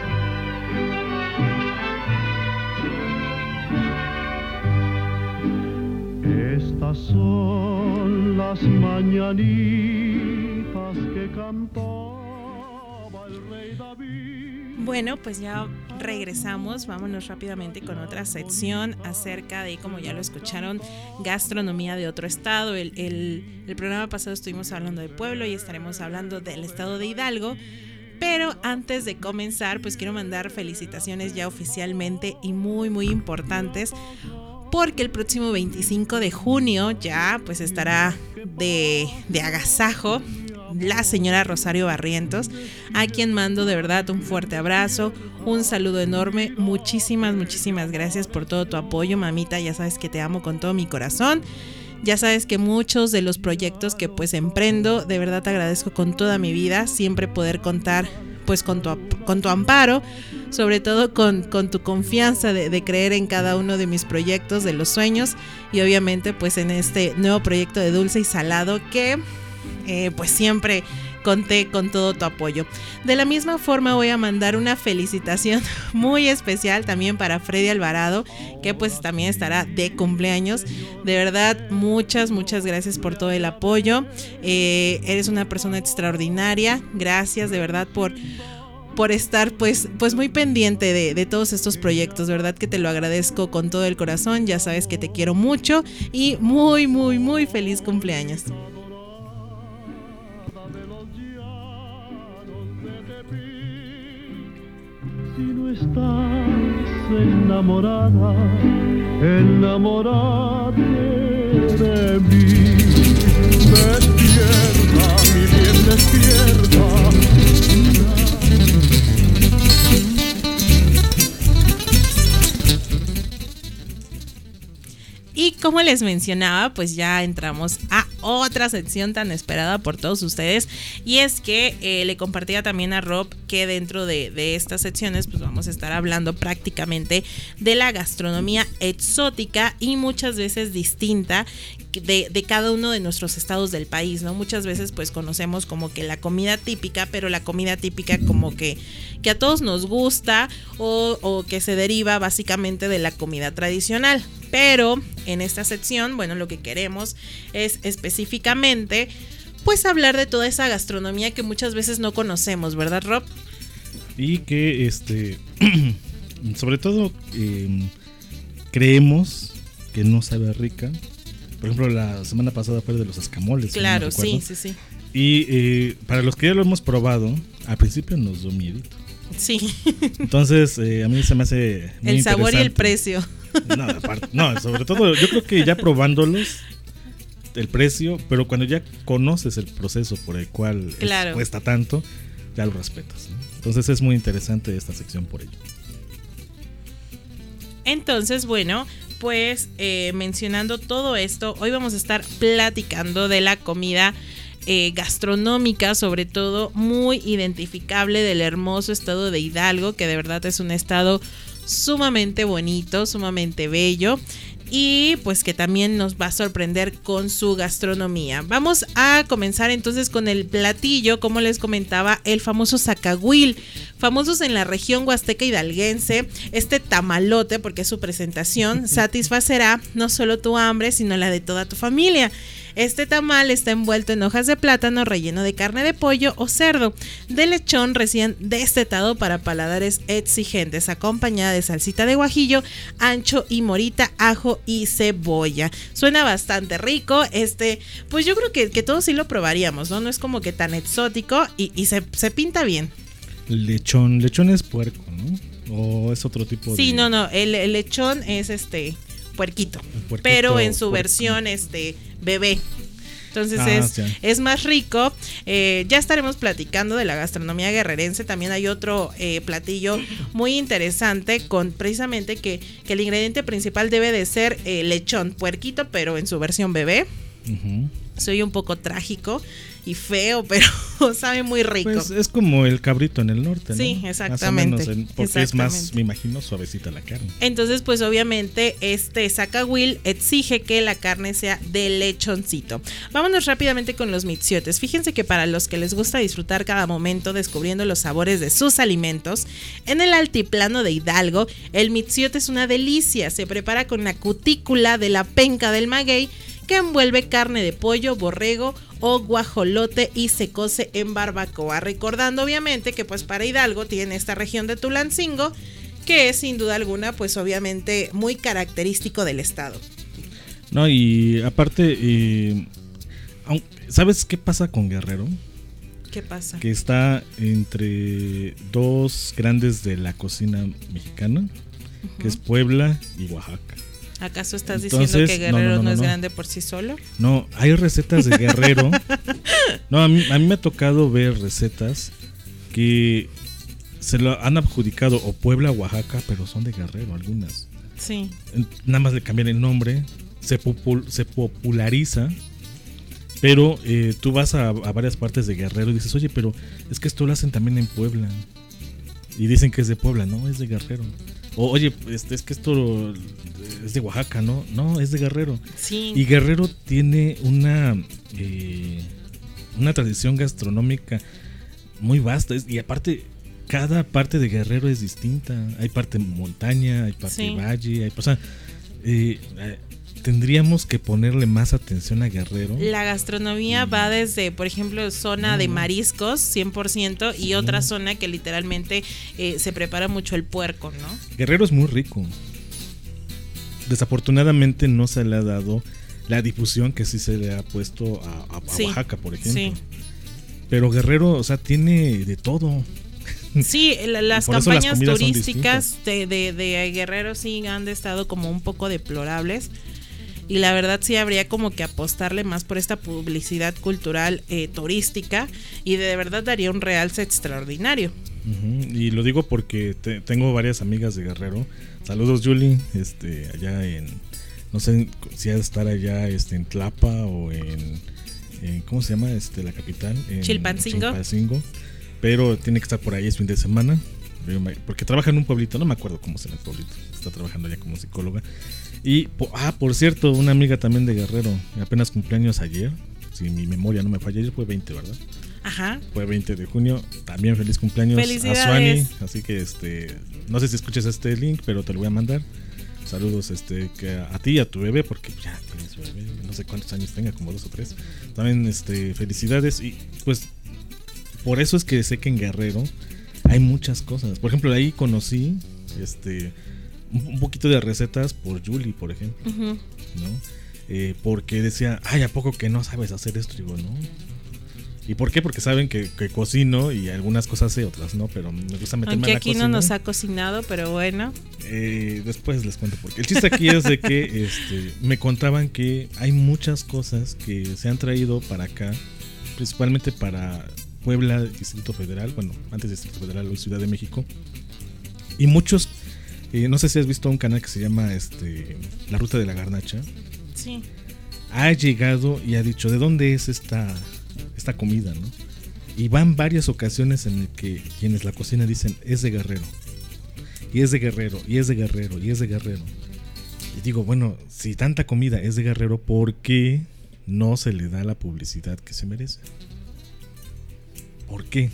[SPEAKER 10] Estas son las mañanitas que cantaba el rey David.
[SPEAKER 2] Bueno, pues ya regresamos, vámonos rápidamente con otra sección acerca de, como ya lo escucharon, gastronomía de otro estado. El, el, el programa pasado estuvimos hablando de Puebla y estaremos hablando del estado de Hidalgo. Pero antes de comenzar, pues quiero mandar felicitaciones ya oficialmente y muy muy importantes, porque el próximo veinticinco de junio ya pues estará de, de agasajo la señora Rosario Barrientos, a quien mando de verdad un fuerte abrazo, un saludo enorme, muchísimas, muchísimas gracias por todo tu apoyo, mamita, ya sabes que te amo con todo mi corazón, ya sabes que muchos de los proyectos que pues emprendo, de verdad te agradezco con toda mi vida, siempre poder contar pues con tu, con tu amparo, sobre todo con, con tu confianza de, de creer en cada uno de mis proyectos, de los sueños, y obviamente pues en este nuevo proyecto de Dulce y Salado que Eh, pues siempre conté con todo tu apoyo. De la misma forma voy a mandar una felicitación muy especial también para Freddy Alvarado, que pues también estará de cumpleaños. De verdad, muchas, muchas gracias por todo el apoyo. Eh, eres una persona extraordinaria. Gracias de verdad por... por estar pues, pues muy pendiente de, de todos estos proyectos, de verdad que te lo agradezco con todo el corazón, ya sabes que te quiero mucho y muy muy muy feliz cumpleaños.
[SPEAKER 10] Si no estás enamorada, enamórate de mí. Despierta, mi bien, despierta.
[SPEAKER 2] Y como les mencionaba, pues ya entramos a otra sección tan esperada por todos ustedes. Y es que eh, le compartía también a Rob que dentro de, de estas secciones pues vamos a estar hablando prácticamente de la gastronomía exótica y muchas veces distinta de, de cada uno de nuestros estados del país, ¿no? Muchas veces pues conocemos como que la comida típica, pero la comida típica como que, que a todos nos gusta o, o que se deriva básicamente de la comida tradicional. Pero en esta sección, bueno, lo que queremos es específicamente pues hablar de toda esa gastronomía que muchas veces no conocemos, ¿verdad, Rob?
[SPEAKER 1] Y que este sobre todo eh, creemos que no sabe rica. Por ejemplo, la semana pasada fue de los escamoles.
[SPEAKER 2] Claro,
[SPEAKER 1] no
[SPEAKER 2] sí, sí, sí.
[SPEAKER 1] Y eh, para los que ya lo hemos probado, al principio nos dio miedito.
[SPEAKER 2] Sí.
[SPEAKER 1] Entonces, eh, a mí se me hace muy
[SPEAKER 2] el sabor y el
[SPEAKER 1] interesante.
[SPEAKER 2] precio.
[SPEAKER 1] No, aparte, no, sobre todo, yo creo que ya probándolos, el precio, pero cuando ya conoces el proceso por el cual
[SPEAKER 2] claro.
[SPEAKER 1] es, cuesta tanto, ya lo respetas, ¿no? Entonces es muy interesante esta sección por ello.
[SPEAKER 2] Entonces, bueno, pues eh, mencionando todo esto, hoy vamos a estar platicando de la comida eh, gastronómica, sobre todo muy identificable del hermoso estado de Hidalgo, que de verdad es un estado sumamente bonito, sumamente bello. Y pues que también nos va a sorprender con su gastronomía. Vamos a comenzar entonces con el platillo, como les comentaba, el famoso zacahuil, famosos en la región huasteca hidalguense. Este tamalote, porque su presentación satisfacerá no solo tu hambre, sino la de toda tu familia. Este tamal está envuelto en hojas de plátano relleno de carne de pollo o cerdo, de lechón recién destetado para paladares exigentes, acompañada de salsita de guajillo, ancho y morita, ajo y cebolla. Suena bastante rico. Este, pues yo creo que, que todos sí lo probaríamos, ¿no? No es como que tan exótico y, y se, se pinta bien.
[SPEAKER 1] Lechón, lechón es puerco, ¿no? O es otro tipo
[SPEAKER 2] sí,
[SPEAKER 1] de...
[SPEAKER 2] Sí, no, no, el, el lechón es este puerquito,
[SPEAKER 1] puerquito,
[SPEAKER 2] pero en su
[SPEAKER 1] puerco.
[SPEAKER 2] versión este bebé. Entonces
[SPEAKER 1] ah,
[SPEAKER 2] es,
[SPEAKER 1] sí.
[SPEAKER 2] es más rico. Eh, ya estaremos platicando de la gastronomía guerrerense. También hay otro eh, platillo muy interesante con precisamente que, que el ingrediente principal debe de ser eh, lechón, puerquito, pero en su versión bebé.
[SPEAKER 1] Uh-huh.
[SPEAKER 2] Soy un poco trágico y feo, pero sabe muy rico.
[SPEAKER 1] Pues es como el cabrito en el norte, ¿no?
[SPEAKER 2] Sí, exactamente.
[SPEAKER 1] Más o menos, porque
[SPEAKER 2] exactamente.
[SPEAKER 1] es más, me imagino, suavecita la carne.
[SPEAKER 2] Entonces, pues obviamente este zacahuil exige que la carne sea de lechoncito. Vámonos rápidamente con los mitziotes. Fíjense que para los que les gusta disfrutar cada momento descubriendo los sabores de sus alimentos, en el altiplano de Hidalgo, el mitziote es una delicia. Se prepara con la cutícula de la penca del maguey, que envuelve carne de pollo, borrego o guajolote y se cose en barbacoa. Recordando obviamente que pues para Hidalgo tiene esta región de Tulancingo, que es sin duda alguna pues obviamente muy característico del estado.
[SPEAKER 1] No, y aparte, eh, ¿sabes qué pasa con Guerrero?
[SPEAKER 2] ¿Qué pasa?
[SPEAKER 1] Que está entre dos grandes de la cocina mexicana, uh-huh. que es Puebla y Oaxaca.
[SPEAKER 2] ¿Acaso estás
[SPEAKER 1] Entonces,
[SPEAKER 2] diciendo que Guerrero no,
[SPEAKER 1] no, no, no,
[SPEAKER 2] no es
[SPEAKER 1] no.
[SPEAKER 2] grande por sí solo?
[SPEAKER 1] No, hay recetas de Guerrero. No, a mí, a mí me ha tocado ver recetas que se lo han adjudicado o Puebla o Oaxaca, pero son de Guerrero algunas.
[SPEAKER 2] Sí.
[SPEAKER 1] Nada más le cambian el nombre, se, popul- se populariza, pero eh, tú vas a, a varias partes de Guerrero y dices, oye, pero es que esto lo hacen también en Puebla. Y dicen que es de Puebla, no, es de Guerrero. O, oye, este, es que esto es de Oaxaca, ¿no? No, es de Guerrero.
[SPEAKER 2] Sí.
[SPEAKER 1] Y Guerrero tiene una eh, una tradición gastronómica muy vasta. Y aparte, cada parte de Guerrero es distinta. Hay parte montaña, hay parte
[SPEAKER 2] sí.
[SPEAKER 1] valle, hay, o sea, eh, eh, tendríamos que ponerle más atención a Guerrero.
[SPEAKER 2] La gastronomía mm. va desde, por ejemplo, zona mm. de mariscos, cien por ciento, y sí. otra zona que literalmente eh, se prepara mucho el puerco, ¿no?
[SPEAKER 1] Guerrero es muy rico. Desafortunadamente no se le ha dado la difusión que sí se le ha puesto a, a, a
[SPEAKER 2] sí.
[SPEAKER 1] Oaxaca, por ejemplo.
[SPEAKER 2] Sí.
[SPEAKER 1] Pero Guerrero, o sea, tiene de todo.
[SPEAKER 2] Sí, la, las campañas las turísticas de, de, de Guerrero sí han estado como un poco deplorables. Y la verdad sí habría como que apostarle más por esta publicidad cultural eh, turística, y de verdad daría un realce extraordinario.
[SPEAKER 1] Uh-huh. Y lo digo porque te, tengo varias amigas de Guerrero. Saludos, Julie, este, allá en, No sé si ha de estar allá este, en Tlapa o en, en ¿cómo se llama? Este, la capital. En
[SPEAKER 2] Chilpancingo.
[SPEAKER 1] Chilpancingo. Pero tiene que estar por ahí, es fin de semana. Porque trabaja en un pueblito, no me acuerdo cómo se llama el pueblito. Está trabajando allá como psicóloga. Y, ah, por cierto, una amiga también de Guerrero, apenas cumpleaños ayer. Si mi memoria no me falla, ayer fue veinte, ¿verdad?
[SPEAKER 2] Ajá.
[SPEAKER 1] Fue veinte de junio. También feliz cumpleaños a Suani. Así que este, no sé si escuchas este link, pero te lo voy a mandar. Saludos este, que a, a ti y a tu bebé, porque ya tienes bebé, no sé cuántos años tenga, como dos o tres. También este, felicidades. Y pues por eso es que sé que en Guerrero hay muchas cosas. Por ejemplo, ahí conocí este un poquito de recetas por Julie, por ejemplo. Uh-huh. ¿No? Eh, porque decía, ay, ¿a poco que no sabes hacer esto? Digo, no. ¿Y por qué? Porque saben que, que cocino y algunas cosas sé, otras no, pero me gusta meterme
[SPEAKER 2] Aunque
[SPEAKER 1] a la
[SPEAKER 2] aquí
[SPEAKER 1] cocina.
[SPEAKER 2] no nos ha cocinado, pero bueno.
[SPEAKER 1] Eh, después les cuento porque el chiste aquí es de que este, me contaban que hay muchas cosas que se han traído para acá, principalmente para Puebla, Distrito Federal, bueno, antes Distrito Federal, hoy Ciudad de México. Y muchos, eh, no sé si has visto un canal que se llama este, La Ruta de la Garnacha.
[SPEAKER 2] Sí.
[SPEAKER 1] Ha llegado y ha dicho, ¿de dónde es esta, esta comida, no? Y van varias ocasiones en el que quienes la cocinan dicen, es de Guerrero. Y es de Guerrero, y es de Guerrero, y es de Guerrero. Y digo, bueno, si tanta comida es de Guerrero, ¿por qué no se le da la publicidad que se merece? ¿Por qué?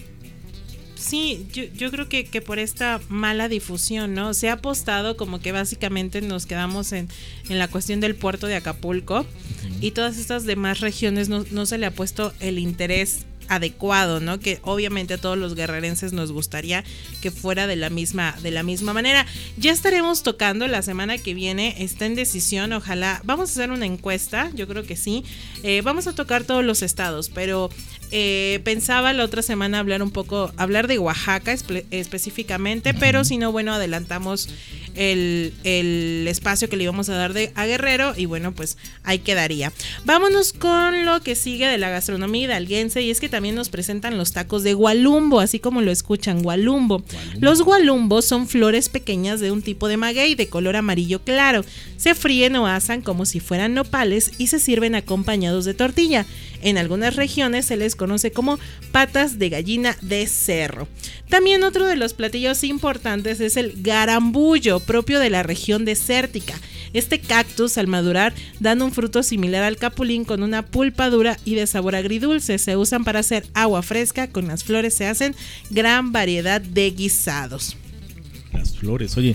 [SPEAKER 2] Sí, yo, yo creo que, que por esta mala difusión, ¿no? Se ha apostado como que básicamente nos quedamos en, en la cuestión del puerto de Acapulco, uh-huh. Y todas estas demás regiones no, no se le ha puesto el interés adecuado, ¿no? Que obviamente a todos los guerrerenses nos gustaría que fuera de la misma de la misma manera. Ya estaremos tocando la semana que viene, está en decisión, ojalá. Vamos a hacer una encuesta, yo creo que sí. Eh, vamos a tocar todos los estados, pero eh, pensaba la otra semana hablar un poco, hablar de Oaxaca espe- específicamente, uh-huh. Pero si no, bueno, adelantamos el, el espacio que le íbamos a dar de, a Guerrero y bueno, pues ahí quedaría. Vámonos con lo que sigue de la gastronomía hidalguense y es que también nos presentan los tacos de gualumbo, así como lo escuchan, gualumbo. gualumbo. Los gualumbos son flores pequeñas de un tipo de maguey de color amarillo claro. Se fríen o asan como si fueran nopales y se sirven acompañados de tortilla. En algunas regiones se les conoce como patas de gallina de cerro. También otro de los platillos importantes es el garambullo, propio de la región desértica. Este cactus al madurar dan un fruto similar al capulín con una pulpa dura y de sabor agridulce. Se usan para hacer agua fresca, con las flores se hacen gran variedad de guisados.
[SPEAKER 1] Las flores, oye,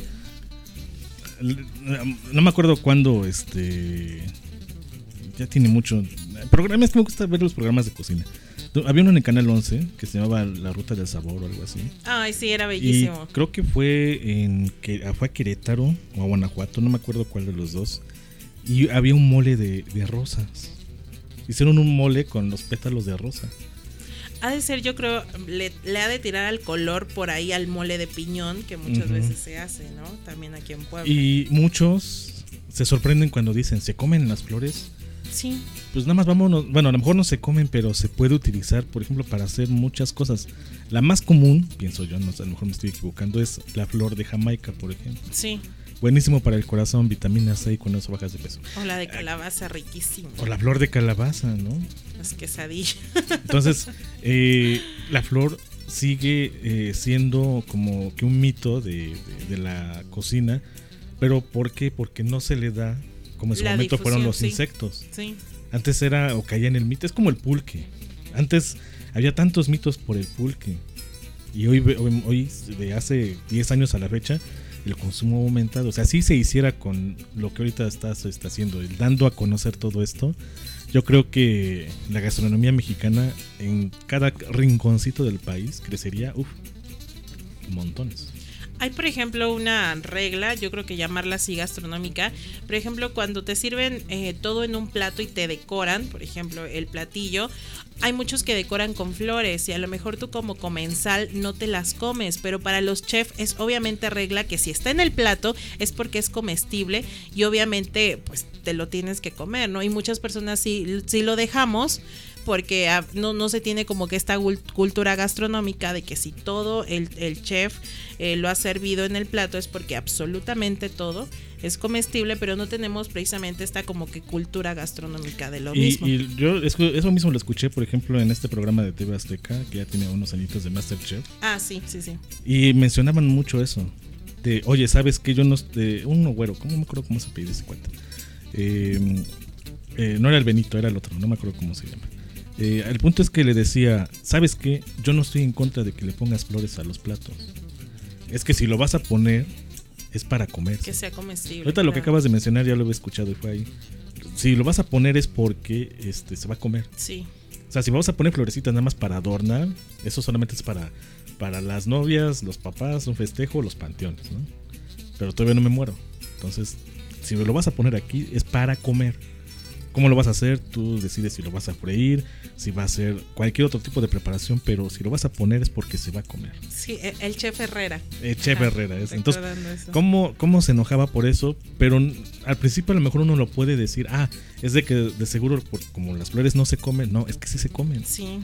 [SPEAKER 1] no me acuerdo cuándo, este, ya tiene mucho. Programas que me gusta ver los programas de cocina. Había uno en el Canal once que se llamaba La Ruta del Sabor o algo así.
[SPEAKER 2] Ay, sí, era bellísimo.
[SPEAKER 1] Y creo que fue en que fue a Querétaro o a Guanajuato, no me acuerdo cuál de los dos. Y había un mole de, de rosas. Hicieron un mole con los pétalos de rosa.
[SPEAKER 2] Ha de ser, yo creo, le, le ha de tirar al color por ahí al mole de piñón, que muchas uh-huh. veces se hace, ¿no? También aquí en Puebla.
[SPEAKER 1] Y muchos se sorprenden cuando dicen, ¿se comen las flores?
[SPEAKER 2] Sí.
[SPEAKER 1] Pues nada más vámonos, bueno, a lo mejor no se comen, pero se puede utilizar, por ejemplo, para hacer muchas cosas. La más común, pienso yo, no sé, a lo mejor me estoy equivocando, es la flor de Jamaica, por ejemplo.
[SPEAKER 2] Sí.
[SPEAKER 1] Buenísimo para el corazón, vitamina C y con eso bajas de peso.
[SPEAKER 2] O la de calabaza, riquísimo.
[SPEAKER 1] O la flor de calabaza, ¿no?
[SPEAKER 2] Las quesadillas.
[SPEAKER 1] Entonces, eh, la flor sigue eh, siendo como que un mito de, de, de la cocina, pero ¿por qué? Porque no se le da, como en su
[SPEAKER 2] la
[SPEAKER 1] momento
[SPEAKER 2] difusión,
[SPEAKER 1] fueron los
[SPEAKER 2] sí.
[SPEAKER 1] insectos.
[SPEAKER 2] Sí.
[SPEAKER 1] Antes era, o caía en el mito, es como el pulque. Antes había tantos mitos por el pulque. Y hoy, hoy, hoy de hace diez años a la fecha, el consumo ha aumentado. O sea, si se hiciera con lo que ahorita está, se está haciendo, el dando a conocer todo esto, yo creo que la gastronomía mexicana en cada rinconcito del país crecería, uff, montones.
[SPEAKER 2] Hay, por ejemplo, una regla, yo creo que llamarla así gastronómica. Por ejemplo, cuando te sirven eh, todo en un plato y te decoran, por ejemplo, el platillo, hay muchos que decoran con flores y a lo mejor tú como comensal no te las comes, pero para los chefs es obviamente regla que si está en el plato es porque es comestible y obviamente pues te lo tienes que comer, ¿no? Y muchas personas sí, sí lo dejamos, porque ah, no, no se tiene como que esta gul- cultura gastronómica de que si todo el, el chef eh, lo ha servido en el plato es porque absolutamente todo es comestible, pero no tenemos precisamente esta como que cultura gastronómica de lo
[SPEAKER 1] y,
[SPEAKER 2] mismo.
[SPEAKER 1] Y yo escu- eso mismo lo escuché, por ejemplo, en este programa de T V Azteca, que ya tiene unos añitos de MasterChef.
[SPEAKER 2] Ah, sí, sí, sí.
[SPEAKER 1] Y mencionaban mucho eso. De, oye, ¿sabes qué? Yo no... De, un güero, ¿cómo me acuerdo cómo se pide ese cuento? Eh, eh, no era el Benito, era el otro, no me acuerdo cómo se llama. Eh, el punto es que le decía, ¿sabes qué? Yo no estoy en contra de que le pongas flores a los platos. Es que si lo vas a poner, es para comer.
[SPEAKER 2] Que sea comestible.
[SPEAKER 1] Ahorita
[SPEAKER 2] claro.
[SPEAKER 1] lo que acabas de mencionar ya lo he escuchado y fue ahí. Si lo vas a poner es porque este, se va a comer.
[SPEAKER 2] Sí.
[SPEAKER 1] O sea, si vamos a poner florecitas nada más para adornar, eso solamente es para, para las novias, los papás, un festejo, los panteones, ¿no? Pero todavía no me muero. Entonces, si lo vas a poner aquí, es para comer. ¿Cómo lo vas a hacer? Tú decides si lo vas a freír, si va a ser cualquier otro tipo de preparación, pero si lo vas a poner es porque se va a comer.
[SPEAKER 2] Sí, el chef Herrera.
[SPEAKER 1] El chef
[SPEAKER 2] Ajá,
[SPEAKER 1] Herrera es. Entonces,
[SPEAKER 2] eso.
[SPEAKER 1] ¿cómo, ¿cómo se enojaba por eso? Pero al principio a lo mejor uno lo puede decir, ah, es de que de seguro por, como las flores no se comen. No, es que sí se comen.
[SPEAKER 2] Sí.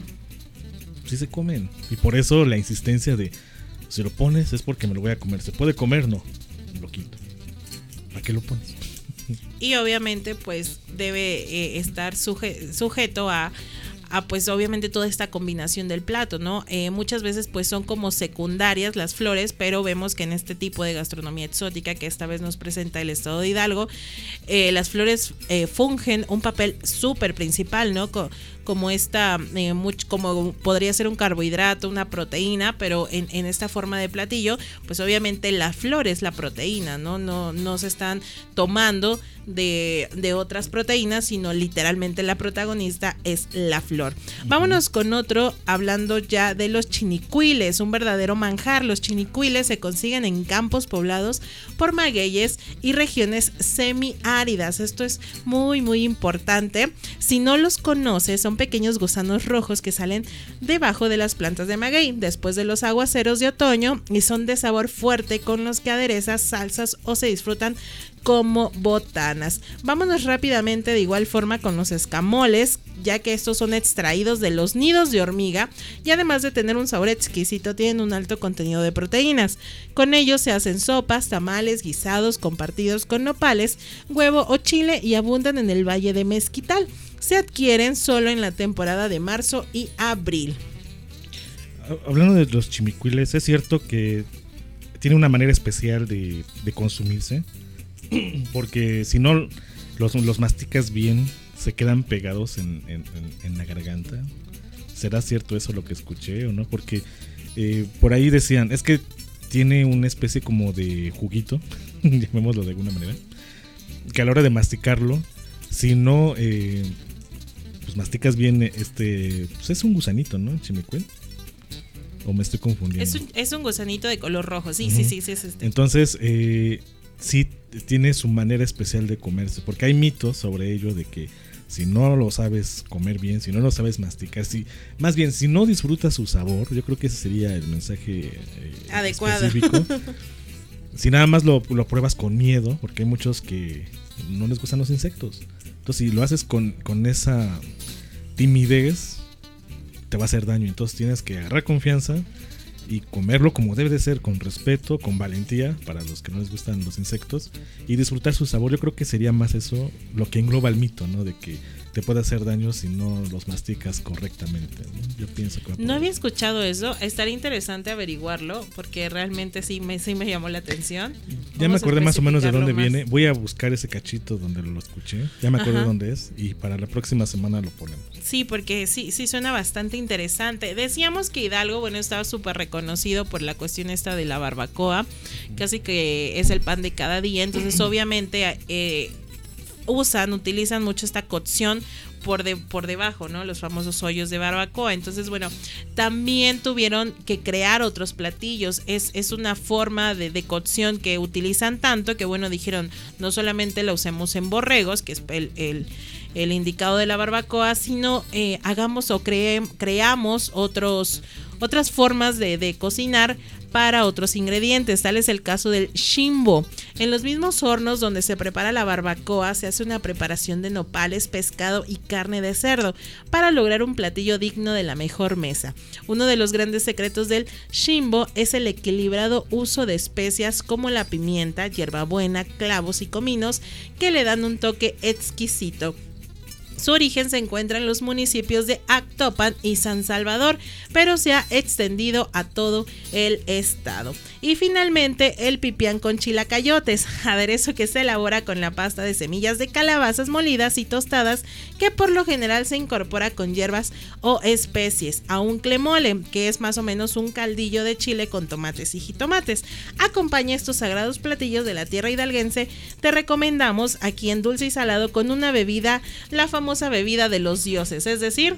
[SPEAKER 1] Sí se comen. Y por eso la insistencia de, si lo pones es porque me lo voy a comer. ¿Se puede comer? No, lo quito. ¿Para qué lo pones?
[SPEAKER 2] Y obviamente pues debe eh, estar suje- sujeto a, a pues obviamente toda esta combinación del plato, ¿no? Eh, muchas veces pues son como secundarias las flores, pero vemos que en este tipo de gastronomía exótica que esta vez nos presenta el estado de Hidalgo, eh, las flores eh, fungen un papel súper principal, ¿no? Co- como esta, eh, much, como podría ser un carbohidrato, una proteína, pero en, en esta forma de platillo, pues obviamente la flor es la proteína, ¿no? No, no se están tomando de, de otras proteínas, sino literalmente la protagonista es la flor. Uh-huh. Vámonos con otro, hablando ya de los chinicuiles, un verdadero manjar. Los chinicuiles se consiguen en campos poblados por magueyes y regiones semiáridas. Esto es muy, muy importante. Si no los conoces, son pequeños gusanos rojos que salen debajo de las plantas de maguey después de los aguaceros de otoño y son de sabor fuerte con los que aderezas salsas o se disfrutan como botanas. Vámonos rápidamente de igual forma con los escamoles, ya que estos son extraídos de los nidos de hormiga y además de tener un sabor exquisito tienen un alto contenido de proteínas. Con ellos se hacen sopas, tamales, guisados compartidos con nopales, huevo o chile y abundan en el Valle de Mezquital. Se adquieren solo en la temporada de marzo y abril.
[SPEAKER 1] Hablando de los chimicuiles, es cierto que tiene una manera especial de, de consumirse, porque si no los, los masticas bien, se quedan pegados en, en, en la garganta. ¿Será cierto eso lo que escuché o no? Porque eh, por ahí decían, es que tiene una especie como de juguito, llamémoslo de alguna manera, que a la hora de masticarlo, si no... Eh, pues masticas bien, este, pues es un gusanito, ¿no? El chimicuil. ¿O me estoy confundiendo?
[SPEAKER 2] Es un, es un gusanito de color rojo, sí, uh-huh. sí, sí, sí, es este.
[SPEAKER 1] Entonces, eh, sí tiene su manera especial de comerse, porque hay mitos sobre ello de que si no lo sabes comer bien, si no lo sabes masticar, si, más bien, si no disfrutas su sabor, yo creo que ese sería el mensaje eh,
[SPEAKER 2] adecuado.
[SPEAKER 1] Específico. Si nada más lo, lo pruebas con miedo, porque hay muchos que no les gustan los insectos. Entonces, si lo haces con, con esa timidez, te va a hacer daño. Entonces, tienes que agarrar confianza y comerlo como debe de ser, con respeto, con valentía, para los que no les gustan los insectos, y disfrutar su sabor. Yo creo que sería más eso lo que engloba el mito, ¿no? De que te puede hacer daño si no los masticas correctamente, ¿no? Yo pienso que
[SPEAKER 2] no había escuchado eso. Estaría interesante averiguarlo porque realmente sí me, sí me llamó la atención.
[SPEAKER 1] Ya me acordé más o menos de dónde más. viene. Voy a buscar ese cachito donde lo escuché. Ya me acuerdo dónde es y para la próxima semana lo ponemos.
[SPEAKER 2] Sí, porque sí, sí suena bastante interesante. Decíamos que Hidalgo, bueno, estaba súper reconocido por la cuestión esta de la barbacoa, casi que es el pan de cada día. Entonces, obviamente, eh, usan, utilizan mucho esta cocción por, de, por debajo, ¿no? Los famosos hoyos de barbacoa. Entonces, bueno, también tuvieron que crear otros platillos. Es, es una forma de, de cocción que utilizan tanto que, bueno, dijeron, no solamente la usemos en borregos, que es el, el, el indicado de la barbacoa, sino eh, hagamos o cre, creamos otros otras formas de, de cocinar para otros ingredientes. Tal es el caso del shimbo. En los mismos hornos donde se prepara la barbacoa se hace una preparación de nopales, pescado y carne de cerdo para lograr un platillo digno de la mejor mesa. Uno de los grandes secretos del shimbo es el equilibrado uso de especias como la pimienta, hierbabuena, clavos y cominos que le dan un toque exquisito. Su origen se encuentra en los municipios de Actopan y San Salvador, pero se ha extendido a todo el estado. Y finalmente el pipián con chilacayotes, aderezo que se elabora con la pasta de semillas de calabazas molidas y tostadas, que por lo general se incorpora con hierbas o especies, a un clemole, que es más o menos un caldillo de chile con tomates y jitomates. Acompaña estos sagrados platillos de la tierra hidalguense. Te recomendamos aquí en Dulce y Salado con una bebida, la famosa bebida de los dioses, es decir,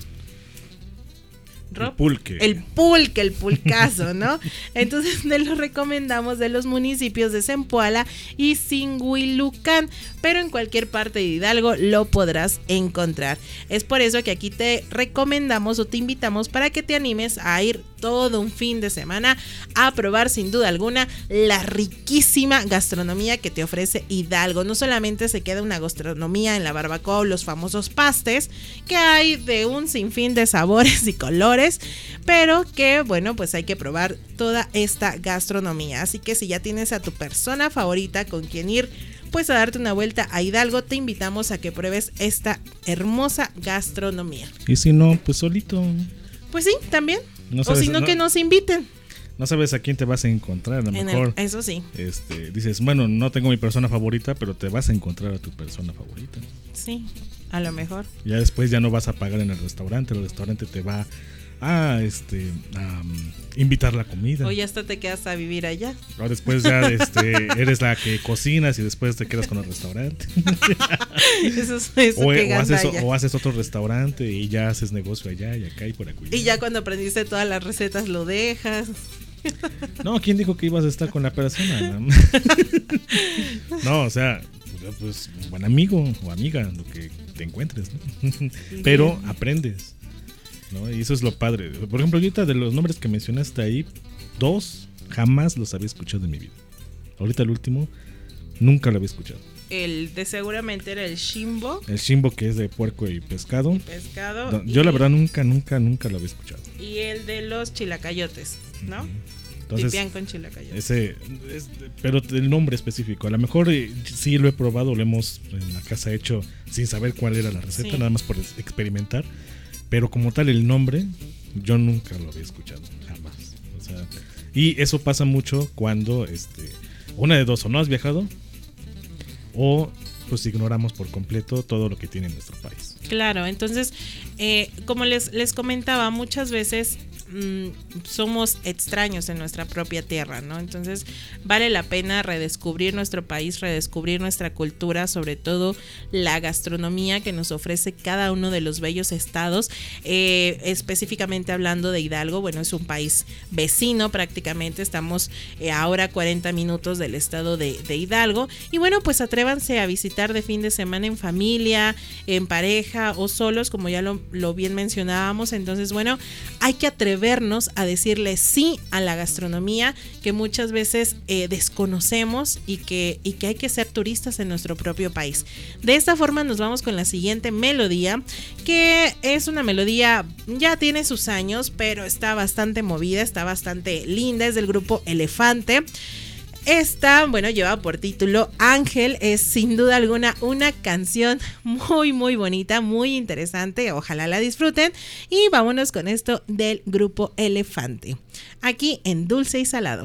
[SPEAKER 1] Rob, el pulque.
[SPEAKER 2] El pulque, el pulcazo, ¿no? Entonces te lo recomendamos de los municipios de Zempoala y Singuilucán, pero en cualquier parte de Hidalgo lo podrás encontrar. Es por eso que aquí te recomendamos o te invitamos para que te animes a ir todo un fin de semana a probar sin duda alguna la riquísima gastronomía que te ofrece Hidalgo. No solamente se queda una gastronomía en la barbacoa o los famosos pastes, que hay de un sinfín de sabores y colores, pero que bueno, pues hay que probar toda esta gastronomía. Así que si ya tienes a tu persona favorita con quien ir pues a darte una vuelta a Hidalgo, te invitamos a que pruebes esta hermosa gastronomía.
[SPEAKER 1] Y si no, pues solito.
[SPEAKER 2] Pues sí, también.
[SPEAKER 1] No sabes,
[SPEAKER 2] o si no, no, que nos inviten.
[SPEAKER 1] No sabes a quién te vas a encontrar, a lo
[SPEAKER 2] en
[SPEAKER 1] mejor.
[SPEAKER 2] El, eso sí.
[SPEAKER 1] Este, dices, bueno, no tengo mi persona favorita, pero te vas a encontrar a tu persona favorita.
[SPEAKER 2] Sí, a lo mejor.
[SPEAKER 1] Ya después ya no vas a pagar en el restaurante, el restaurante te va a este um, invitar la comida.
[SPEAKER 2] O ya hasta te quedas a vivir allá.
[SPEAKER 1] O después ya este, eres la que cocinas y después te quedas con el restaurante.
[SPEAKER 2] eso es eso
[SPEAKER 1] o,
[SPEAKER 2] que
[SPEAKER 1] o, haces,
[SPEAKER 2] allá.
[SPEAKER 1] o haces otro restaurante y ya haces negocio allá y acá y por aquí.
[SPEAKER 2] Y ya cuando aprendiste todas las recetas lo dejas.
[SPEAKER 1] No, ¿quién dijo que ibas a estar con la persona? No, o sea, pues buen amigo o amiga, lo que te encuentres, ¿no? Pero aprendes, ¿no? Y eso es lo padre. Por ejemplo, ahorita de los nombres que mencionaste ahí, dos jamás los había escuchado en mi vida. Ahorita el último nunca lo había escuchado.
[SPEAKER 2] El de seguramente era el shimbo.
[SPEAKER 1] El shimbo, que es de puerco y pescado.
[SPEAKER 2] Y pescado.
[SPEAKER 1] No, yo la verdad nunca, nunca, nunca lo había escuchado.
[SPEAKER 2] Y el de los chilacayotes, ¿no?
[SPEAKER 1] Entonces,
[SPEAKER 2] pipián con chilacayotes.
[SPEAKER 1] Ese, es, pero el nombre específico, a lo mejor eh, sí lo he probado, lo hemos en la casa hecho sin saber cuál era la receta, sí. Nada más por experimentar. Pero como tal el nombre, yo nunca lo había escuchado, jamás. O sea, y eso pasa mucho cuando, este, una de dos, o no has viajado, o pues ignoramos por completo todo lo que tiene nuestro país.
[SPEAKER 2] Claro, entonces, eh, como les, les comentaba, muchas veces mmm, somos extraños en nuestra propia tierra, ¿no? Entonces vale la pena redescubrir nuestro país, redescubrir nuestra cultura, sobre todo la gastronomía que nos ofrece cada uno de los bellos estados, eh, específicamente hablando de Hidalgo. Bueno, es un país vecino prácticamente, estamos eh, ahora a cuarenta minutos del estado de, de Hidalgo, y bueno, pues atrévanse a visitar de fin de semana en familia, en pareja o solos, como ya lo, lo bien mencionábamos. Entonces, bueno, hay que atrevernos a decirle sí a la gastronomía que muchas veces eh, desconocemos y que, y que hay que ser turistas en nuestro propio país. De esta forma nos vamos con la siguiente melodía, que es una melodía, ya tiene sus años, pero está bastante movida, está bastante linda, es del grupo Elefante. Esta, bueno, lleva por título Ángel, es sin duda alguna una canción muy muy bonita, muy interesante, ojalá la disfruten, y vámonos con esto del grupo Elefante, aquí en Dulce y Salado.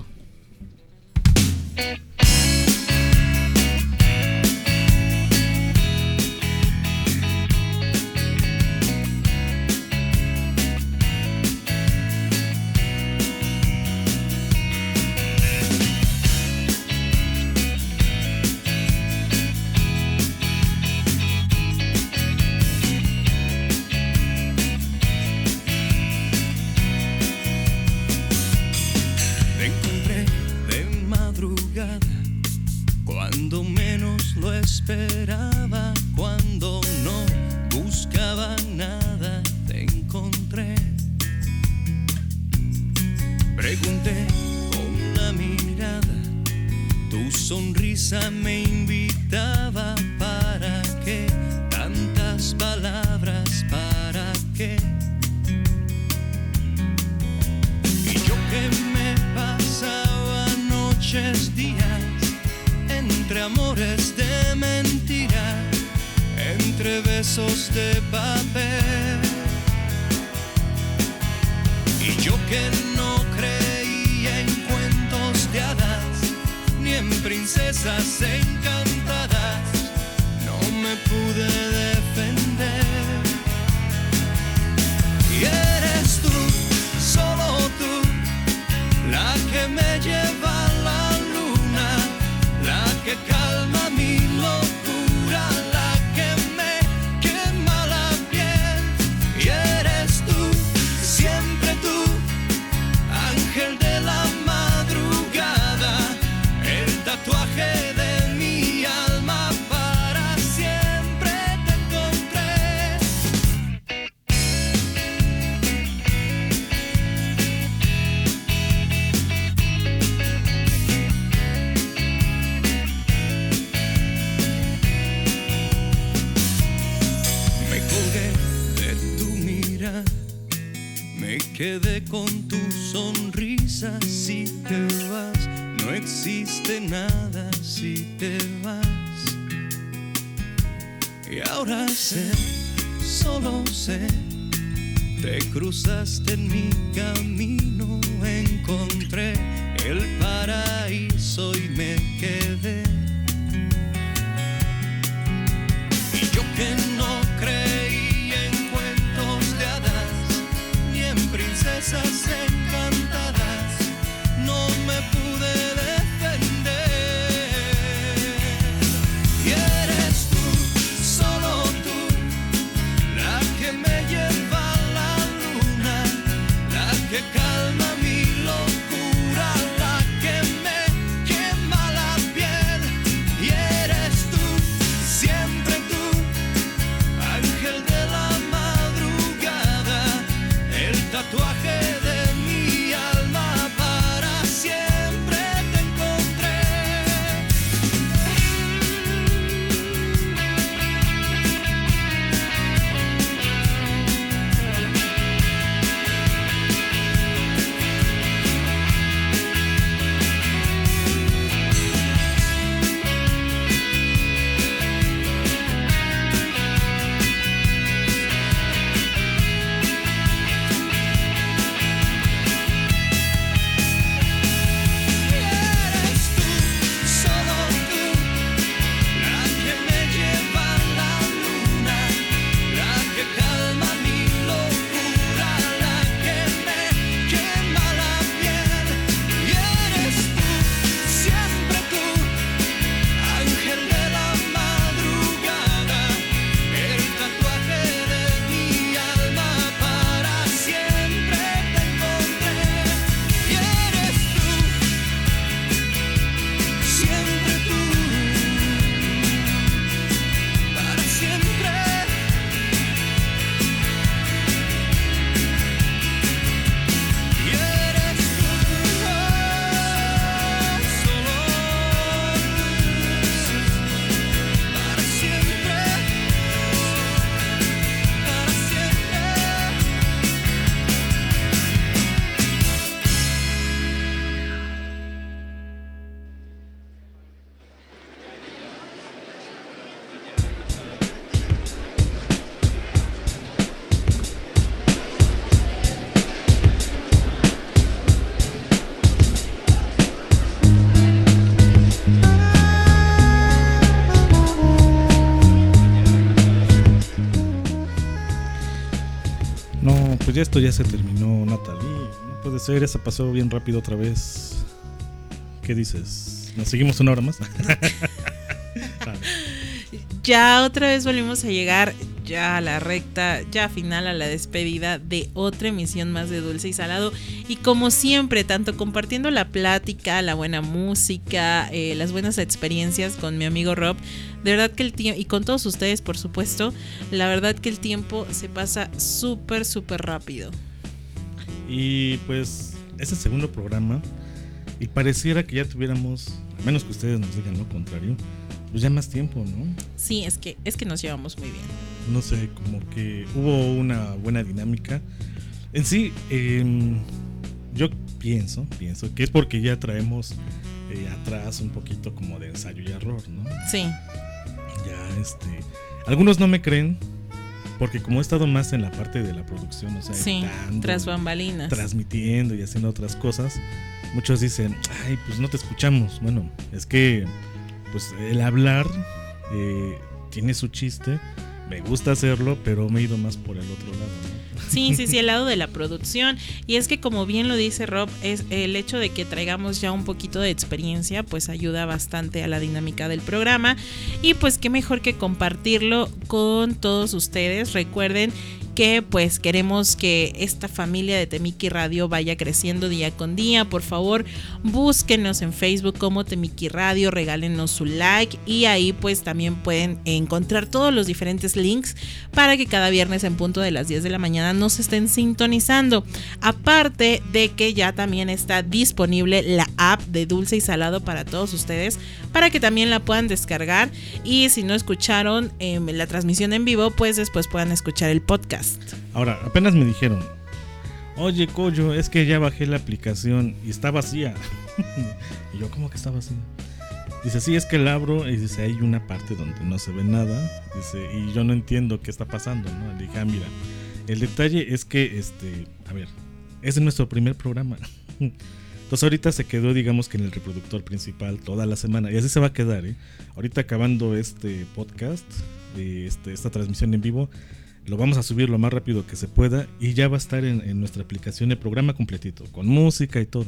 [SPEAKER 5] Te encontré de madrugada Pregunté con la mirada, tu sonrisa me invitaba. ¿Para qué tantas palabras? ¿Para qué? Y yo que me pasaba noches, días, entre amores de mentira, entre besos de papel. Y yo que no creía en cuentos de hadas, ni en princesas encantadas, no me pude defender. Y eres tú, solo tú, la que me lleva a la luna, la que calma mi locura, la que me quema la piel. Y eres tú, siempre tú, ángel de la madrugada, el tatuaje de mi alma, para siempre te encontré. Me colgué de tu mirada, me quedé con tu sonrisa. Si te vas, no existe nada si te vas. Y ahora sé, solo sé, te cruzaste en mi camino, encontré el paraíso y me quedé. Y yo que no creí en cuentos de hadas, ni en princesas encantadas, no me pude defender. Y eres tú, solo tú, la que me lleva a la luna, la que calma mi locura, la que me quema la piel. Y eres tú, siempre tú, ángel de la madrugada, el tatuaje de mi alma, para siempre te encontré. Eres tú, solo tú, la que me lleva a la luna, la que calma mi locura, la que me quema la piel. Y eres tú, siempre tú, ángel de la madrugada, el tatuaje de mi alma, para siempre te encontré. Y eres tú, siempre tú, para siempre. Y eres tú, solo para siempre, para siempre.
[SPEAKER 1] No, pues ya esto ya se terminó, Natalie. No puede ser, ya se pasó bien rápido otra vez. ¿Qué dices? ¿Nos seguimos una hora más?
[SPEAKER 2] Ya otra vez volvimos a llegar ya a la recta, ya final, a la despedida de otra emisión más de Dulce y Salado. Y como siempre, tanto compartiendo la plática, la buena música, eh, las buenas experiencias con mi amigo Rob, de verdad que el tiempo, y con todos ustedes por supuesto, la verdad que el tiempo se pasa súper, súper rápido.
[SPEAKER 1] Y pues es el segundo programa y pareciera que ya tuviéramos, a menos que ustedes nos digan lo contrario, pues ya más tiempo, ¿no?
[SPEAKER 2] Sí, es que, es que nos llevamos muy bien.
[SPEAKER 1] No sé, como que hubo una buena dinámica. En sí, eh, yo pienso, pienso que es porque ya traemos eh, atrás un poquito como de ensayo y error, ¿no?
[SPEAKER 2] Sí.
[SPEAKER 1] Ya, este, algunos no me creen porque como he estado más en la parte de la producción, o sea,
[SPEAKER 2] sí,
[SPEAKER 1] editando,
[SPEAKER 2] tras bambalinas,
[SPEAKER 1] transmitiendo y haciendo otras cosas, muchos dicen, ay, pues no te escuchamos. Bueno, es que pues el hablar eh, tiene su chiste, me gusta hacerlo, pero me he ido más por el otro lado, ¿no?
[SPEAKER 2] Sí, sí, sí, el lado de la producción. Y es que como bien lo dice Rob, es el hecho de que traigamos ya un poquito de experiencia, pues ayuda bastante a la dinámica del programa. Y pues qué mejor que compartirlo con todos ustedes. Recuerden que pues queremos que esta familia de Temiki Radio vaya creciendo día con día. Por favor, búsquenos en Facebook como Temiki Radio, regálenos su like y ahí pues también pueden encontrar todos los diferentes links para que cada viernes en punto de las diez de la mañana nos estén sintonizando. Aparte de que ya también está disponible la app de Dulce y Salado para todos ustedes, para que también la puedan descargar y si no escucharon eh, la transmisión en vivo, pues después puedan escuchar el podcast.
[SPEAKER 1] Ahora, apenas me dijeron, oye, Coyo, es que ya bajé la aplicación y está vacía. Y yo, ¿cómo que está vacía? Dice, sí, es que la abro y dice, hay una parte donde no se ve nada. Dice, y yo no entiendo qué está pasando, ¿no? Le dije, ah, mira, el detalle es que, este, a ver, es nuestro primer programa. Entonces ahorita se quedó, digamos que en el reproductor principal toda la semana. Y así se va a quedar, ¿eh? Ahorita acabando este podcast, este, esta transmisión en vivo, lo vamos a subir lo más rápido que se pueda y ya va a estar en, en nuestra aplicación el programa completito, con música y todo.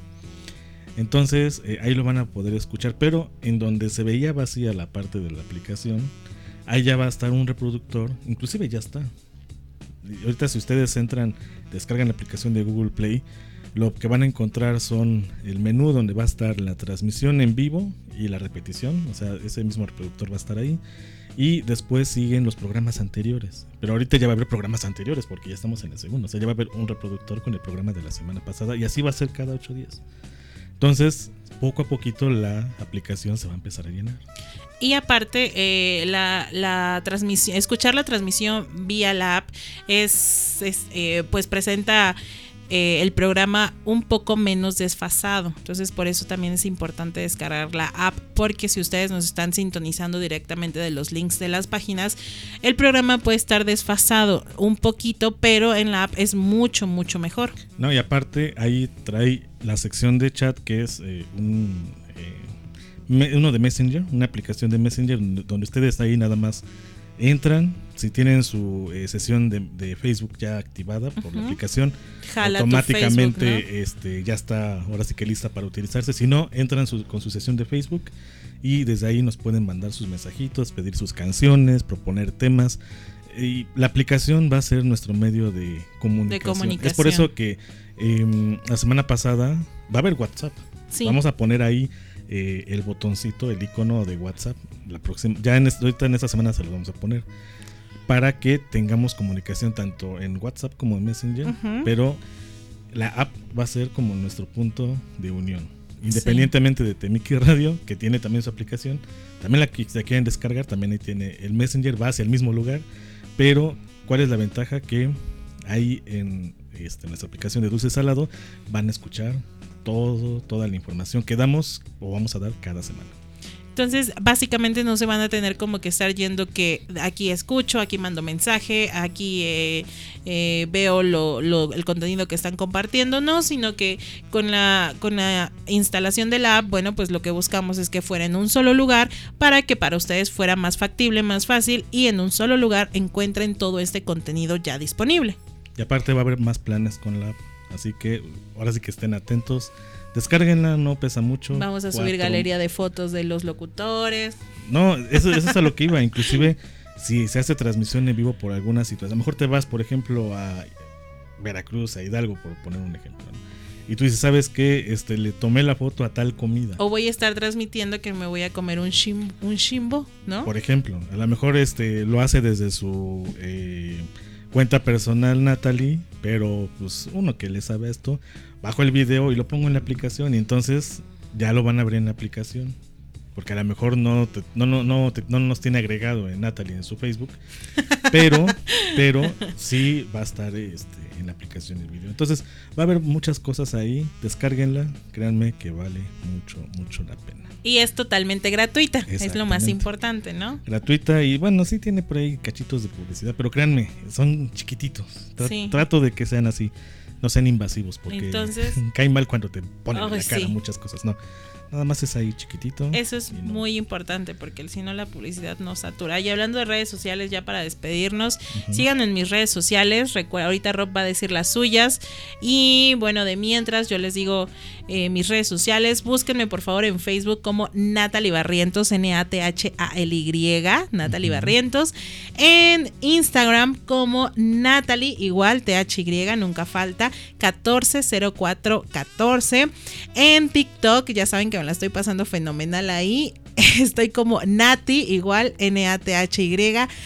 [SPEAKER 1] Entonces eh, ahí lo van a poder escuchar, pero en donde se veía vacía la parte de la aplicación, ahí ya va a estar un reproductor, inclusive ya está. Y ahorita si ustedes entran, descargan la aplicación de Google Play, lo que van a encontrar son el menú donde va a estar la transmisión en vivo y la repetición, o sea, ese mismo reproductor va a estar ahí. Y después siguen los programas anteriores. Pero ahorita ya va a haber programas anteriores porque ya estamos en el segundo. O sea, ya va a haber un reproductor con el programa de la semana pasada. Y así va a ser cada ocho días. Entonces, poco a poquito la aplicación se va a empezar a llenar.
[SPEAKER 2] Y aparte, eh, la, la transmisión, escuchar la transmisión vía la app es, es eh, pues presenta eh, el programa un poco menos desfasado. Entonces por eso también es importante descargar la app, porque si ustedes nos están sintonizando directamente de los links de las páginas, el programa puede estar desfasado un poquito, pero en la app es mucho mucho mejor.
[SPEAKER 1] No, y aparte ahí trae la sección de chat, que es eh, un eh, uno de Messenger, una aplicación de Messenger donde ustedes ahí nada más entran, si tienen su eh, sesión de, de Facebook ya activada por uh-huh. la aplicación,
[SPEAKER 2] Jala
[SPEAKER 1] automáticamente
[SPEAKER 2] Facebook, ¿no?
[SPEAKER 1] este, ya está ahora sí que lista para utilizarse. Si no, entran su, con su sesión de Facebook y desde ahí nos pueden mandar sus mensajitos, pedir sus canciones, proponer temas. Y la aplicación va a ser nuestro medio de comunicación.
[SPEAKER 2] De comunicación.
[SPEAKER 1] Es por eso que eh, la semana pasada va a haber WhatsApp.
[SPEAKER 2] Sí.
[SPEAKER 1] Vamos a poner ahí eh, el botoncito, el icono de WhatsApp. La próxima, ya en, ahorita en esta semana se lo vamos a poner para que tengamos comunicación tanto en WhatsApp como en Messenger. Uh-huh. Pero la app va a ser como nuestro punto de unión. Independientemente sí. de Temiki Radio, que tiene también su aplicación, también la que se quieren descargar, también ahí tiene el Messenger, va hacia el mismo lugar. Pero, ¿cuál es la ventaja? Que ahí en este, nuestra aplicación de Dulce Salado van a escuchar todo, toda la información que damos o vamos a dar cada semana.
[SPEAKER 2] Entonces, básicamente no se van a tener como que estar yendo que aquí escucho, aquí mando mensaje, aquí eh, eh, veo lo, lo, el contenido que están compartiendo, no, sino que con la, con la instalación de la app, bueno, pues lo que buscamos es que fuera en un solo lugar para que para ustedes fuera más factible, más fácil y en un solo lugar encuentren todo este contenido ya disponible.
[SPEAKER 1] Y aparte va a haber más planes con la app, así que ahora sí que estén atentos. Descárguenla, no pesa mucho.
[SPEAKER 2] Vamos a
[SPEAKER 1] Cuatro.
[SPEAKER 2] subir galería de fotos de los locutores.
[SPEAKER 1] No, eso, eso es a lo que iba. Inclusive, si se hace transmisión en vivo por alguna situación, a lo mejor te vas, por ejemplo, a Veracruz, a Hidalgo, por poner un ejemplo, ¿no? Y tú dices, ¿sabes qué? Este, le tomé la foto a tal comida.
[SPEAKER 2] O voy a estar transmitiendo que me voy a comer un, shim, un shimbo, ¿no?
[SPEAKER 1] Por ejemplo, a lo mejor este lo hace desde su eh, cuenta personal, Natalie, Pero pues uno que le sabe esto, bajo el video y lo pongo en la aplicación y entonces ya lo van a abrir en la aplicación. Porque a lo mejor no, te, no, no, no, te, no nos tiene agregado en Natalie en su Facebook, pero, pero sí va a estar este, en la aplicación el video. Entonces va a haber muchas cosas ahí, descárguenla, créanme que vale mucho, mucho la pena.
[SPEAKER 2] Y es totalmente gratuita, es lo más importante, ¿no?
[SPEAKER 1] Gratuita y bueno, sí tiene por ahí cachitos de publicidad, pero créanme, son chiquititos. Tra-
[SPEAKER 2] Sí.
[SPEAKER 1] Trato de que sean así, no sean invasivos, porque
[SPEAKER 2] Entonces,
[SPEAKER 1] cae mal cuando te ponen
[SPEAKER 2] oh,
[SPEAKER 1] en la cara
[SPEAKER 2] sí.
[SPEAKER 1] muchas cosas, no. Nada más es ahí chiquitito.
[SPEAKER 2] Eso es
[SPEAKER 1] y no.
[SPEAKER 2] muy importante porque si no la publicidad nos satura. Y hablando de redes sociales, ya para despedirnos,
[SPEAKER 1] Ujú.
[SPEAKER 2] síganme en mis redes sociales. Recuerda, ahorita Rob va a decir las suyas. Y bueno, de mientras yo les digo eh, mis redes sociales. Búsquenme por favor en Facebook como Natalie Barrientos, N A T H A L Y, Natalie Barrientos. En Instagram como Natalie, igual T H Y, nunca falta, catorce cero cuatro catorce. En TikTok, ya saben que me la estoy pasando fenomenal ahí. Estoy como Nati, igual N A T H Y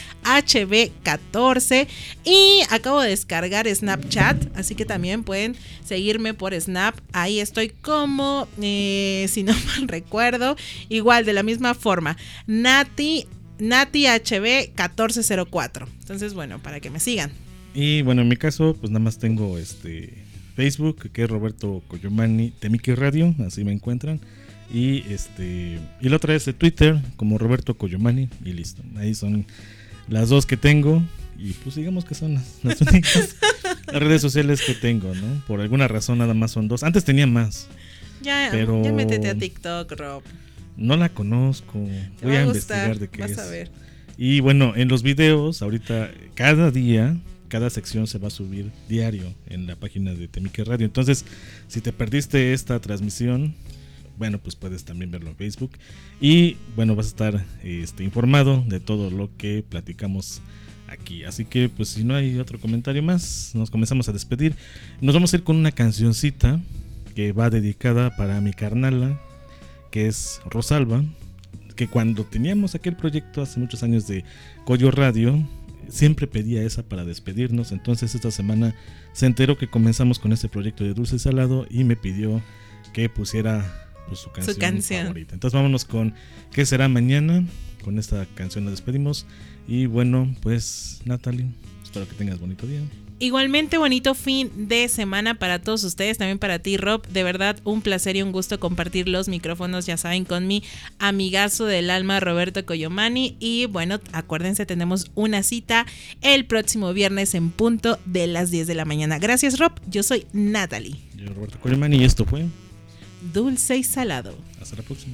[SPEAKER 2] H B catorce. Y acabo de descargar Snapchat, así que también pueden seguirme por Snap. Ahí estoy como, eh, si no mal recuerdo, igual de la misma forma, Nati, Nati H B catorce cero cuatro. Entonces, bueno, para que me sigan.
[SPEAKER 1] Y bueno, en mi caso, pues nada más tengo este Facebook, que es Roberto Coyomani Temiki Radio, así me encuentran. Y este y la otra es de Twitter, como Roberto Coyomani, y listo. Ahí son las dos que tengo. Y pues digamos que son las, las únicas las redes sociales que tengo, ¿no? Por alguna razón nada más son dos. Antes tenía más.
[SPEAKER 2] Ya,
[SPEAKER 1] pero
[SPEAKER 2] ya métete a TikTok, Rob.
[SPEAKER 1] No la conozco.
[SPEAKER 2] Te
[SPEAKER 1] Voy
[SPEAKER 2] va
[SPEAKER 1] a
[SPEAKER 2] a
[SPEAKER 1] investigar
[SPEAKER 2] gustar,
[SPEAKER 1] de qué
[SPEAKER 2] vas
[SPEAKER 1] es.
[SPEAKER 2] a ver.
[SPEAKER 1] Y bueno, en los videos, ahorita, cada día, cada sección se va a subir diario en la página de Temiki Radio. Entonces, si te perdiste esta transmisión, bueno, pues puedes también verlo en Facebook. Y bueno, vas a estar este, informado de todo lo que platicamos aquí. Así que, pues si no hay otro comentario más, nos comenzamos a despedir. Nos vamos a ir con una cancioncita que va dedicada para mi carnala, que es Rosalba, que cuando teníamos aquel proyecto hace muchos años de Coyo Radio, siempre pedía esa para despedirnos. Entonces esta semana se enteró que comenzamos con este proyecto de Dulce y Salado y me pidió que pusiera pues, su, canción
[SPEAKER 2] Su canción
[SPEAKER 1] favorita. Entonces vámonos con ¿Qué será mañana? Con esta canción nos despedimos. Y bueno, pues Natalie, espero que tengas bonito día.
[SPEAKER 2] Igualmente bonito fin de semana para todos ustedes, también para ti, Rob. De verdad, un placer y un gusto compartir los micrófonos, ya saben, con mi amigazo del alma, Roberto Coyomani. Y bueno, acuérdense, tenemos una cita el próximo viernes en punto de las diez de la mañana. Gracias, Rob. Yo soy Natalie.
[SPEAKER 1] Yo, Roberto Coyomani, y esto fue
[SPEAKER 2] Dulce y Salado.
[SPEAKER 1] Hasta la próxima.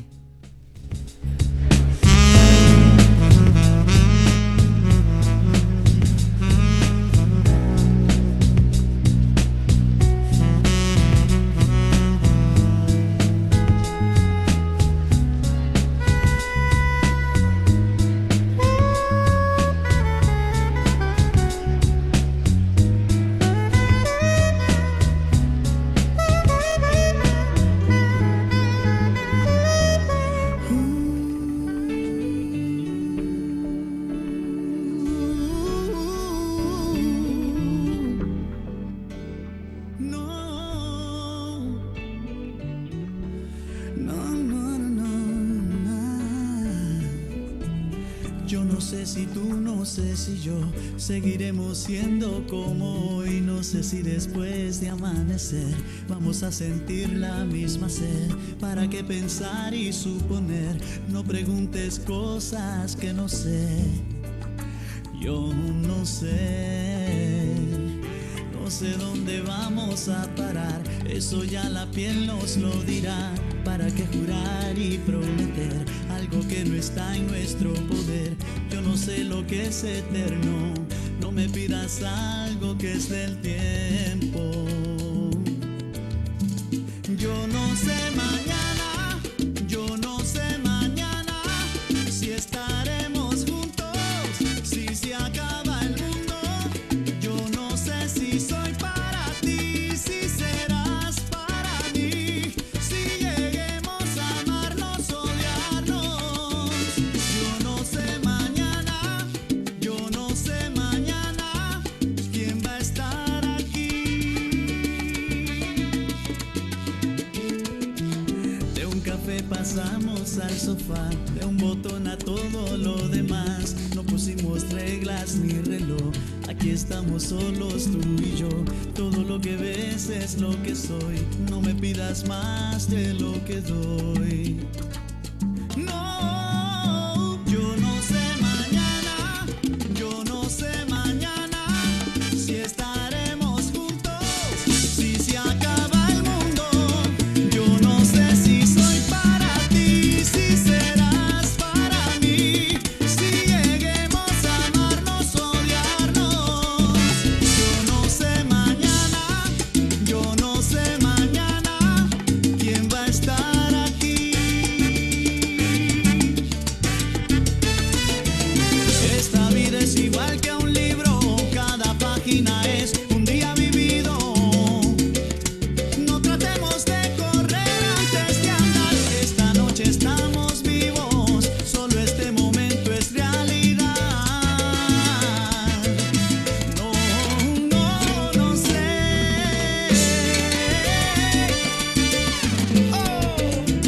[SPEAKER 11] Seguiremos siendo como hoy, no sé si después de amanecer vamos a sentir la misma sed. ¿Para qué pensar y suponer? No preguntes cosas que no sé. Yo no sé, no sé dónde vamos a parar. Eso ya la piel nos lo dirá. ¿Para qué jurar y prometer algo que no está en nuestro poder? Yo no sé lo que es eterno. No me pidas algo que es del tiempo. Yo no sé mañana, yo no sé mañana si estaremos juntos, si se acaba el mundo. Yo no sé si soy para ti, si serás para mí, si lleguemos a amarnos, odiarnos. Yo no sé mañana, yo no sé mañana quién va a estar aquí. pasamos al sofá, de un botón a todo lo demás. No pusimos reglas ni reloj, aquí estamos solos tú y yo. Todo lo que ves es lo que soy, no me pidas más de lo que doy. No, yo no sé mañana, yo no sé mañana si estaremos juntos, si se acaba el mundo. Yo no sé si soy para ti, si serás para mí, si lleguemos a amarnos, odiarnos. Yo no sé mañana, yo no sé mañana quién va a estar aquí. Esta vida es igual que un libro, cada página es un día vivido. No tratemos de correr antes de andar, esta noche estamos vivos, solo este momento es realidad. No, no, no sé. Oh.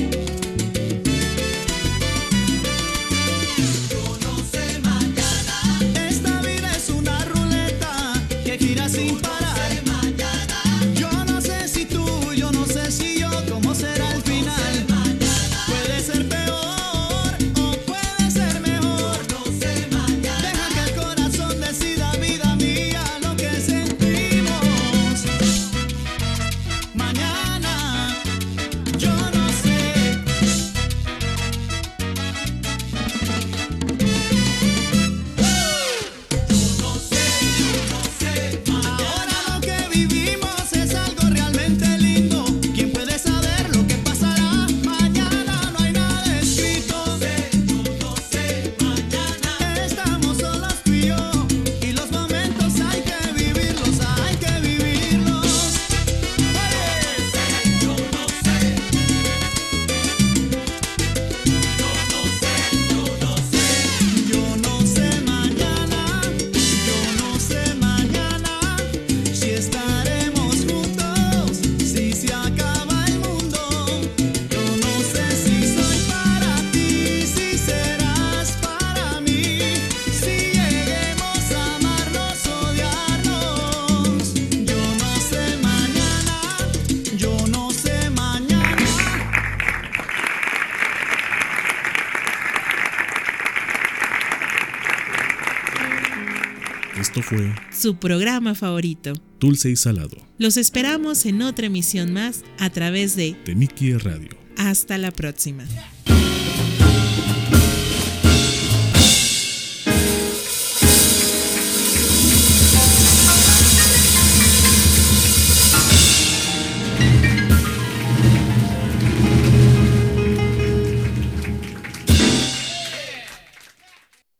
[SPEAKER 11] Yo no sé mañana. Esta vida es una ruleta que gira sin parar. Yo no sé si tú, yo no sé si yo, cómo será el final. Puede ser peor o puede ser mejor. Deja que el corazón decida, vida mía, lo que sentimos. Mañana, yo no sé. Ahora lo que vivimos es algo realmente lindo. ¿Quién puede saber lo que pasará mañana? No hay nada escrito. Estamos solos tú y yo, y los momentos hay que vivirlos, hay que vivirlos. Yo no sé. Yo no sé mañana, yo no sé mañana si estaremos juntos, si se acaba el mundo. Yo no sé si soy para ti, si serás para mí, si lleguemos a amarnos, odiarnos. Yo no sé mañana, yo no sé mañana.
[SPEAKER 1] Esto fue
[SPEAKER 2] Su programa favorito.
[SPEAKER 1] Dulce y Salado,
[SPEAKER 2] Los esperamos en otra emisión más a través de
[SPEAKER 1] de Mickey Radio.
[SPEAKER 2] Hasta la próxima.